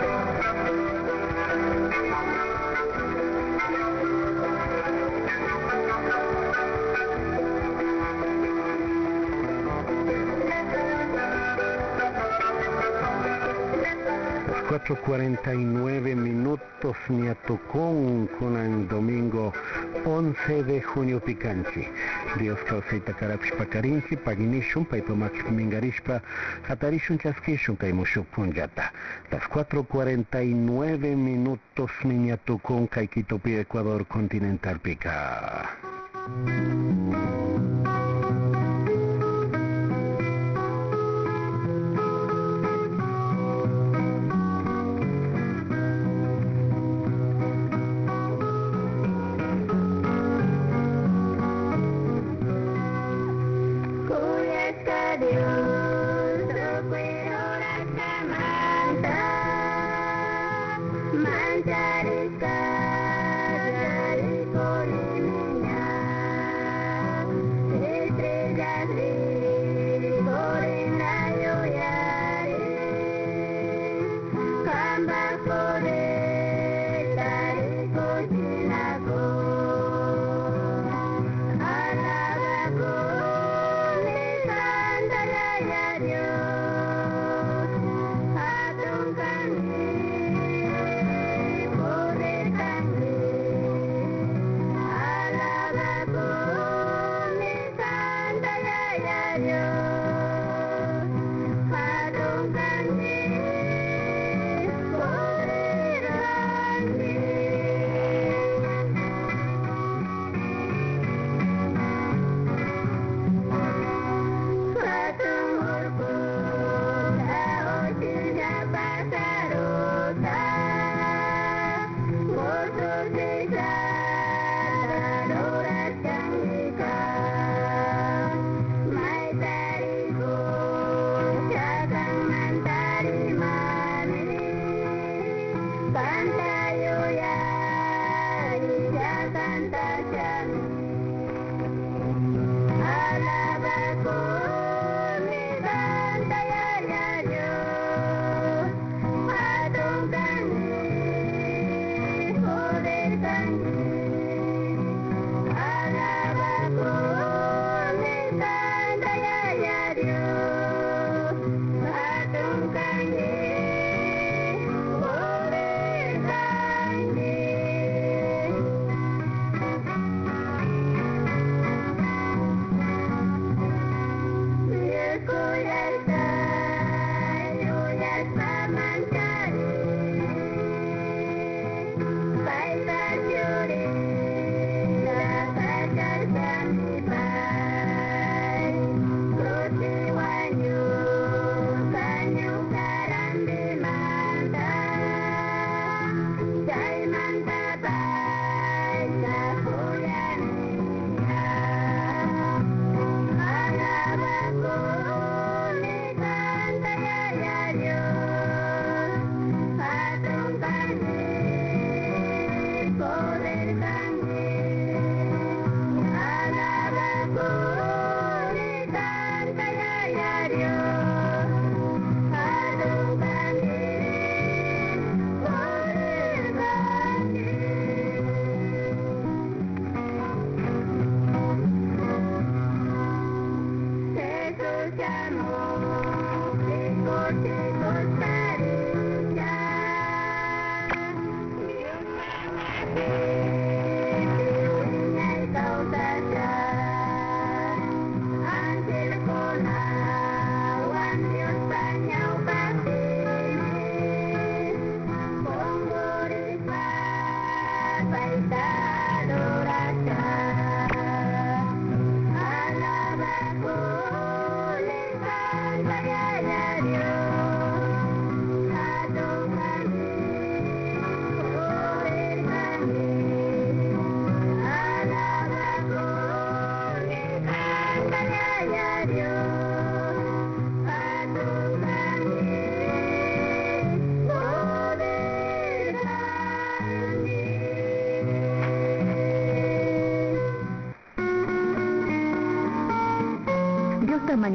Las 4:49 minutos, Niatocón, con el domingo 11 de junio Picanchi. Dios causaita carapishpa carinchi, paginishun, paipomax mingarishpa, hatarishun chaskishun, kaimushuk punjata. Las 4:49 minutos, Niatocón, Kaikitopi, Ecuador Continental Pica.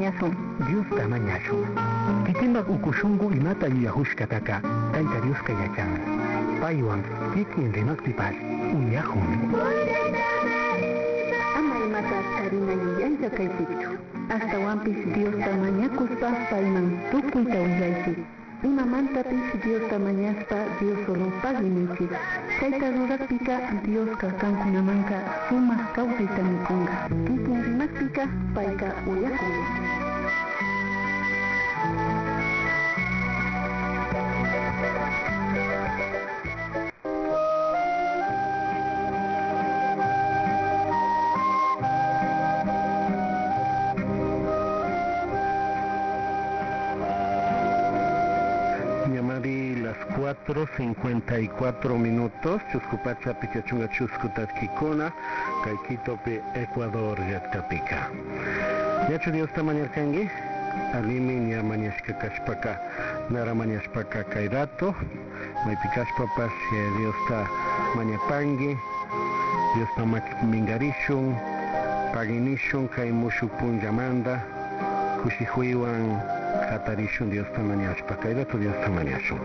mañasun. Dios tamañasun. Kikimbak ukushungu imata yuyahushkataka. Kaita Dios kayachame. Paiwan, kikin rimak pipal. Uyahun. Ama imata karina yuyancha kaypichu. Hasta wampis Dios tamañakuspa paiman tukuita uyaysi. Imamantapis Dios tamañaspa Dios solo paginichi. Kaita rurakpika Dios kankunamanka sumak kawsayta mikunga. Kikin rimakpika payka uyakun. Las 4:54 minutos, Chuscupacha Pichachunga Chuscutat Kikuna, Kaikitope Ecuador Yatkapika. Yachu Dios Tamañarkangi, Alimi Niamaniashka Kashpaka, Naramaniashpaka Kairato, Maipikashpapas, Dios Ta Mañapangi, Dios Ta Mingarishun, Paginishun, Kaimushu Punjamanda, Kushihuiwan, Katarishun, Dios Tamañashpa Kairato, Dios Tamañashun.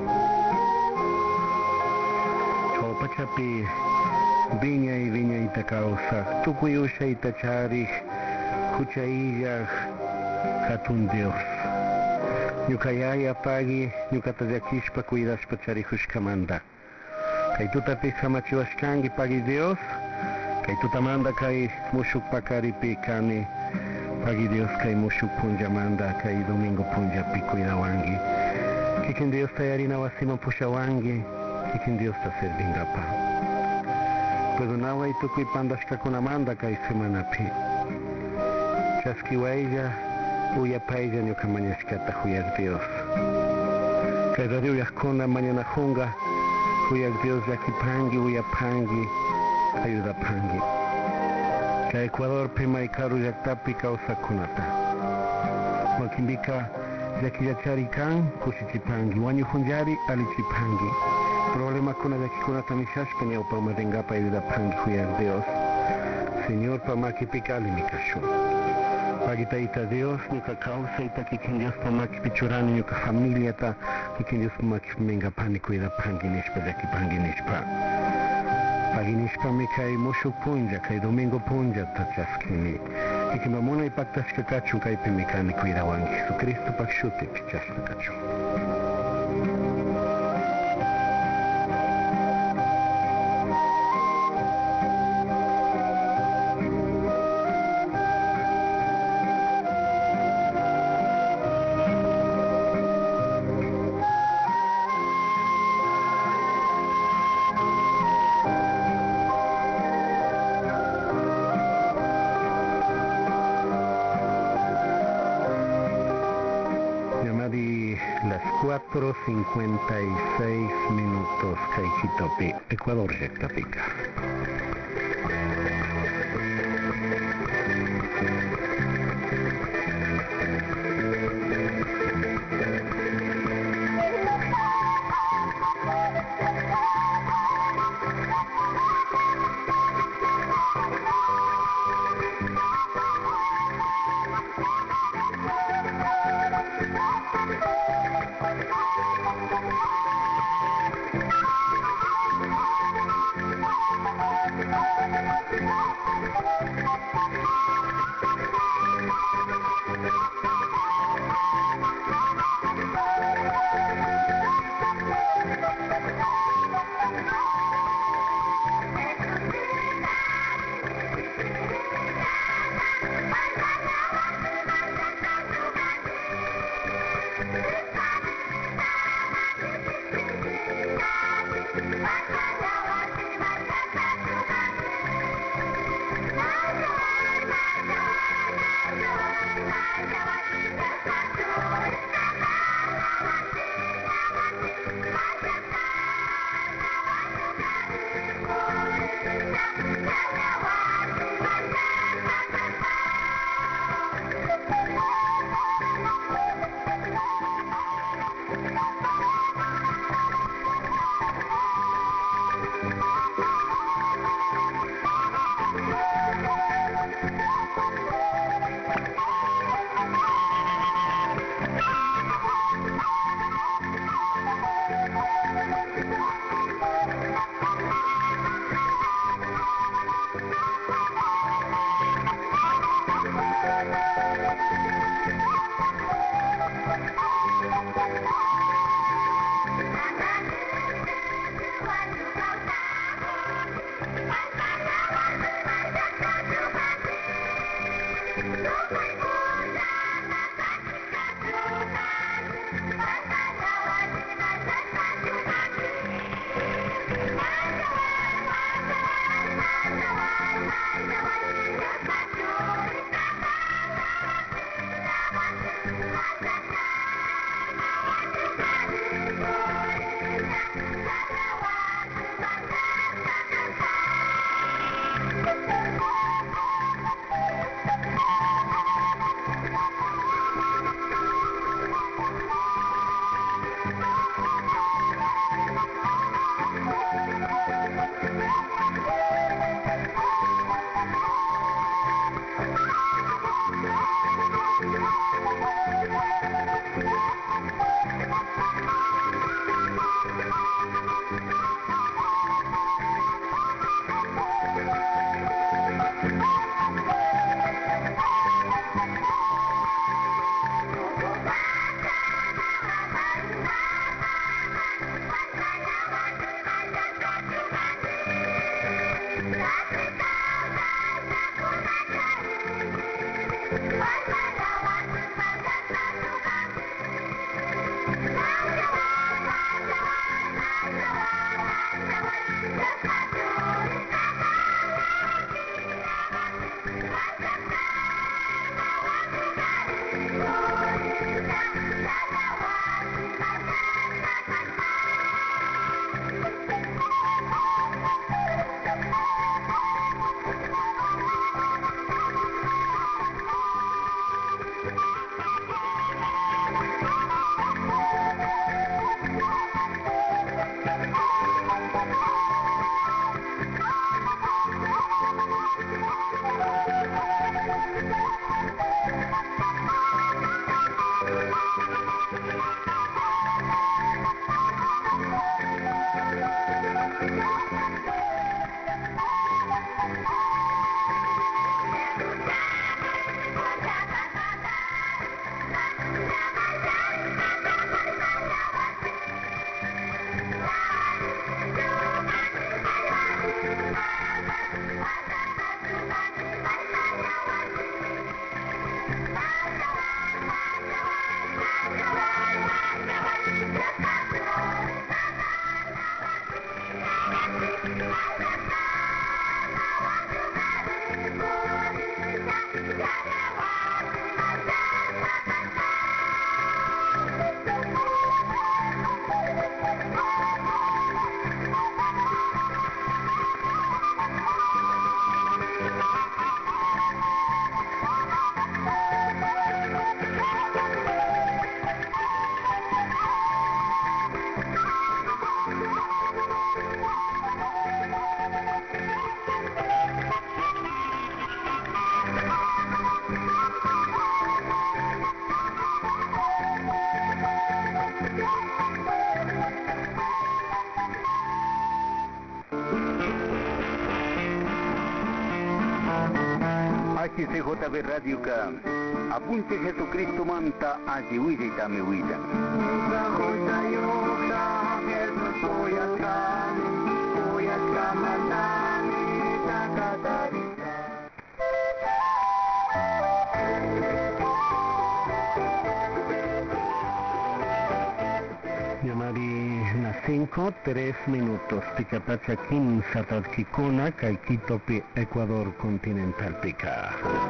Chopachapi viña y causa, Tukuyusha y Tacharich, Kuchailla, Katun Dios. Yukayaya Pagi, Yukatayakishpa Kuidashpa Charihushkamanda. Kaitutapi Hamachiwashkangi Pagi Dios, Kaitutamanda Kai Mushuk Pakari Pikani. Pagi Dios kai Mushuk Punjamanda, kai Domingo Punja Pikuinawangi. Kikin Dios tayarina wasima pushawangi, kikin Dios ta servingapa. Pedunawa itukui pandashka kunamanda kai semanapi. Chaskiwaija, uya paija nyukamanyashkata huyak Dios. Kai radio yakuna mañana hunga, huyak Dios yakipangi, uya pangi, ayuda pangi. Ecuador pema ikaru yaktapi kausa kunata. Wakimbika yakiyachari kan kusichipangi. Wanyu hunjari alichipangi. Problema kuna yakikunata mishashpa ni upamadengapa ayuda pangi huyak Dios. Señor pamakipika alimikashu. Pagitaita Dios nuka causa ita kikin Dios pamakipichurani nuka familia ta kikin Dios pamakimenga pani kuida pangi nishpa yakipangi nishpa. Paginishpa mi kai Mushuk Punja, kai Domingo Punja tachaskini. Ikimamuna ipaktaska kachu kai pimikani kuirawangi. Jesucristo pakshuti pichashka kachu. Las 4:56 minutos, Kaikitopi, Ecuador, Yaktapika. HCJB Radio ka apunte Jesucristo manta ajiwija itame wija. Yamari na 5, 3 minutos. Picapacha 15 Tatkikona, Kaikito pi Ecuador continental pica.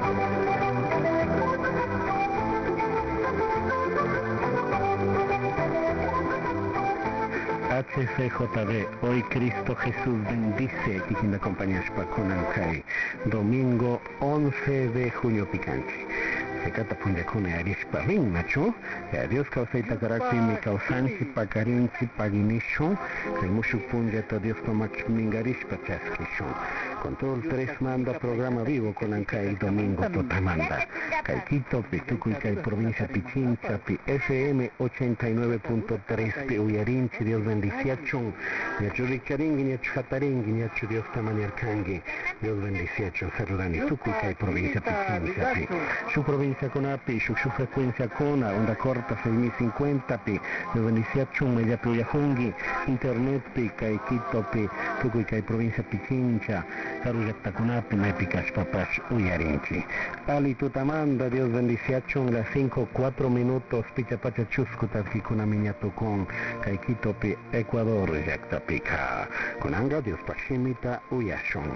HCJB, hoy Cristo Jesús bendice, aquí en la compañía Shpakonankay, domingo 11 de junio picanchi. Se cata punyakuna arishpa rin nacho, Dios causaita carácter mi causanchi pagarinchi paginisho, que mucho punyata Dios tomach mingarishpa chaskisho. Control 3 manda programa vivo con Ancay domingo totamanda. Caikito, Pitucuy, Cay provincia Pichincha, Pi FM 89.3, Pi Uyarinchi, Dios bendiciachon, Niachuricharingui, Niachataringui, Niachu Dios tamaniarkangi, Dios bendiciachon, saludani, Tucuy, Cay provincia Pichincha, Pi. Su provincia con API, su frecuencia con onda corta 6050, Pi, Dios bendiciachon, Media Puyajungi, Internet, Pi, Caikito, Pi, Tucuy, Cay provincia Pichincha, Carujata con API, Mepicas, Papash, Uyarinchi. Ali Tutamanda, Dios bendiciachon, las 5, 4 minutos, Pichapacha Chuscuta, Kikuna Miñato con Kaikito, Pi, Ecuador, Yacta Pica. Con Anga, Dios Pachimita, Uyashon.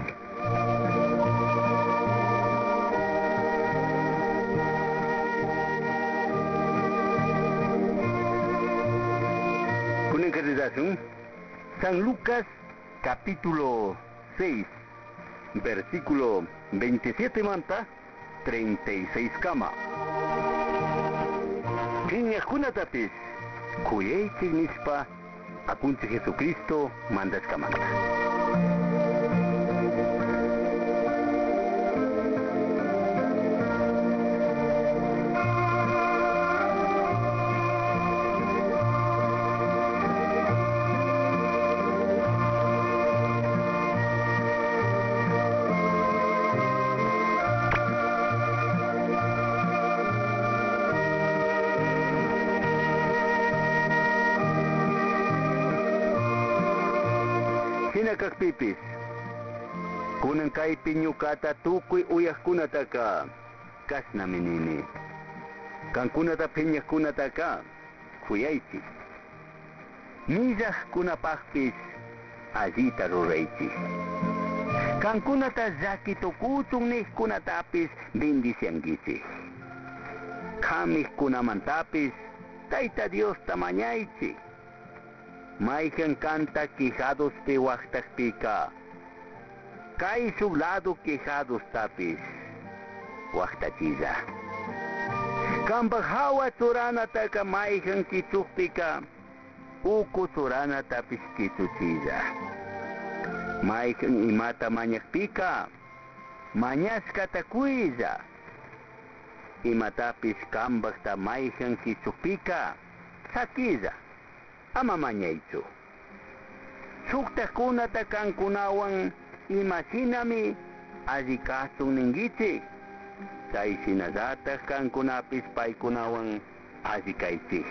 Con encarnación, San Lucas, capítulo 6, versículo 27 manta, 36 kama. Kinyakuna tapis, kuyei chignispa, apunte Jesucristo, mandas kamanta. Kakpipis kunan kay pinyukata tukuy uyak kunataka kasna menini kan kunata pinya kunataka kuyaiti mizah kunapakpis azita ruraichi kan kunata zaki tukutung nih kunatapis bendisiangiti kami kunamantapis taita Dios tamañaichi Maikan canta quijados pehuactas pica. Kai sublado quijados tapis. Huactachiza. Kambajawa turana taka maikan kichukpika. Uku turana tapis kichuchiza. Maikan imata manyak pika. Manyas katakuiza. Imatapis kambakta maikan kichukpika. Sakiza. Amamanya itu. Sukta kunata kang kunawang imasinami azikasong ninggiti. Kay sinazata kang kunapis pay kunawang azikaiti.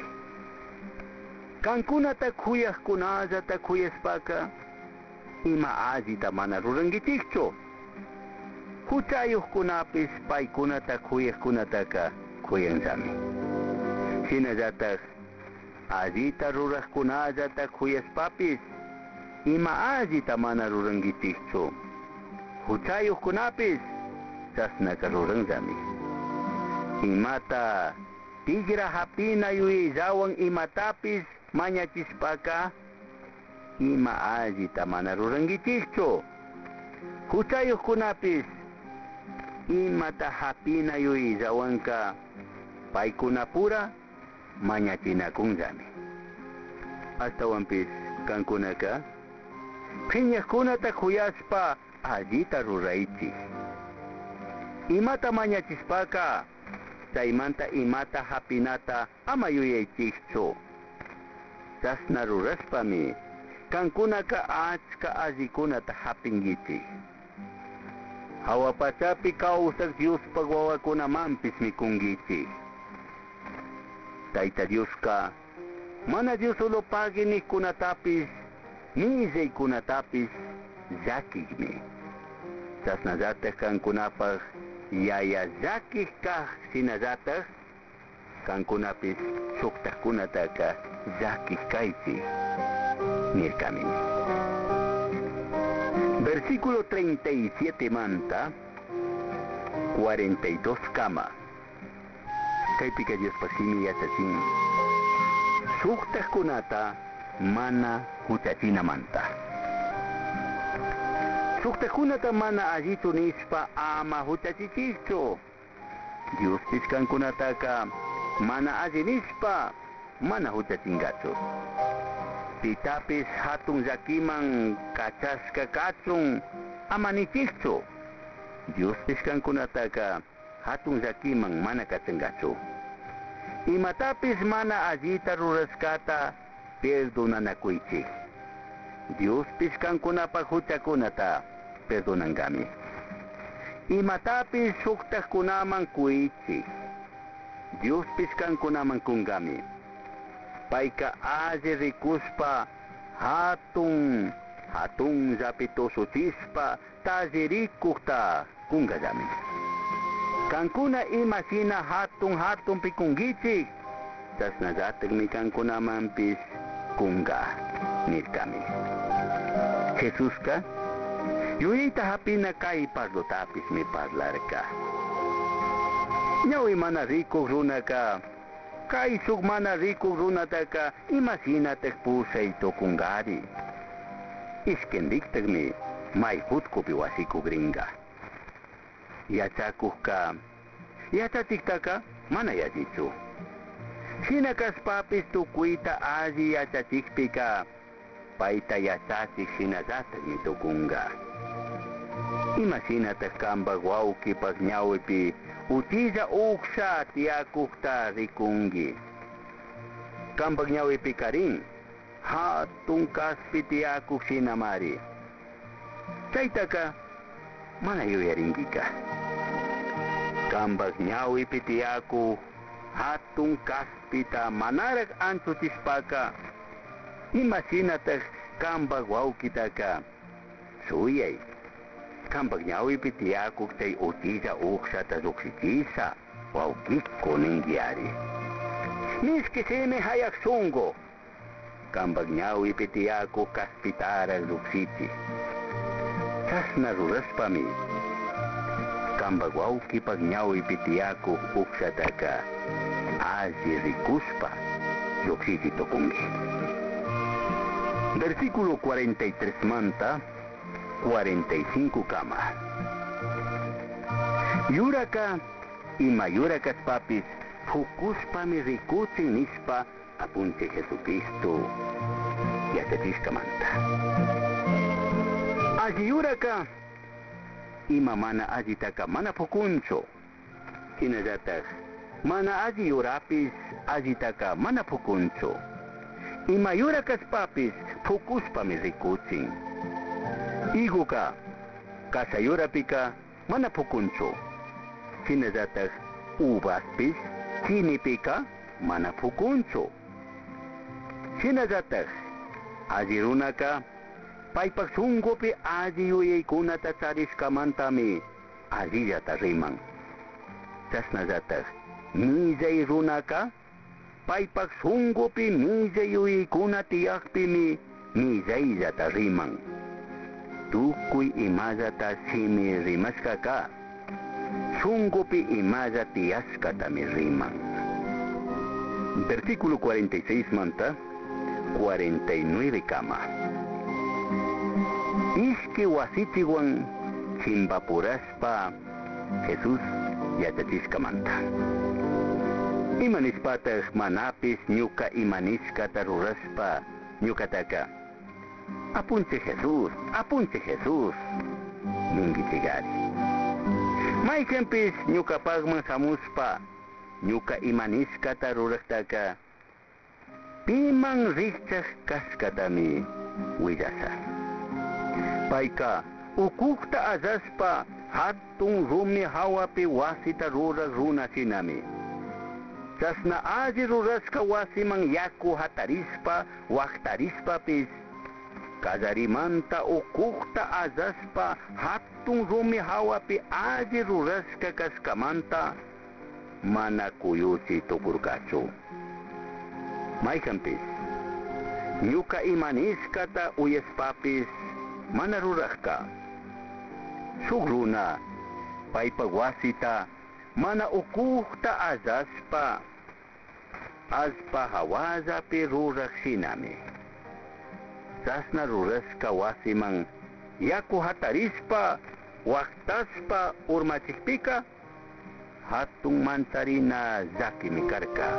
Kang kunata kuyas kunaza ta kuyas paka imaazita manaruranggitikcho. Kuchayuh kunapis pay kunata kuyas kunataka kuyang sami. Sinazata azita ruras kunaza ta kuyas papis ima azita mana ruranggitikcho huchayuh kunapis sasna karurang zami imata tigra hapina yui zawang imatapis manyachispaka ima azita mana ruranggitikcho huchayuh kunapis imata hapina yui zawangka paikunapura Manyachina kung zami. Hasta wampis kan kunaka. Pinya kunata kuyaspa azita ruraichi. Imata manyachispaka. Saimanta imata hapinata amayuyaichicho. Sasna ruraspami. Kan kunaka achka azikunata hapingiti. Hawapachapi kausak Dios pagwawa ko namampis mi kungichi. Taita Dios ka, mana Dios ulo pagini kunatapis, nizay kunatapis, zakig mi. Sas nazatag kang kunapag, yaya zakig ka sinazatag, kang kunapis, sukta kunataka, zakig kaiti, mir kami. Versículo 37 manta, 42 kama. Kay pika Dios pasimi yatasin. Sukta kunata, mana hutachina manta. Sukta kunata mana ajito nispa ama hutachichicho. Dios piskan kunata ka, mana ajinispa, mana hutachingacho. Pitapis hatong zakimang kachas kakachong amanichicho. Dios piskan kunataka hatong zakimang mana kachangacho. Imatapis mana ajita ruraskata perdonan akuichi. Dios piskan kunapahucha kunata perdonan kami. Imatapis suktak kunamang kuichi. Dios piskan kunamang kungami. Paika aje rikuspa hatong zapitoso chispa tazirikukta kungazami. Kankuna imasina hatong pikungichi tas nazatag mi kankuna mampis kunga nit kami. Jesus ka? Yuyita hapina kay parlotapis mi parlar ka. Nyawi mana riko runa ka. Kay sugmana rico runataka imasina tekpusa ito kungari. Iskendiktak mi may hutko piwasiko gringa. Yachakuh ka, yachachiktaka mana yachichu. Sinakas papis tukuita aji yachachikpika, paita yachachik sinazatag nito kunga. Imasina takambag wauki pagnyawipi, utiza uksa tiakukta rikungi. Kambag nyawi pikaring, hatong kaspi tiakuk sinamari. Chaitaka, manayo yaringi ka. Kambag nyawi pitiaku, hatong kaspi ta manarag anso tispaka. Imasina tak kambag wau kita ka. Suyay. Kambag nyawi pitiakuk tay utiza uksa ta zuksitisa, wau kikko ningyari. Miski seme hayak sungo, kambag nyawi pitiakuk kaspitara zuksiti. Sas naruras pami, kambag wau kipag nyawi pitiakuk uksa taka, azi rikuspa, zuksiti tokungi. Versículo 43 manta, 45 kama. Yuraka y mayurakas papis hukuspa mi rikuchin nispa apunte Jesucristo yatatisca manta. Aji yuraka y mamana ajitaka mana pukuncho. Kinajatak mana aji yurapis ajitaka mana pukuncho. Y mayurakas papis hukuspa mi rikuchin. Iguka, kasayurapika, manapukuncho. Sinazatak ubaspis, sinipika, manapukuncho. Sinazatak ajirunaka, paipagsungopi ajiyuyay kunata tsariska mantami, ajiyata rimang. Sasnazatak, mizay runaka, paipagsungopi mizayuyay kunatiyakpimi, mizay zata rimang. Tukuy imazata simi rimaskaka, sungupi imazati askata mi riman. Versículo 46 manta, 49 kama. Iski wasitiwan chimbapuraspa Jesús yatachiska manta. Imanispatag manapis nyuka imaniskata ruraspa nyukataka. Apunche Jesús, mingi tigari. May kempis nyuka pagmang samuspa, nyuka imaniska taruraktaka, pimang richas kaskatami wijasa. Paika, ukukta azaspa, hatun rumi hawapi wasita ruras runa sinami. Chasna aji ruraska wasimang yaku hatarispa waktarispa pis kazarimanta ukukta azaspa hatun rumi hawapi aji ruraska kaskamanta mana kuyuchi tukurkachu. Maikampis nyuka imaniskata uyespapis mana rurajka. Sugruna paipagwasita mana ukukta azaspa aspa hawaza pi ruraj sinami. Sasna ruraska wasimang yaku hatarispa waktaspa urmachikpika hatung mantarina zaki mikarka.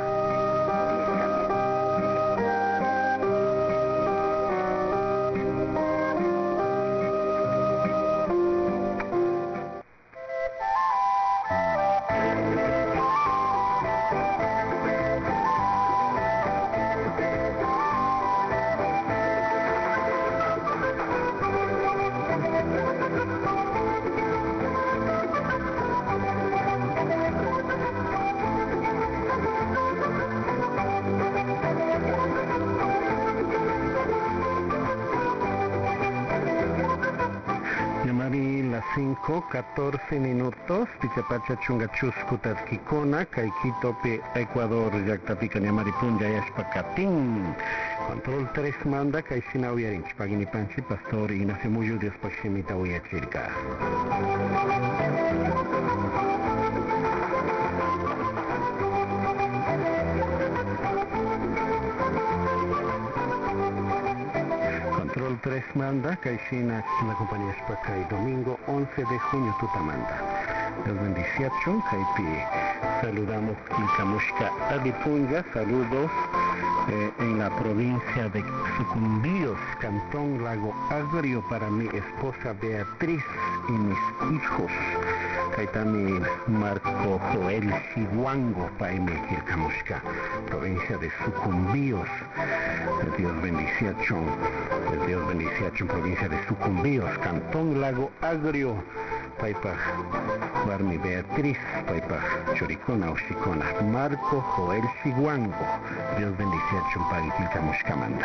Las 5:14 minutos, Pichapacha Chungachuscutas Kikona, Kaikito Pe Ecuador, Yactapica Ñamaripunja Yashpacatín. Control 3 manda, Kaisina Uyarinch, Pagini Panchi, Pastor Ignacio Muyo, Dios Pachimita Uyachirka. Control 3 manda, Kaisina, la compañía Spaca y domingo 11 de junio Tutamanda. Los bendición, Kaipi. Saludamos Kilkamushka Adipunja, saludos en la provincia de Sucumbíos, Cantón Lago Agrio, para mi esposa Beatriz y mis hijos. Kaitami Marco Joel Sihuango, Paime Kilkamushka, provincia de Sucumbíos. Dios bendición, provincia de Sucumbíos, Cantón Lago Agrio. Paipa Barmi Beatriz, Paipa Choricona Oshicona, Marco Joel Siguango. Dios bendice Chumpagui Kilkamushkamanda.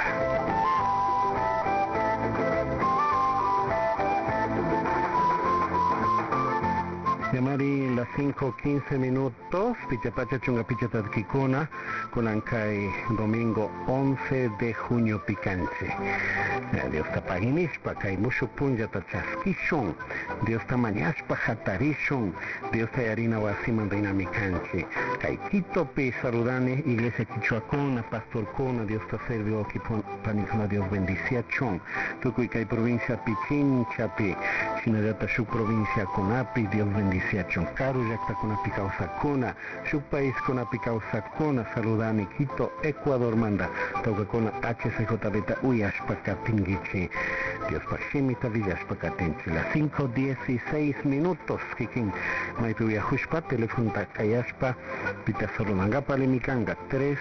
Yamari las 5:15 minutos, Pichapacha Chungapichatat Kikona, Colancay, domingo 11 de junio Picanche. Dios tapaginishpa, Kai Mushupunja Tachaskishon, Dios tamañashpa Hatarishon, Dios tayarina Wasiman Dinamicanche, Kai Quito Pe Saludane, Iglesia Quichuacona, Pastor Cona, Dios ta servio Panisona, Dios bendición, Tucuy Kai provincia Pichincha Pe, Sinadata Shuk provincia Conapi, Dios bendición. Caru Yacta Conapi Causacona, Shuk país Conapi Causacona, Saludane, Quito, Ecuador manda, Tauca Cona HCJ Beta Uyashpaca Tingichi, Dios Pachimita Villashpaca Tinchi, las 5:16 minutos, Kikin, Maituya Hushpa, teléfono Takayashpa, Pita Solonangapa Limikanga,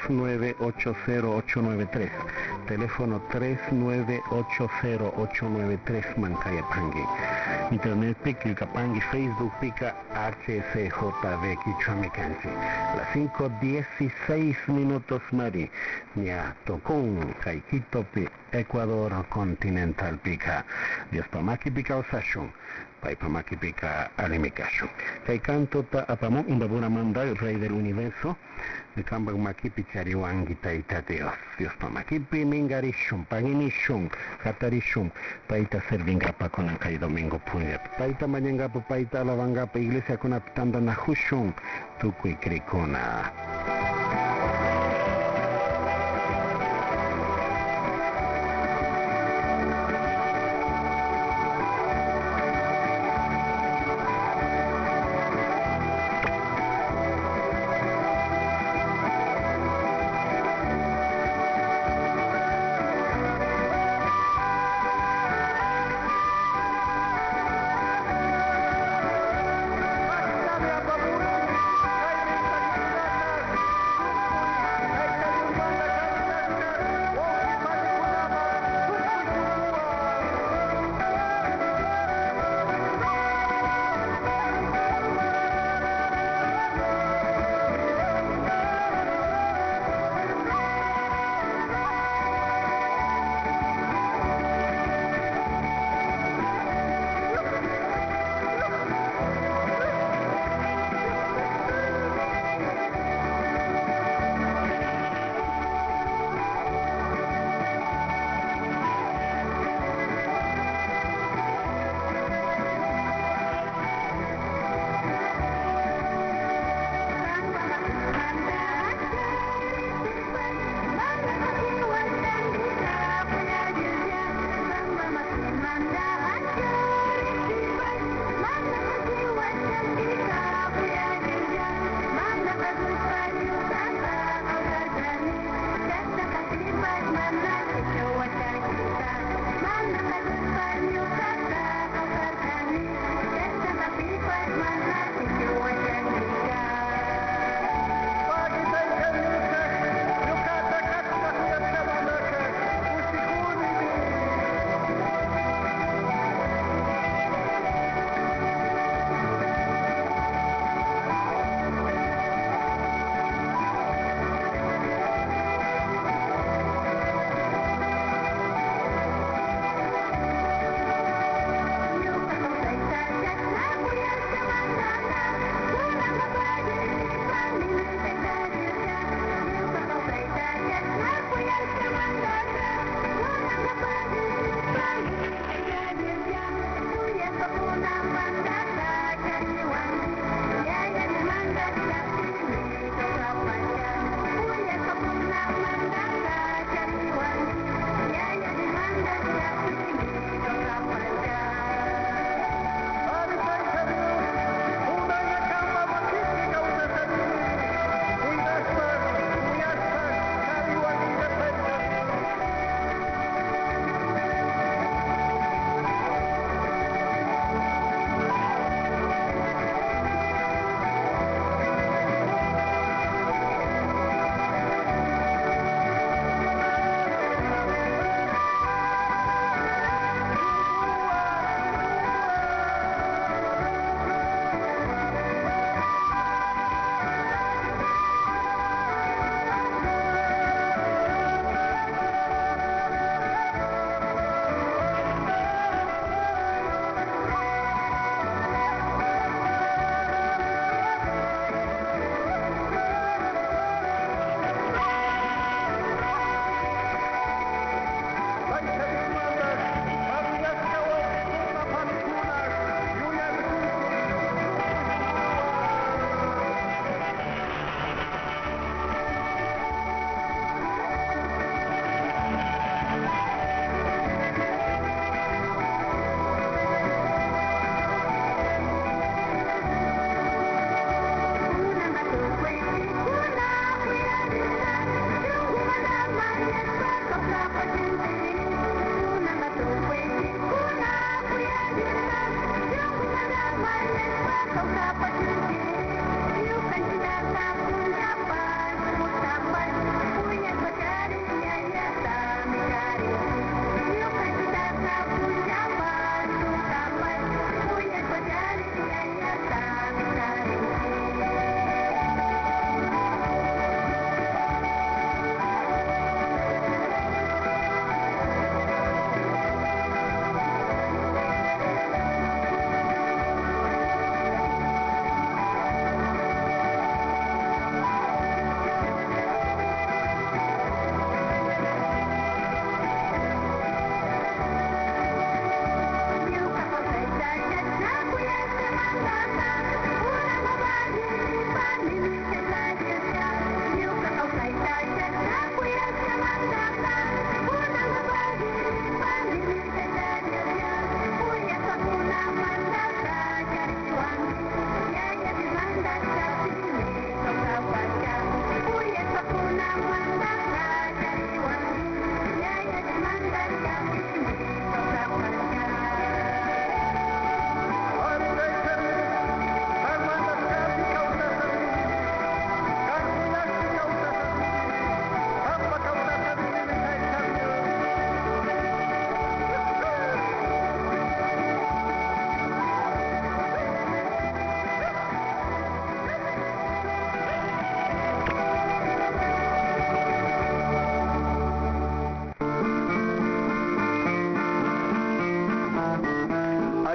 3980893, teléfono 3980893, Mancaya Pangi, Internet Pic, Kapangi, Facebook Pica, HCJB Kichamicanchi, las 5:16 minutos, Mari, Nia Tocón, Kaikito Pi, Ecuador Continental Pica, Dios Pamaki Pica Osashun, Paipamaki Pica Alimikashun, Kaikanto Ta Apamon, Imbabura Manda, el Rey del Universo, de Kambag Makipi Chariwangi Taita Dios, Dios Pamakipi Mingarishun, Paginishun, Hatarishun, Paita Servingapa con Ancay Domingo Punya, Paita Mayangapa, Paita Lavangapa, Iglesia con Aptanda Nahushun, Tukui Krikona.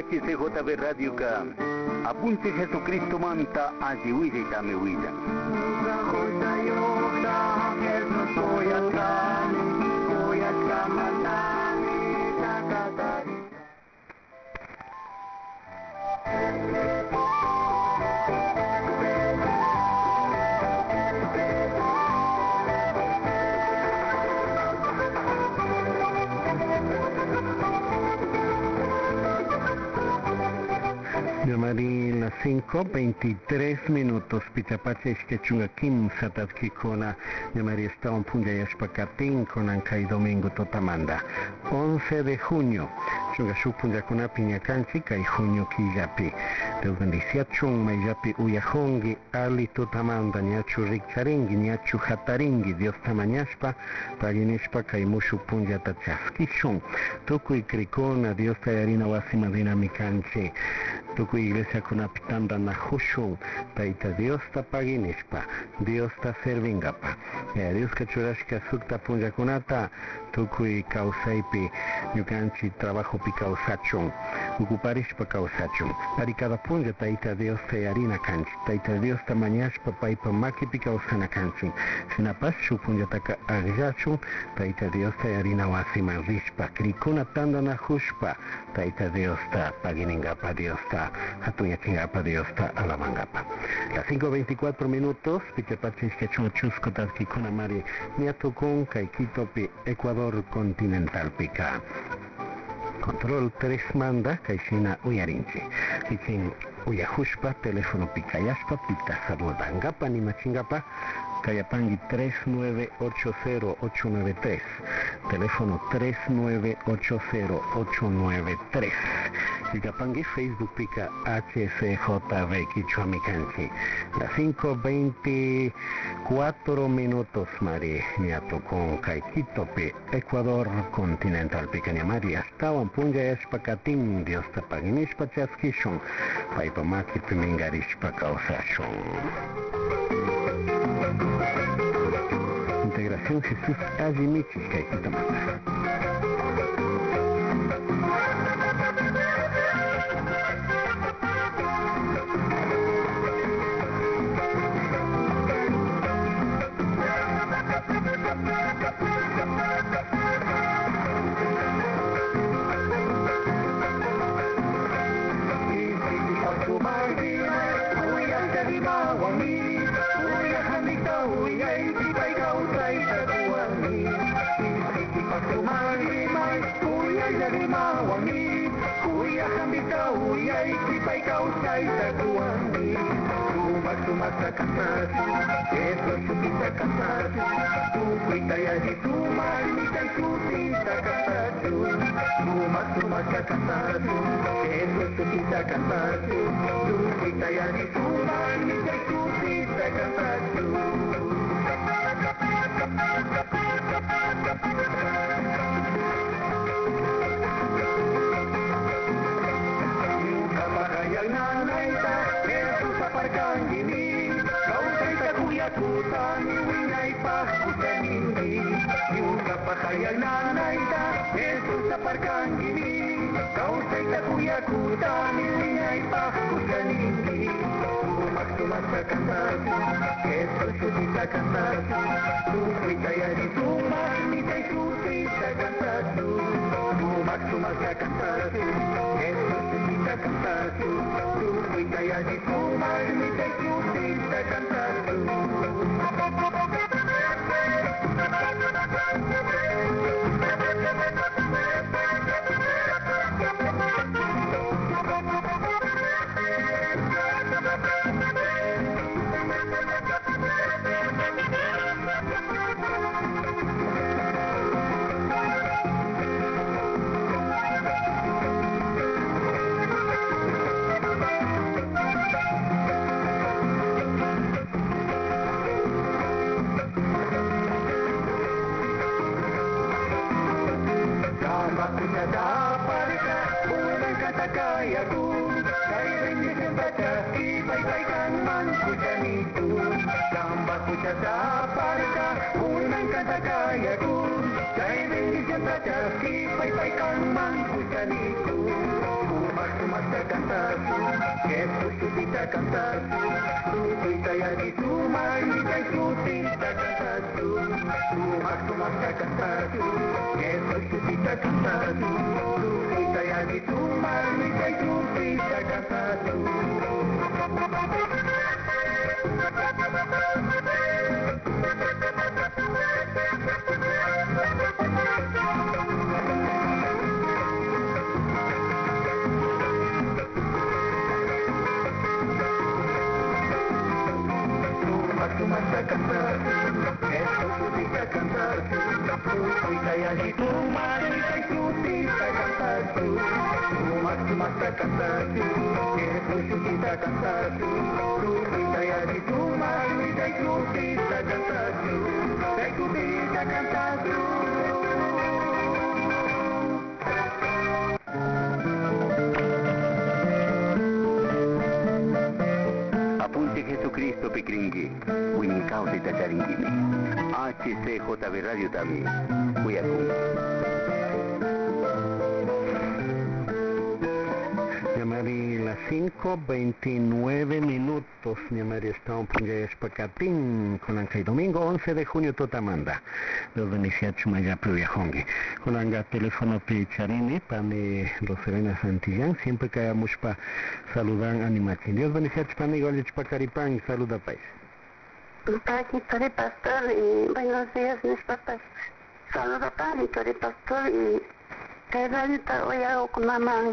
HCJB Radio ka apunte Jesucristo manta allí huida y dame huida. Mari las 5:23 minutos Pichapache Iskechunga Kim Satatki Kona Mari está un punja Yashpakatin Konan Kai Domingo Totamanda 11 de junio Chunga Shupunja Kuna Piña Kanchi Kai Junio Kiyapi del 18 Mayapi Uyahongi Ali Totamanda Nyachu Rikcharingi Nyachu Hataringi Dios Tamanyashpa Paginishpa Kai Mushu Punja Tachaski Shun Tukui Krikona Dios Tayarina Wasima Dinamikanchi Tukui iglesia con apitanda na hushun taita Dios ta paginishpa Dios ta servingapa Dios kachurashka sukta punja kunata tukui kausaipi yukanchi trabajo pi kausachun ucuparishpa kausachun pari cada punja taita Dios ta yarina kanchi taita Dios ta mañashpa paipa maki pi kausana kanchi sinapashu punja taka agjachun taita Dios ta yarina wasima rishpa krikuna tanda na hushpa taita Dios ta paginingapa Dios ta Hatuya Chingapa Dios ta Alamangapa. Las 5:24 minutos, Pichapachis que chusco taski con Mari Niato con Kaikito pi Ecuador continental pica. Control 3 manda Kaishina Uyarinchi. Kichin Uyahushpa, teléfono picayaspa, pita saludangapa ni machingapa. Cayapangi 3980-893, teléfono 3980-893. Cayapangi Facebook pica HCJB Quichuamicanchi. Las 5:24 minutos, Mari Niato con Kaikito Pi Ecuador continental picaña Mari hasta un punja espacatín Dios tapaginishpa chaskishon paipamaki pimingarishpa causashon. Integración Jesús Azimichi, Kaikito Mata. Masa cantar, eso es su pinta cantar, tu cuita y allí tu manita y tu pinta cantar, tu masa cantar, eso es su pinta cantar, tu cuita y allí tu manita y tu pinta cantar, nunca para y al nanaita, eso es aparcan y Kutani winay pakutanini Yuka pakayag nanaita Jesus sa parkangini Kausay takuya kutani winay pakutanini Tumak sa kantasi Jesus suti sa kantasi Tukoy kaya di tumak Nitay suti sa kantasi Tumak sa kantasi Jesus suti sa kantasi Tukoy kaya di tumak Nitay suti sa kantasi Sumasta cantasu, que susita cantasu, Sumita yagi sumita susita cantasu, Sumasta cantasu, que susita cantasu, Sumita yagi sumita susita cantasu. Sumasta cantasu, que susita cantasu, Sumita yagi sumita susita cantasu, Sumasta cantasu, que susita cantasu, Sumita yagi sumita susita cantasu, susita cantasu. Apunte Jesucristo Picringui, Wincaude Tacharingimi, HCJB Radio Tabi, Huyacu. Ñamari las 5:29 minutos. Ñamari está un punjayas pacatín con Anca y domingo 11 de junio Totamanda. Los beniciachos maya pluviajongue. Con Anga teléfono picharini pane Roserena Santillán. Siempre que hayamos pa saludan animachín. Dios beniciachos pane igual pa caripán. Saluda país. Aquí Tori Pastor y buenos días mis papás. Saluda para Tori Pastor y que radio hoy hago con mamá.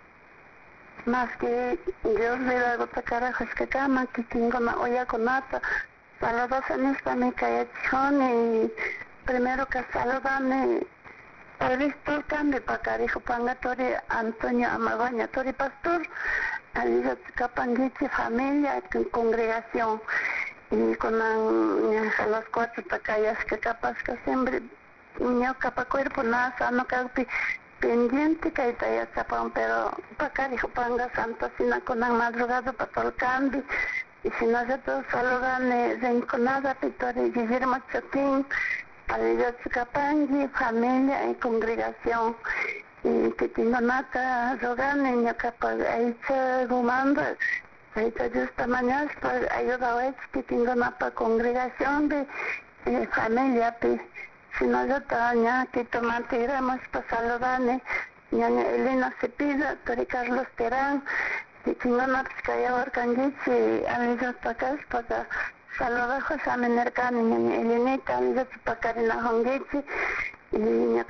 Más que Dios le da gota carajo es que cama, que tengo una olla con nata. Saludos a esta mi callechón y primero que saludan he visto el cambio para acá, dijo Pangatori Antonio Amagoña, Tori Pastor, Aliza Capanguichi, familia, congregación. Y con las 4 tacayas que capaz que siempre, no capa cuerpo, nada sano, capi. Pendiente que ahí ya chapan, pero para acá dijo Panga Santa, sino con la madrugada para todo el cambio. Y si nosotros saludan de nada, Pitori Guillermo Chotín, Alillo Chicapangui, familia y congregación. Y que tengo nada, rogan, niño capaz, ahí se gumando, ahí se justa mañana, para ayudar a que tengo nada congregación de familia, si nosotros ya que tomate iremos para saludar, ñaña Elena Cepida, Tori Carlos Terán, y chingona Pizcaya Orcangichi, Alillo Tacas, para saludar José Menercani, ñaña Elenita, Alillo Chipacarina Hongichi, y ña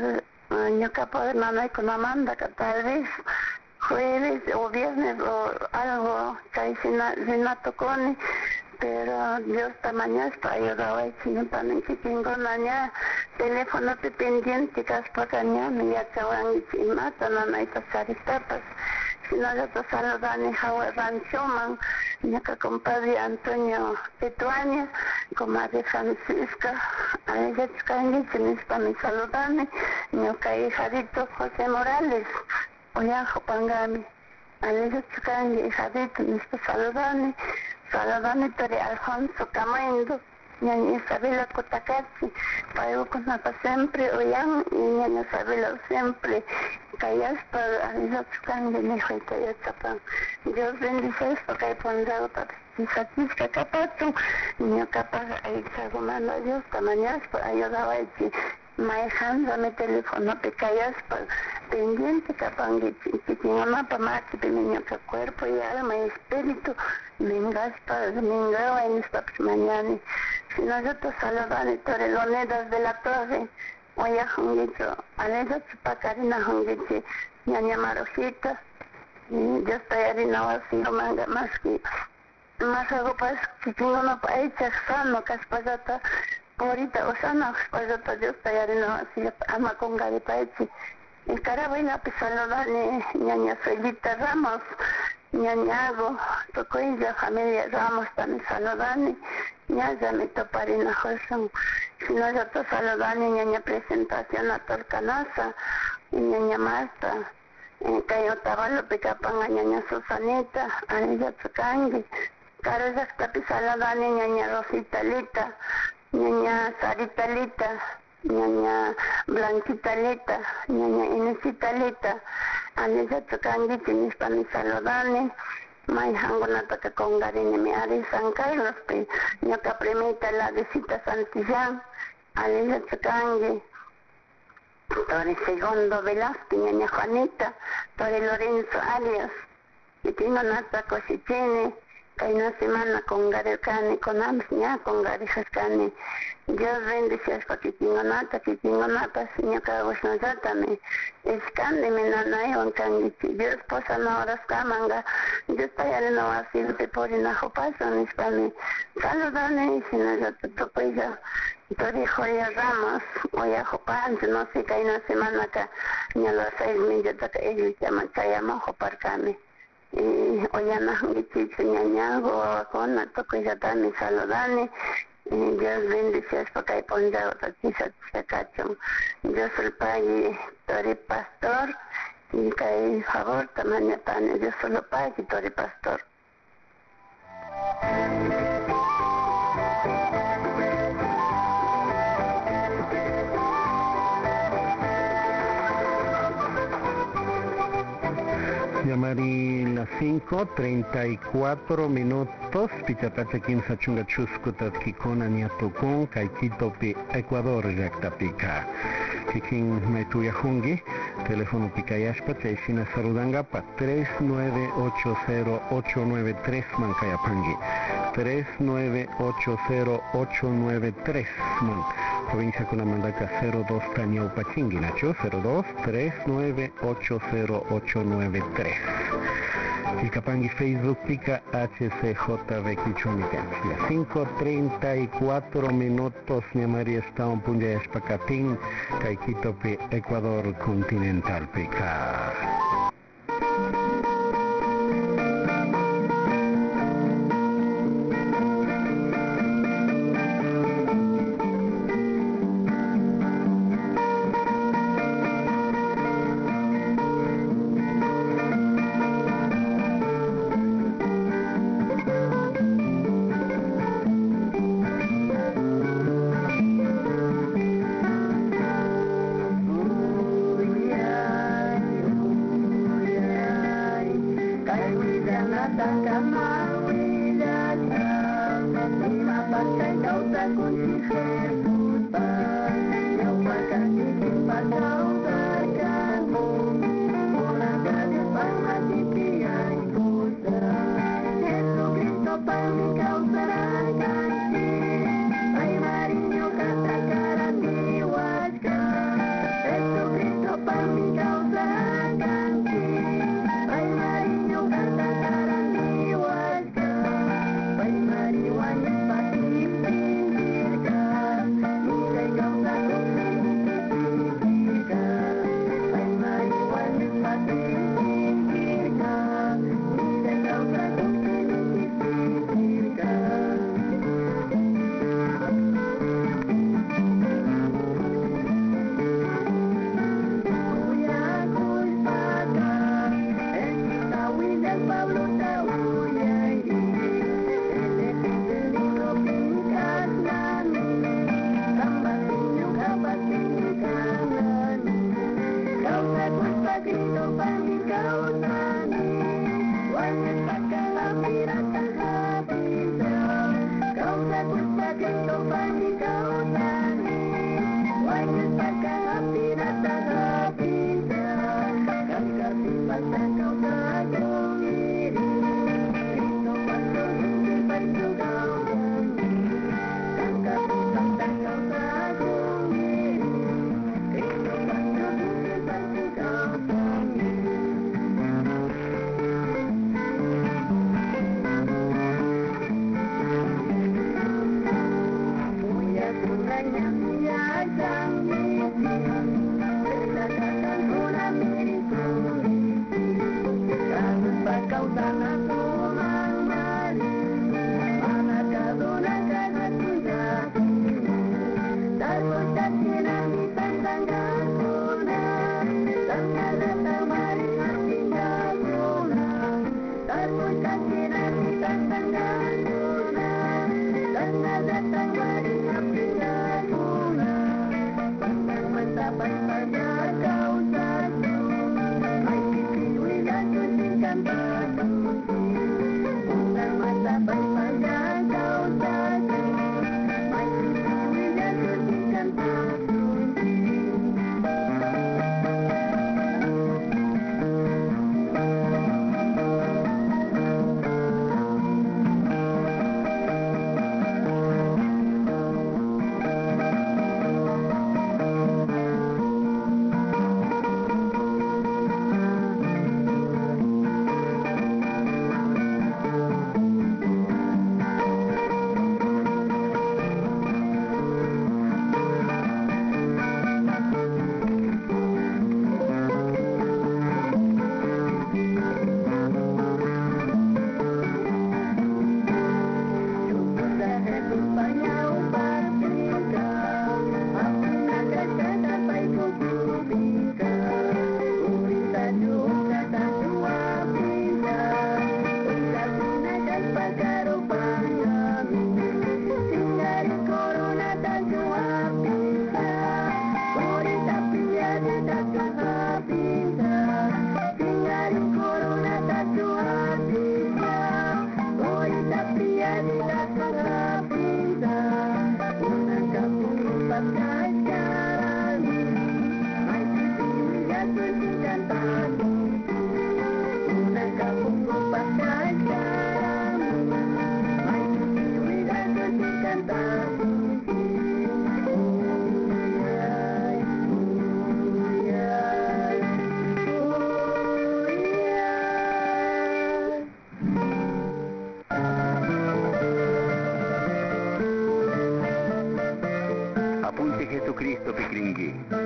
capa de mamá con Amanda, que tal vez jueves o viernes o algo, que ahí si no tocó ni. Pero Dios mañana está ayudado a chino también que tengo mañana teléfono pendiente que es para mañana y ya chavan y chimata no hay pasar etapas. Si no yo te saludan y Howard Ranchoman, mi compadre Antonio Petuania, comadre Francisca, a ella chicangi chinista mi saludane, mi hijadito José Morales, oyajo pangami, a ella chicangi hijadito mi saludane. Saludame Tori Alfonso Camendo, ñaña Isabela Cotacachi, pago con nada siempre, oyan, y ñaña Isabela siempre, callas para los cambios, mi hijo y callas. Dios bendice esto que hay pondrado para Satisca Capacho, niño capaz, ahí se mando a Dios, mañana para ayudar a ti. Maejando mi teléfono te callas pendiente capaz que tiene una para que niño que cuerpo y alma y espíritu vengas para domingo en esta mañana. Si nosotros saludamos Torelonedas de la Torre, oye Jonguicho, a ella Chupacarina Jonguichi, ñaña Marojita, y yo estoy harina vacío manga más que más algo para que tengo una hecha sano que es pasada. Ahorita, o sea, no, pues yo estoy harina así, ama con garipaechi. En Carabuena, pues saludane, ñaña Felita Ramos, ñañago, Tocoilla, familia Ramos, también saludane, ñaña me toparina Josón. Si no, yo te saludane, ñaña presentación a Torcanaza, y ñaña Marta, en Cayotavalo, Picapanga, ñaña Susanita, Anilla Tzucangi, Careza, Tapi saludane, ñaña Rosita Lita, ñaña Sarita Lita, ñaña Blanquita Lita, ñaña Inesita Lita, Alisa Tukangi Tinis Panisalodani, May Hangonata Congarini Mi Ari San Carlos, Ñoca Primita la visita Santillán, Alisa Tukangi, Tore Segundo Velázquez, Ñaña Juanita, Tore Lorenzo Arias, y tengo Nata Cosichene, que hay una semana con Garecani, con Amsña, con Garejascani. Dios bendice a que tengo nata, señor Cagosnazatame. Escándeme, Nanayon Kangichi. Dios posa no horas camanga. Dios tayale no así, te pone na jopason, espame. Saludane, si no yo te topeja. Tori Joya Ramos, Oya Jopan, no sé que hay una semana acá, ni a los 6 minutos que ellos llaman Chayama Joparcame. Oya Nahangichi, Ñañago, con Natoco y Yatani, saludane. Dios bendice porque hay ponda otra quizá Chacachón. Dios el Padre, Tori Pastor, y que hay favor también pane. Dios solo Padre, Tori Pastor. Llamari las 5:34 minutos, Pichatacha Kimsa Chunga Chuskutat Kikona Niatukun, Kaikito Pi Ecuador Yactapica. Kikin Maituya Jungi, teléfono Picayashpa, Chaisina Sarudangapa, 3980-893 Mancayapangi, 3980-893 Man. Provincia Cunamandaca 02 Tañaupachingi, Nacho 02-3980-893. Ilcapangi Facebook Pica HCJB Quichonica. 5:34 minutos, mi María está un punja espacatín, Caiquito Pi Ecuador continental Pica.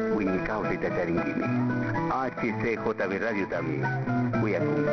Winikao de Tacharingimi. HCJB Radio también. Cuídate.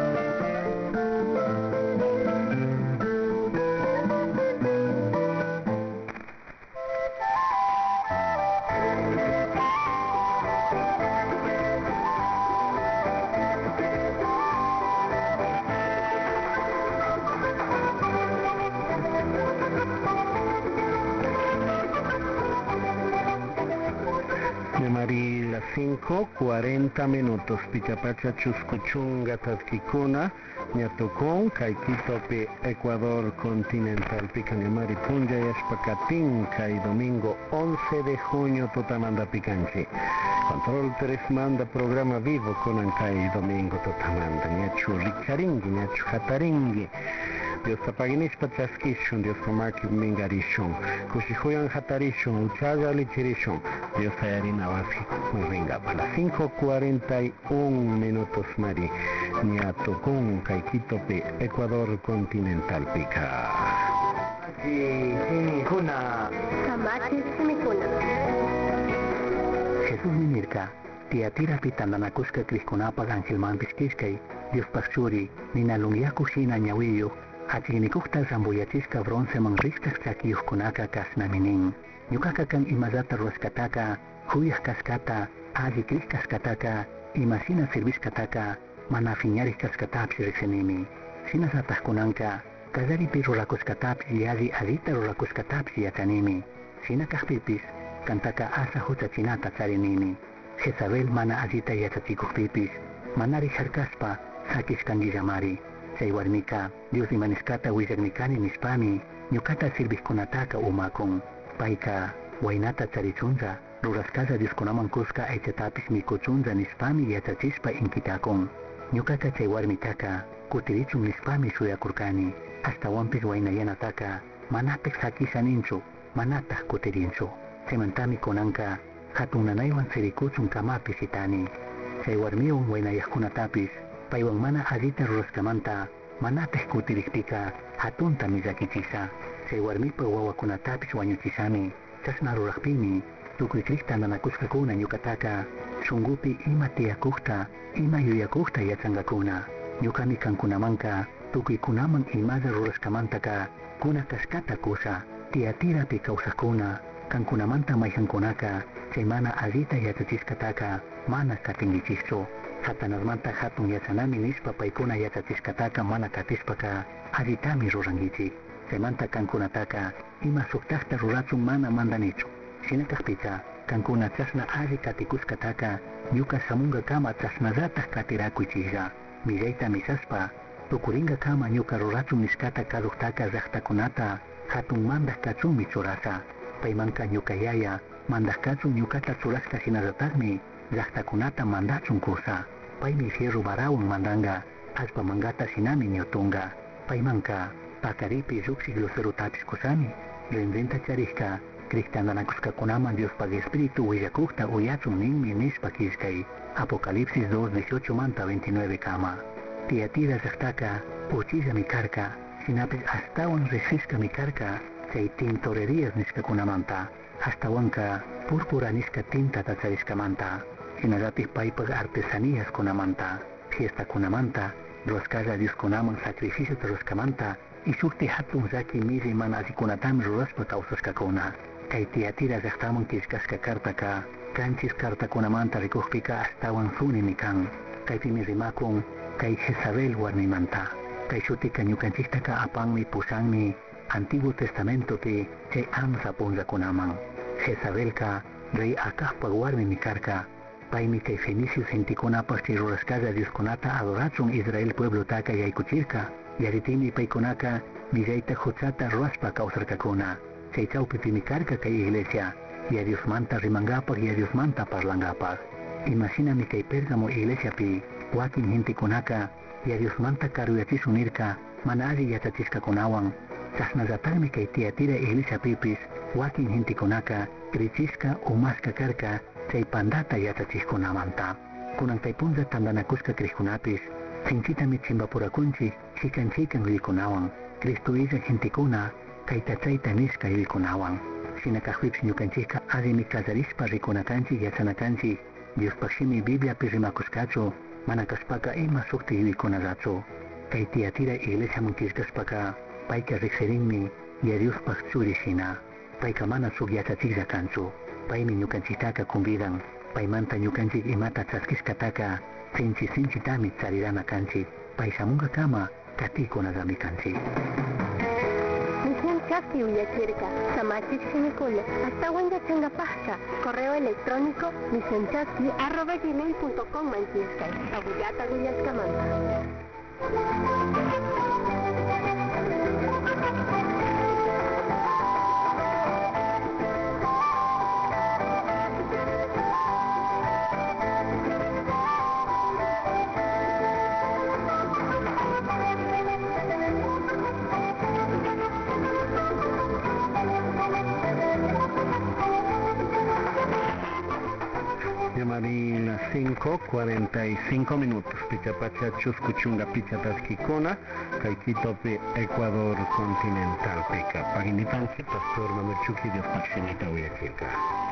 Las 5:40 minutos. Picapacha Chuscuchunga Tazquicuna, Ñatocón, Caiquitope, Ecuador continental. Picañamari Punja Yashpacatín, Cai domingo 11 de junio, Totamanda Picanchi. Control 3 manda programa vivo con Ancai domingo Totamanda. Ñachu Ricaringui, Ñachu Jataringui. Dios tapaginish pachaskishun, Dios tomaki mingarishun, kushihuyan hatarishun, uchaga lichirishun, Dios ayarina wasi, venga, para las 5:41 minutos, Mari, Ñatocón, Caiquitope, Ecuador continental, pica. Samachi Simikuna. Jesús Minirka, Tiatira Pitandanakuska Kriskunapa Angelman Piskiskai, Dios Pasuri, Nina Lungiakushina Ñawiyo, Hachinikukta Zambuyachisca bronce manriscas Chakiyukunaka Kasnaminin, Yukakakan Imazata Ruskataka, Huyas Kaskata, Aji Kris Kaskataka, Imasina Servis Kataka, Manafiñaris Kaskatapsi Rexenimi, Sinasatas Kunanka, Kazari Pirulakuskatapsi Yazi Adita Rulakuskatapsi Yatanimi, Sinakahpipis, Kantaka Asa Huchachinata Tsarinimi, Jezabel Mana Azita Yachachikupipis, Manari Sharkaspa, Sakis Kangillamari, Seiwarmika, Dios imaniscata Wizagnikani Nispami, Nyukata Sirviskunataka Umakon, Paika, Wainata Charichunza, Ruraskaza Dioskunaman Kuska Echatapis Mikuchunza Nispami Yachachispa Inkitakon, Nyukaka Cheiwarmitaka, Kutirichum Nispami Suyakurkani, hasta Wampis Wainayanataka, Manapek Sakisaninchu, Manata Kutirinchu, Semantami Konanka, Hatunanaiwan Serikuchum Kamapis Itani, Seiwarmiun Wainayaskunatapis, Paiwan mana adita ruraskamanta, manapes kutirikpika, hatunta mizakichisa, seiwarmipa wawakunatapis wañuchisami, chasna rurakpimi, tukuykristan nanakuskakuna ñukataka, shungupi ima tiyakukta, ima yuyakukta yachangakuna, ñukami kankunamanka, tukuykunaman imaza ruraskamantaka, kuna kaskata kusa, tiyatirapi kawsakuna, kankunamanta mayjankunaka, semana adita yachachiskataka, mana katingichischu, Satanasmanta hatun yachanami nispa paykuna yachachisqataqa mana katispaka aditami rurangichik. Semanta kankunataqa ima suktaqta rurachun mana mandanichu. Shinakaqpicha kankuna chasna alli katikuskataqa ñuka samunga kama chasnallataq katirakuychiklla. Millayta misaspa tukuringa kama ñuka rurachun niskata kaluqtaqa llaqtakunata hatun mandaq kachunmi churasa. Paymanka ñuka yaya mandaq kachun ñukata churasqa hinallataqmi llaqtakunata mandachun kusa. Paymi fierro barawan mandanga, aspa mangata sinami ñutunga. Paymanka, pakaripi ruksik lucerutapis kusami, reinventa charishka, kristandanakuskakunaman Dios pag espíritu willakukta uyachun ninmi nispa kiskay. Apocalipsis 2:18 manta 29 kama. Tiatira llaqtaqa, uchilla mi karka, sinapis astawan resisca mi karka, chay tintorerías niskakunamanta, astawanka, púrpura niska tinta tachariskamanta. Sinagapis paypag artesanías kunamanta, fiesta kunamanta, ruaskaza Dios kunaman sacrificio ruskamanta, y sukti hatun zaki miri man asikunatami ruraspa kawsaskakuna. Kay tiatira llaqtaman kichkaska kartaka, kanchis karta kunamanta rikuqpika astawan sunimi kan. Kaypimi rimakun, kay Jezabel warmimanta. Kay shutika ñukanchiktaka apanmi pusanmi, Antiguo Testamentopi chay amsa punllakunaman. Jezabelka, rey akaqpag warmimi karka, Paymi kay Fenicios intikunapas chay ruraskaza Dioskunata adorachun Israel pueblo taka yaykuchirka, yaritimi paykunaka millayta huchata ruaspa kawsarkakuna. Chay chawpipimi karka kay iglesia, ya Diosmanta rimangapag ya Diosmanta parlangapag. Imaginami kay Pérgamo iglesiapi, wakin hintikunaka, ya Diosmanta karuyachisunirka, mana alli yachachisqakunawan, chasnallataqmi kay Tiatira iglesiapipis, wakin hintikunaka, krichisqa umasqa karka, chay pandata yachachiskunamanta. Kunan kay punlla tandanakusqa kriqkunapis, sinchitami chimbapurakunchik, chikan rikunawan, Cristo illak hintikuna, kay tachayta nisqa rikunawan. Shinakahwip Ñukanchika Adimi Kazarispa Rikunakanchik Yachanakanchik Dios Pakshimi Biblia Pirimakuskachu Manakaspaka Ima Sukti Yuikunarachu Kay Tiatira Iglesia Munkishkaspaka Paika Rikserinmi Dios Pakchuri Shina Paika Mana Sugyachachik Kanchu Paimi Ñukanchitaka Kumbidan Paimanta Ñukanchik Imata Chaskiskataka Sinchi Tami Tsarirana Kanchik Paisamunga Kama Katikunagami Kanchik Chasti Uyakirka, Samachik Sinikule, hasta Wanga Changapasca, correo electrónico misenchasti@gmail.com Manchiskay, Abuyata Guyaskamanta. Marina 5:45 minutos. Pichapachachus Kuchunga Pichatasquicona, Caikitope, Ecuador continental. Pica, Paginitanche, Pastor Mamerchuki, Dios Pachinita, Huyaquilca.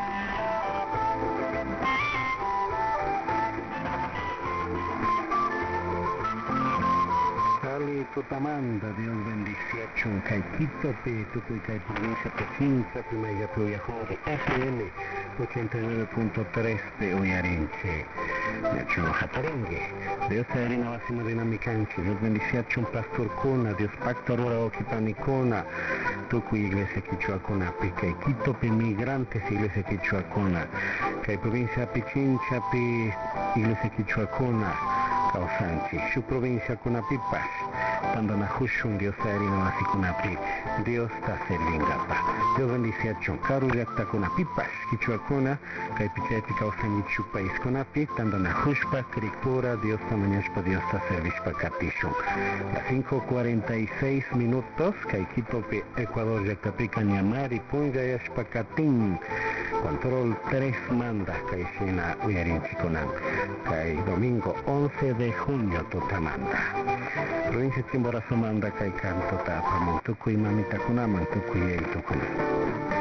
Ali Tutamanda, Dios bendice Chun Caikitope, Tucuicay provincia Pechincha, Pimaya Puyajori, FM 89.3 de Uyarinche. Nacho Jatarengue. Dios te harina vasima dinamicanche. Dios bendice Chun Pastor Cona, Dios Pacto Rora Oquipanicona, Tucu Iglesia Quichuacona, Pica y Quitope Migrantes, Iglesia Quichuacona, Cay provincia Pichincha, Iglesia Quichuacona, Causanchi, su provincia Cunapipas, Pandana Hushun, Dios Arina Vasikunapi, Dios Taselingapa. Dios bendice a Chon, Karuyakta Cunapipas, Kichuacona, Caipichati Causanchi País Cunapi, Tandana Hushpa, Cricura, Dios Tamañashpa, Dios Taservishpa Catishun. Las 5:46 minutos, Caikitope, Ecuador, Yactapica, Ñamari, Punga, Yashpacatín. Control 3 manda, Caixina, Uyarinchiconan. Cai domingo 11 de junio, Totamanda. Provincia Chimborazo manda, Cai Canto, Tapa, Montucu y Mamita Kunaman, Tucu y Eitucunan.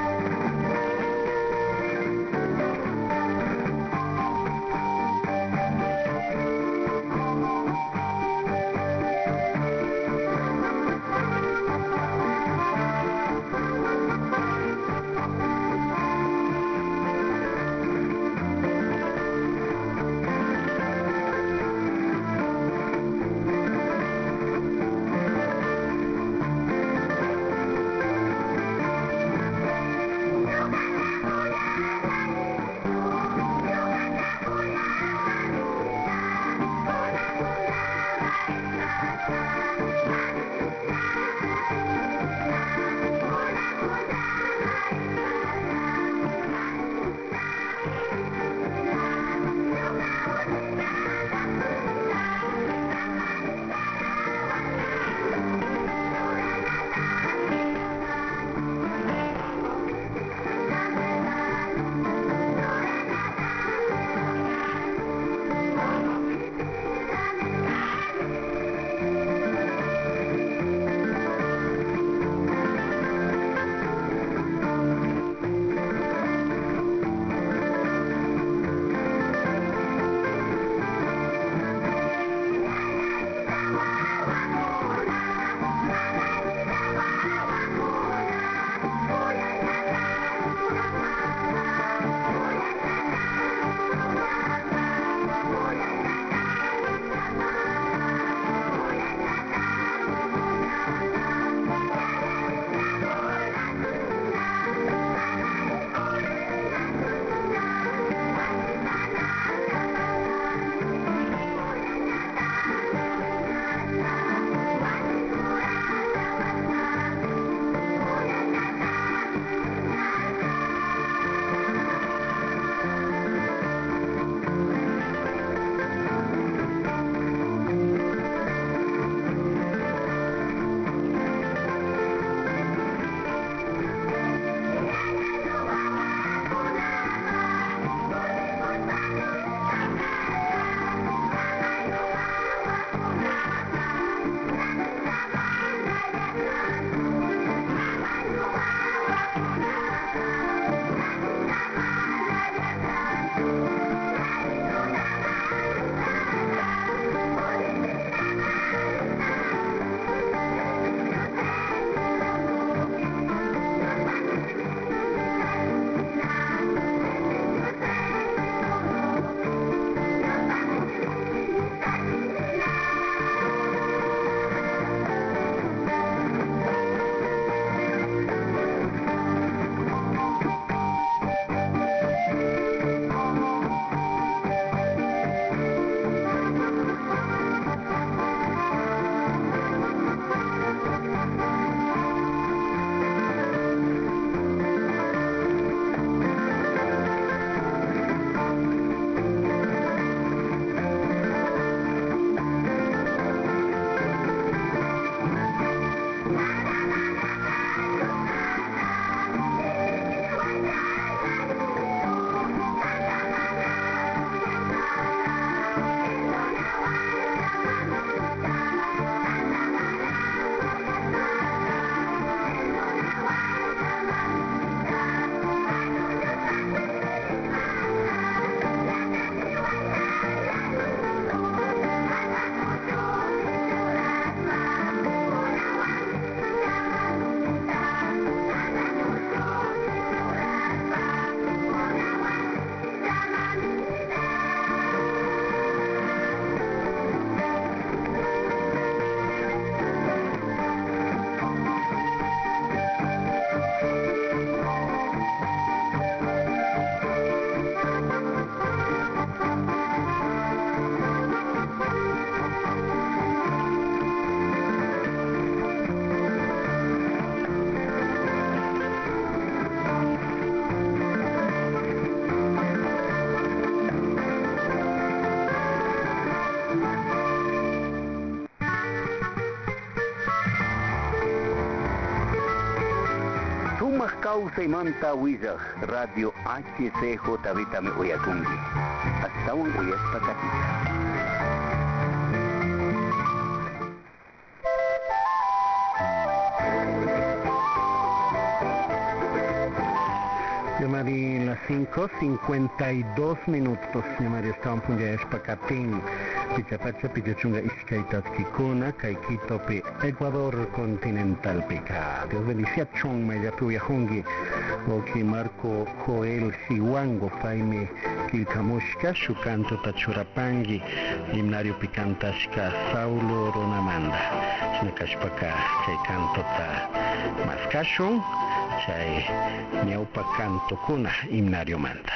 Saimanta Wizard, Radio HCJB Tame Oyakungi. Hasta un Oyas Llamari las 5:52 minutos. Llamari está un punto de espacatín. Pichapacha, pichachunga, iskaitat, kikuna, kaikito, pi Ecuador continental, pica. Dios bendice chong, mayapu yahungi. Oki Marco Joel Siwango, Faime, Kilkamushka, Shukanto Tachurapangi, Himnario Picantashka, Saulo Ronamanda. Chinakashpaka, Chay Canto Ta Mascashon, Chay Nyaupa Canto Kuna, Himnario Manda.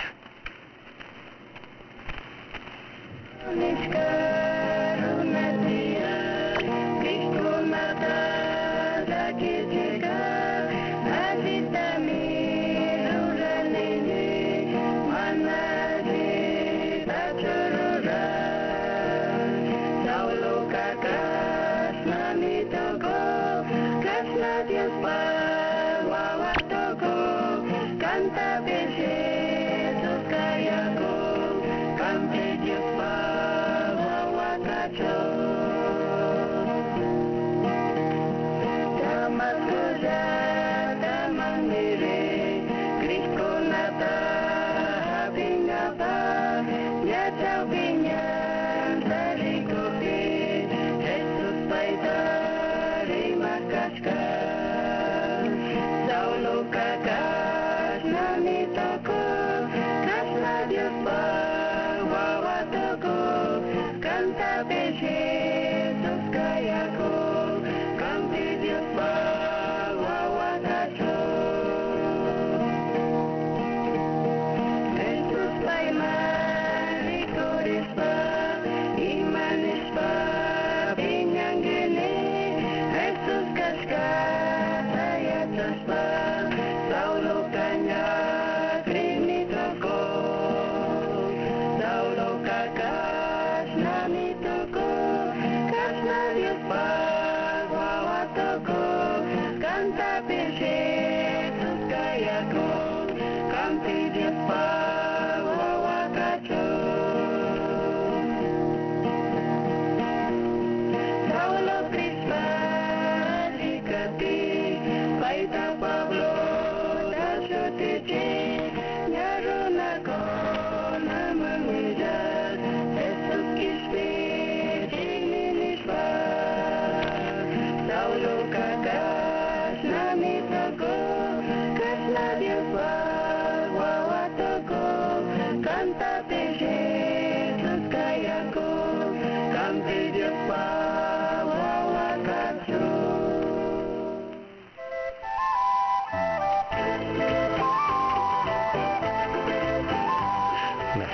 Las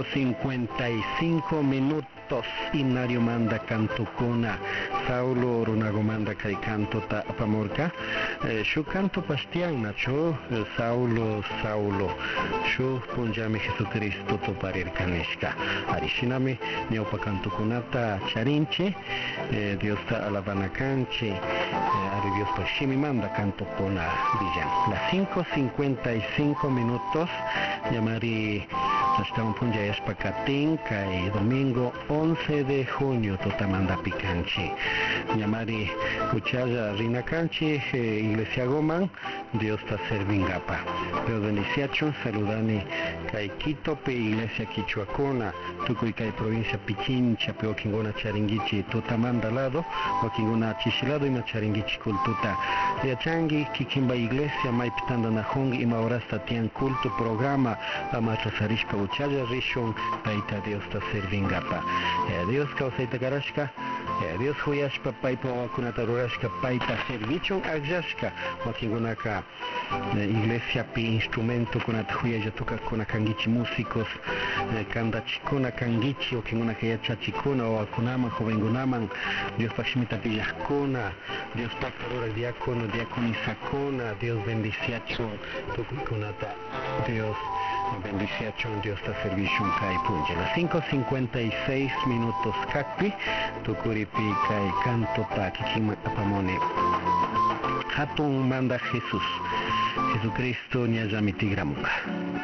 5:55 minutos. Himnario manda canto kuna Saulo Runago manda kai canto ta pamorca. Shu canto pastian nacho Saulo Shu punjami Jesucristo to parir kanishka. Arishinami neopa canto kunata charinche. Dios ta alabana canche. Ari Dios pashimi manda canto kuna villan. Las 5:55 minutos. Llamari hasta un punja espacatín kai domingo 11 de junio totamanda picanchi. Llamari Uchaya Rina Canchi, Iglesia Goman, Dios ta servingapa. Dios bendición, saludani kai Quito pe Iglesia Quichuacona, Tucuy kai provincia Pichincha, pe Okingona Charingichi, totamanda lado, Okingona Chichilado y Charingichi cultuta. Yachangi, Kikimba Iglesia, Maipitanda Nahongi, y Maurasta tian culto programa, Amatrasarishpa Uchaya Rishon, Taita Dios ta servingapa. Dios causaita garashka, Dios huyashpa paipa wakunata rurashka paita servichon agjashka, wakingunaka iglesia pi instrumento kunata huyaja toka kuna kangichi músicos, kanda chikuna kangichi wakingunaka yacha chikuna o wakunama jovengunaman, Dios pashimita pillakuna, Dios pakarura diácono, diaconisakuna, Dios bendiciacho, tukunata, Dios bendición, Dios ta servicio kai punje. Las 5:56 minutos kakpi, tukuripi kai canto pa kikima apamone. hatun manda Jesús. Jesucristo ñallami tigramuka.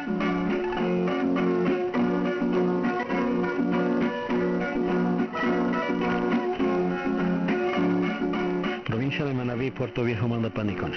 Provincia de Manabí, Puerto Viejo, manda Panicona.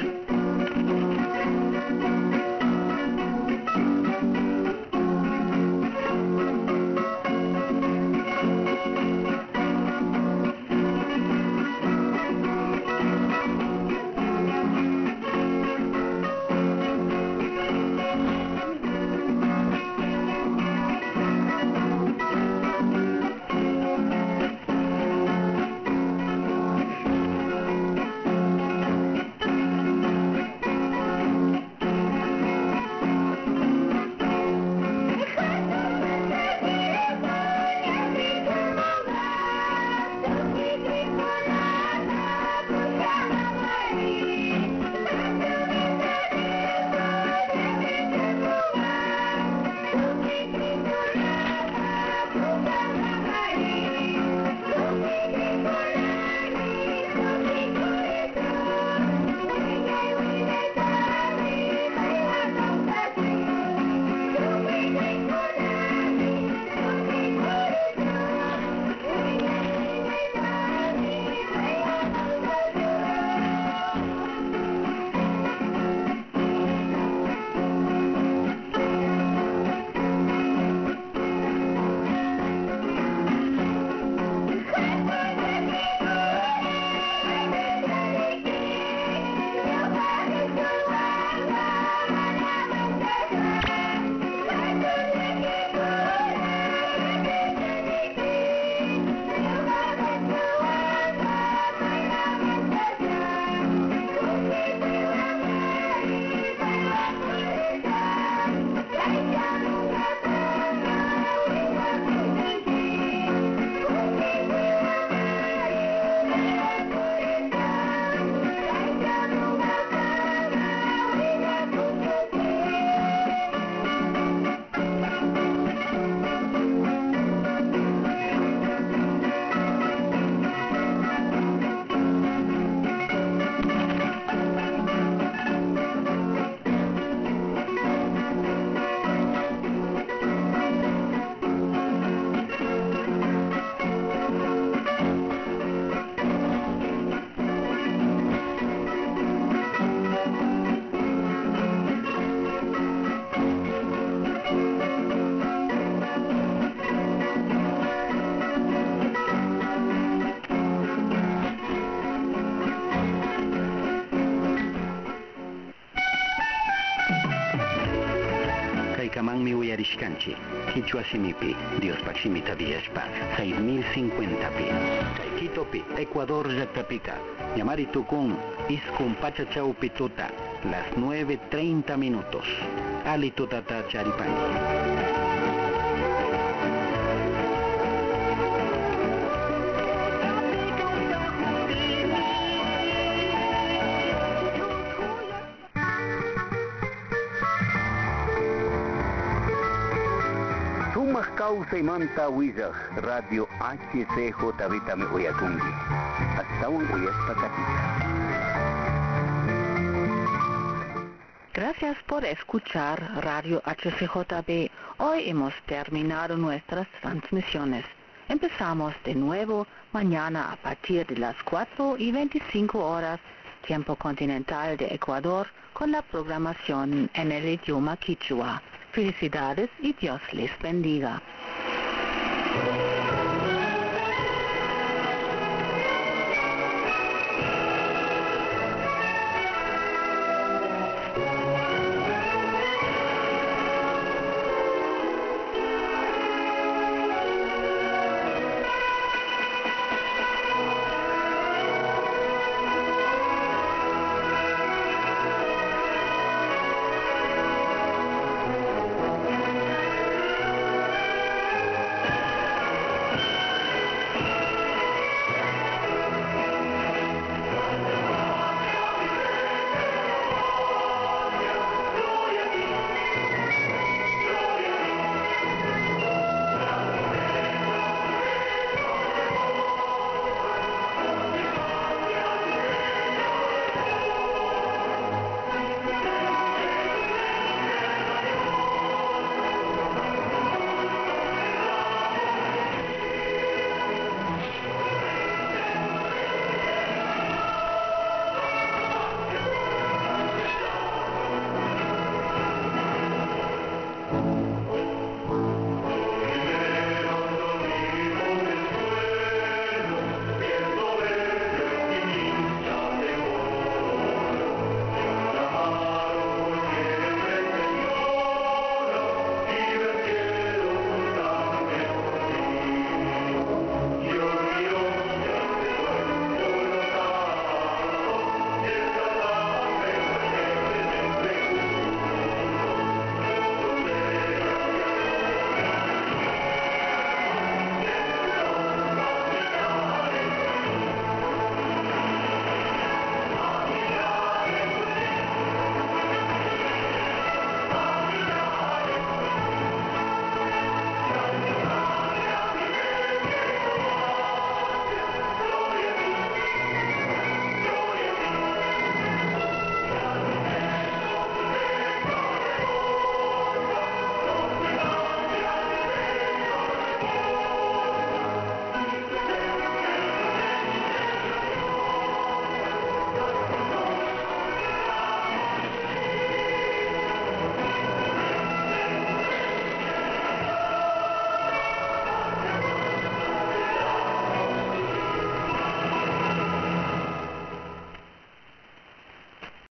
Kamanmi uyarishkanchi, Quichua simipi, Dios Paximita Villashpa, 6050pi. Quitopi, Ecuador Yactapica, Yamari Tucún, Iskun Pachachaupi Tuta, las 9:30 minutos. Ali Tutata Charipani. Causa y manta Wizard, Radio HCJ Vitame Oyatungi. Hasta un Gracias por escuchar Radio HCJB. Hoy hemos terminado nuestras transmisiones. Empezamos de nuevo mañana a partir de las 4:25 tiempo continental de Ecuador, con la programación en el idioma quichua. Felicidades y Dios les bendiga.